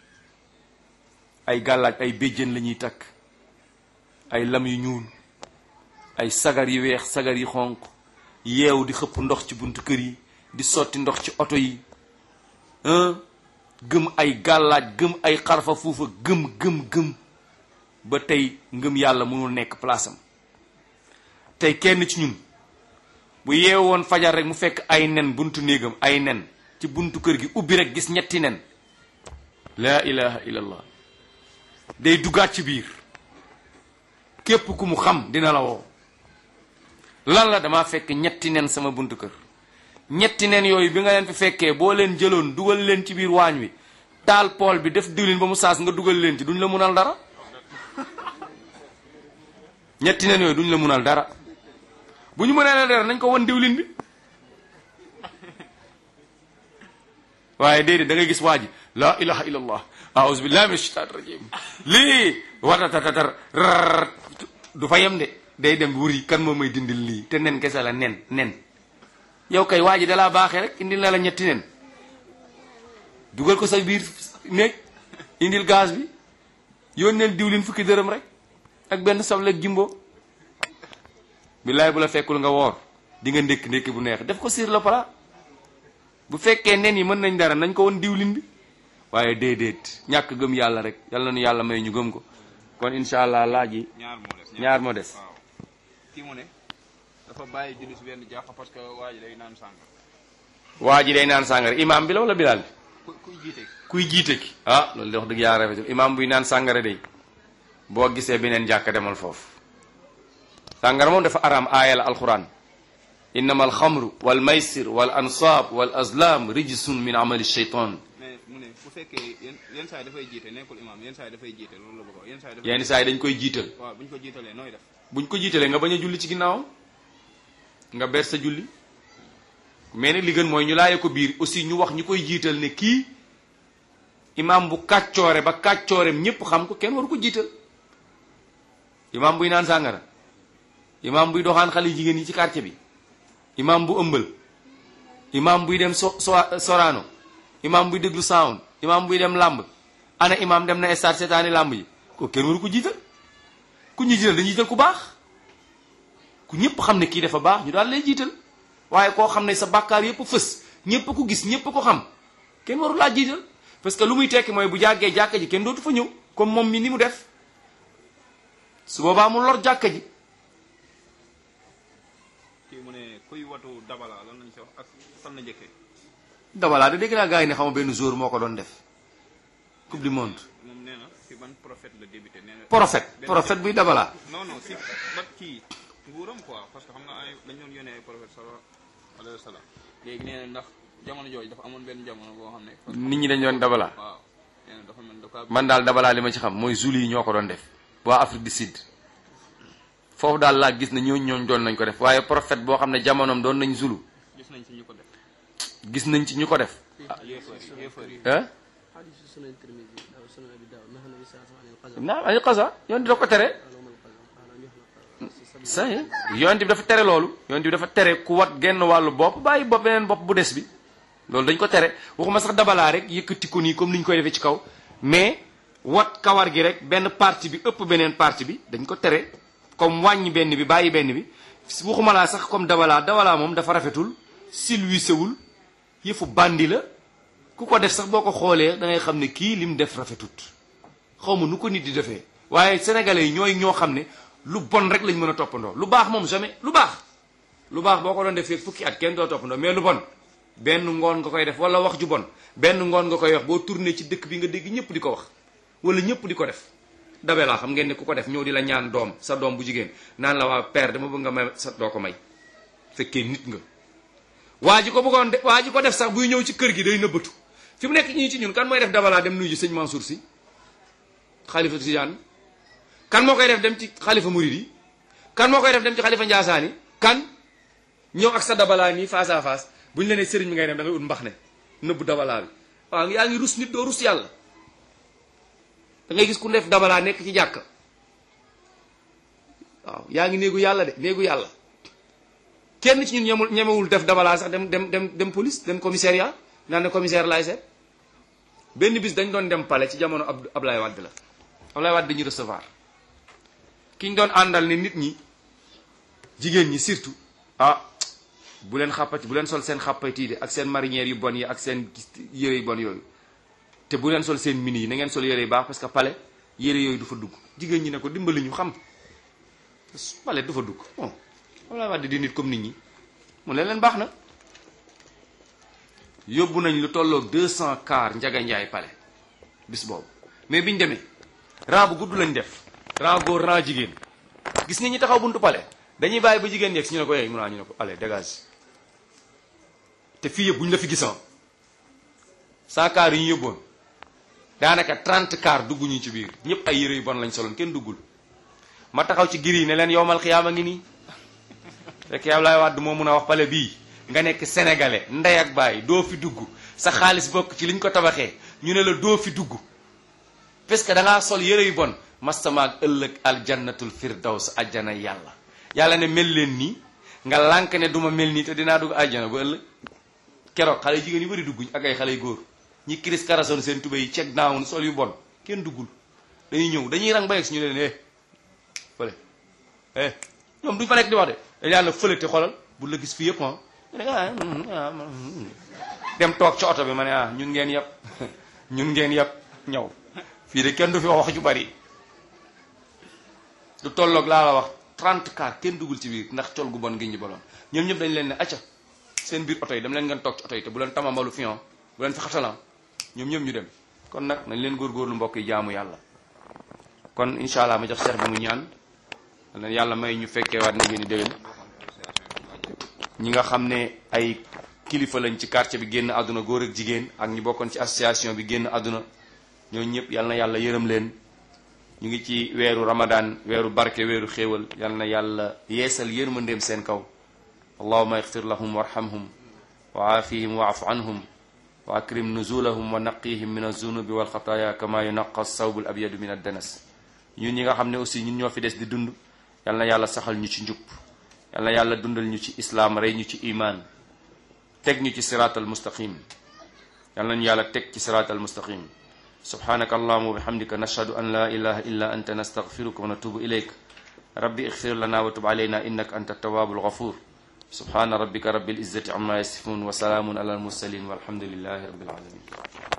ay gàllaaj ay béjjën la ñuy takk ay lam yu ñuul ay sagar yu weex sagar yu xonq yeew di xëpp ndox ci buntu kër yi di sotti ndox ci oto yi gëm ay gàllaaj gëm ay xarfa fuufa gëm gëm gëm ba tey ngëm yàlla mënul nekk place am. tey kenn ci ñun bu yeewoon fajar rek mu fekk ay nen buntu néegam ay nen ci buntu kër gi ubbi rek gis ñetti nen laa ilaha illallah day duggaat ci biir képp ku mu xam dina la woo lan la dama fekk ñetti nen sama buntu kër. ñetti nen yooyu bi nga leen fi fekkee boo leen jëloon dugal leen ci biir waañ wi taal pool bi def diwlin ba mu saas nga dugal leen ci duñ la munal dara ñetti nen yooyu duñ la munal dara bu ñu mënee la dara nañ ko won diwlin bi waaye déedéet da ngay gis waa ji la ilaha illallah a'udhu billahi minash shaitanir rajim lii watatatatar du fa yem de day dem wuri kan moo may dindil lii te nen kese la nen nen yow kay waa ji dalaa baaxee rek indil na la ñetti nen dugal ko sa biir néeg indil gaz bi yónneel diwlin fukki dërëm rek ak benn soble ak jimbo billaay bu la fekkul nga woor di nga ndékki ndékki bu neex def ko sur le plat bu fekkee nen yi mën nañ dara nañ ko won diwlin bi waaye déedéet ñàkk gëm yàlla rek yàlla nu yàlla may ñu gëm ko kon incha allah laaj yi ñaar moo des waaw kii mu ne dafa bàyyi julli si benn jàkka parce que waa ji day naan sàngara. waa ji day naan sàngara imaam bi la wala bilaal bi. kuy jiite ki. kuy jiite ki ah loolu de wax dëgg yàlla rafetul imaam buy naan sàngara day boo gisee beneen jàkka demal foofu. sàngara moom dafa araam aaya la alquran innama alxamru wal maysir wal ansaab wal azlam rijsun min amali shaytan. mais mu ne bu fekkee yenn yenn saa yi dafay jiite nekkul imaam yenn saa yi dafay jiite loolu la bëgg a wax yenn saa yi dafay yenn saa yi dañ koy jiital. waaw bu ñu ko jiitalee nooy def. buñ ko jiitalee nga bañ a julli ci ginnaawam nga ber sa julli mais nag li gën mooy ñu laaye ko biir aussi ñu wax ñu koy jiital ne kii imaam bu kàccoore ba kàccooreem ñëpp xam ko kenn waru ko jiital. imaam buy naan sàngara imaam buy doxaan xale jigéen yi ci quartier bi imaam bu ëmbal imaam buy dem so soraano imaam buy déglu sound imaam buy dem làmb ana imaam dem na stade seetaani làmb yi ko kenn waru ko jiital. ku ñu jiital dañuy jiital ku baax ku ñëpp xam ne kii dafa baax ñu daal lay jiital waaye koo xam ne sa bàkkaar yëpp fës ñëpp ko gis ñëpp ko xam kenn waru laa jiital parce que lu muy tekki mooy bu jàggee jàkka ji kenn dootu fa ñëw comme moom mi ni mu def su boobaa mu lor jàkka ji. kii mu ne kuy watu dabala lan lañ si wax ak fan la njëkkee. dabala da dégg naa gars yi ne xam nga benn jour moo ko doon def coupe du monde. moom nee na si ban prophète la débuté nee na. prophète prophète buy dabala. non non si ba kii nguuram quoi parce que xam nga ay dañ doon yónnee ay prophète sallallahu alayhi wa sallam léegi nee na ndax jamono jooju dafa amoon benn jamono boo xam ne. nit ñi dañ doon dabala. waaw nee na dafa mel dafa. man daal dabala li ma ci xam mooy zulu yi ñoo ko doon def waa Afrique du Sud foofu daal laa gis ne ñooñu ñooñu doon nañ ko def waaye prophète boo xam ne jamonoom doon nañ zulu. gis nañ ci ñu ko def. gis nañ ci ñu ko def. ah yéefar yi yéefar yi. ah. naam ay xasa yoon di dafa ko tere. sa yonent bi dafa tere loolu yonent bi dafa tere ku wat genn wàllu bopp bàyyi bopp beneen bopp bu des bi loolu dañ ko tere waxuma sax dabalaa rek yëkkati ko nii comme ni ñu koy defee ci kaw mais wat kawar gi rek benn partie bi ëpp beneen partie bi dañ ko tere comme wàññi benn bi bàyyi benn bi waxuma laa sax comme dabalaa dabalaa moom dafa rafetul silwisewul yëfu bandi la ku ko def sax boo ko xoolee da ngay xam ne kii lim def rafetut xaw ma nu ko nit di defee waaye sénégalais yi ñooy ñoo xam ne lu bon rek lañ mën a toppandoo lu baax moom jamais lu baax lu baax boo ko doon defee fukki at kenn doo toppandoo mais lu bon benn ngoon nga koy def wala wax ju bon benn ngoon nga koy wax boo tourné ci dëkk bi nga dégg ñëpp di ko wax wala ñëpp di ko def dabe laa xam ngeen ne ku ko def ñëw di la ñaan doom sa doom bu jigéen naan la waa père dama bëgg nga may sa doo ko may fekkee nit nga waa ji ko bëggoon de waa ji ko def sax buy ñëw ci kër gi day nëbbatu fi mu nekk ñii ci ñun kan mooy def dabalaa dem nuyu ji sëñ Mansour si xalifa Tijaan kan moo koy def dem ci xalifa Murid yi kan moo koy def dem ci xalifa Njaasaan yi kan ñëw ak sa dabalaa nii face à face bu ñu la nee sëriñ bi ngay dem da ngay ut mbax ne nëbb dabalaa bi waaw yaa ngi rus nit doo rus yàlla da ngay gis ku def dabalaa nekk ci jàkk waaw yaa ngi néegu yàlla de néegu yàlla kenn ci ñun ñemul ñemewul def dabalaa sax dem dem dem dem police dem commissariat naan ne commissaire laay seet benn bis dañ doon dem palais ci jamono ab Ablaye Wade la Ablaye Wade dañuy recevoir ki ñu doon àndal ne nit ñi jigéen ñi surtout ah bu leen xàppati bu leen sol seen xàppati de ak seen marinière yu bon yi ak seen yére yu bon yooyu te bu leen sol seen mini yi na ngeen sol yére yu baax parce que palais yére yooyu du fa dugg jigéen ñi ne ko dimbali ñu xam palais du fa dugg bon Ablaye Wade di nit comme nit ñi mu leen leen baax na yóbbu nañ lu tolloog deux cent car njaga njaay palais bis boobu mais biñu demee rang bu gudd lañ def rang góor rang jigéen gis nga ñi taxaw buntu palais dañuy bàyyi ba jigéen yegg si ñu ne ko yeey mun naa ñu ne ko allez dégage te fii yëpp bu ñu la fi gisoon cent car yi ñu yóbboon daanaka trente car dugg ñu ci biir ñëpp ay yére yu bon lañ soloon kenn duggul ma taxaw ci giri yi ne leen yowmal xiyaama ngi nii fekk Ablaye Wade moo mun a wax palais bii nga nekk sénégalais ndey ak baay doo fi dugg sa xaalis bokk ci liñ ko tabaxee ñu ne la doo fi dugg parce que da ngaa sol yére yu bon mastamaak ëllëg aljannatul firdaws ajjana yàlla yàlla ne mel leen nii nga lànk ne duma mel nii te dinaa dugg ajjana ba ëllëg keroog xale jigéen yu bari dugguñ ak ay xale yu góor ñi kiris karason seen tubé yi check down sol yu bon kenn duggul dañuy ñëw dañuy rang ba yegg si ñu leen eh fële eh ñoom duñ fa nekk di wax de dañ yàlla fële te xoolal bu la gis fii yëpp ah dem toog ci oto bi ma ne ah ñun ngeen yëpp ñun ngeen yëpp ñëw fii de kenn du fi wax wax ju bari du tolloog laa la wax trente car kenn duggul ci biir ndax col gu bon ngi ñu boloon ñoom ñëpp dañ leen ne acca seen biir oto yi dem leen ngeen toog ci oto yi te bu leen tamambalu fion bu leen fi xatalan ñoom ñëpp ñu dem kon nag nañ leen góorgóorlu mbokk yi jaamu yàlla kon incha allah ma jox seex bi mu ñaan leen yàlla may ñu fekkee waat na ngeen di déwén ñi nga xam ne ay kilifa lañ ci quartier bi génn àdduna góor ak jigéen ak ñi bokkoon ci association bi génn àdduna ñooñu ñëpp yal na yàlla yërëm leen ñu ngi ci weeru ramadan weeru barke weeru xéewal yal na yàlla yeesal yërmandeem seen kaw allahuma ixfir lahum warhamhum wa aafihim wa afu anhum wa akrim nuzulahum wa naqihim min azunubi walxataaya kama yunaqa sawbu al abyadu min addanas ñun ñi nga xam ne aussi ñun ñoo fi des di dund yal na yàlla saxal ñu ci njub yal na yàlla dundal ñu ci islaam rey ñu ci iman teg ñu ci siraatal mustaqim yal nañu yàlla teg ci siraatal mustaqim subhanaka allahuma wa bihamdika nashhadu an la ilaha illa anta nastaghfiruka wa natubu ilayk rabbi ighfir lana wa tub alayna innaka anta tawwabul ghafur subhana rabbika rabbil izzati amma yasifun wa salamun ala al mursalin walhamdulillahi rabbil alamin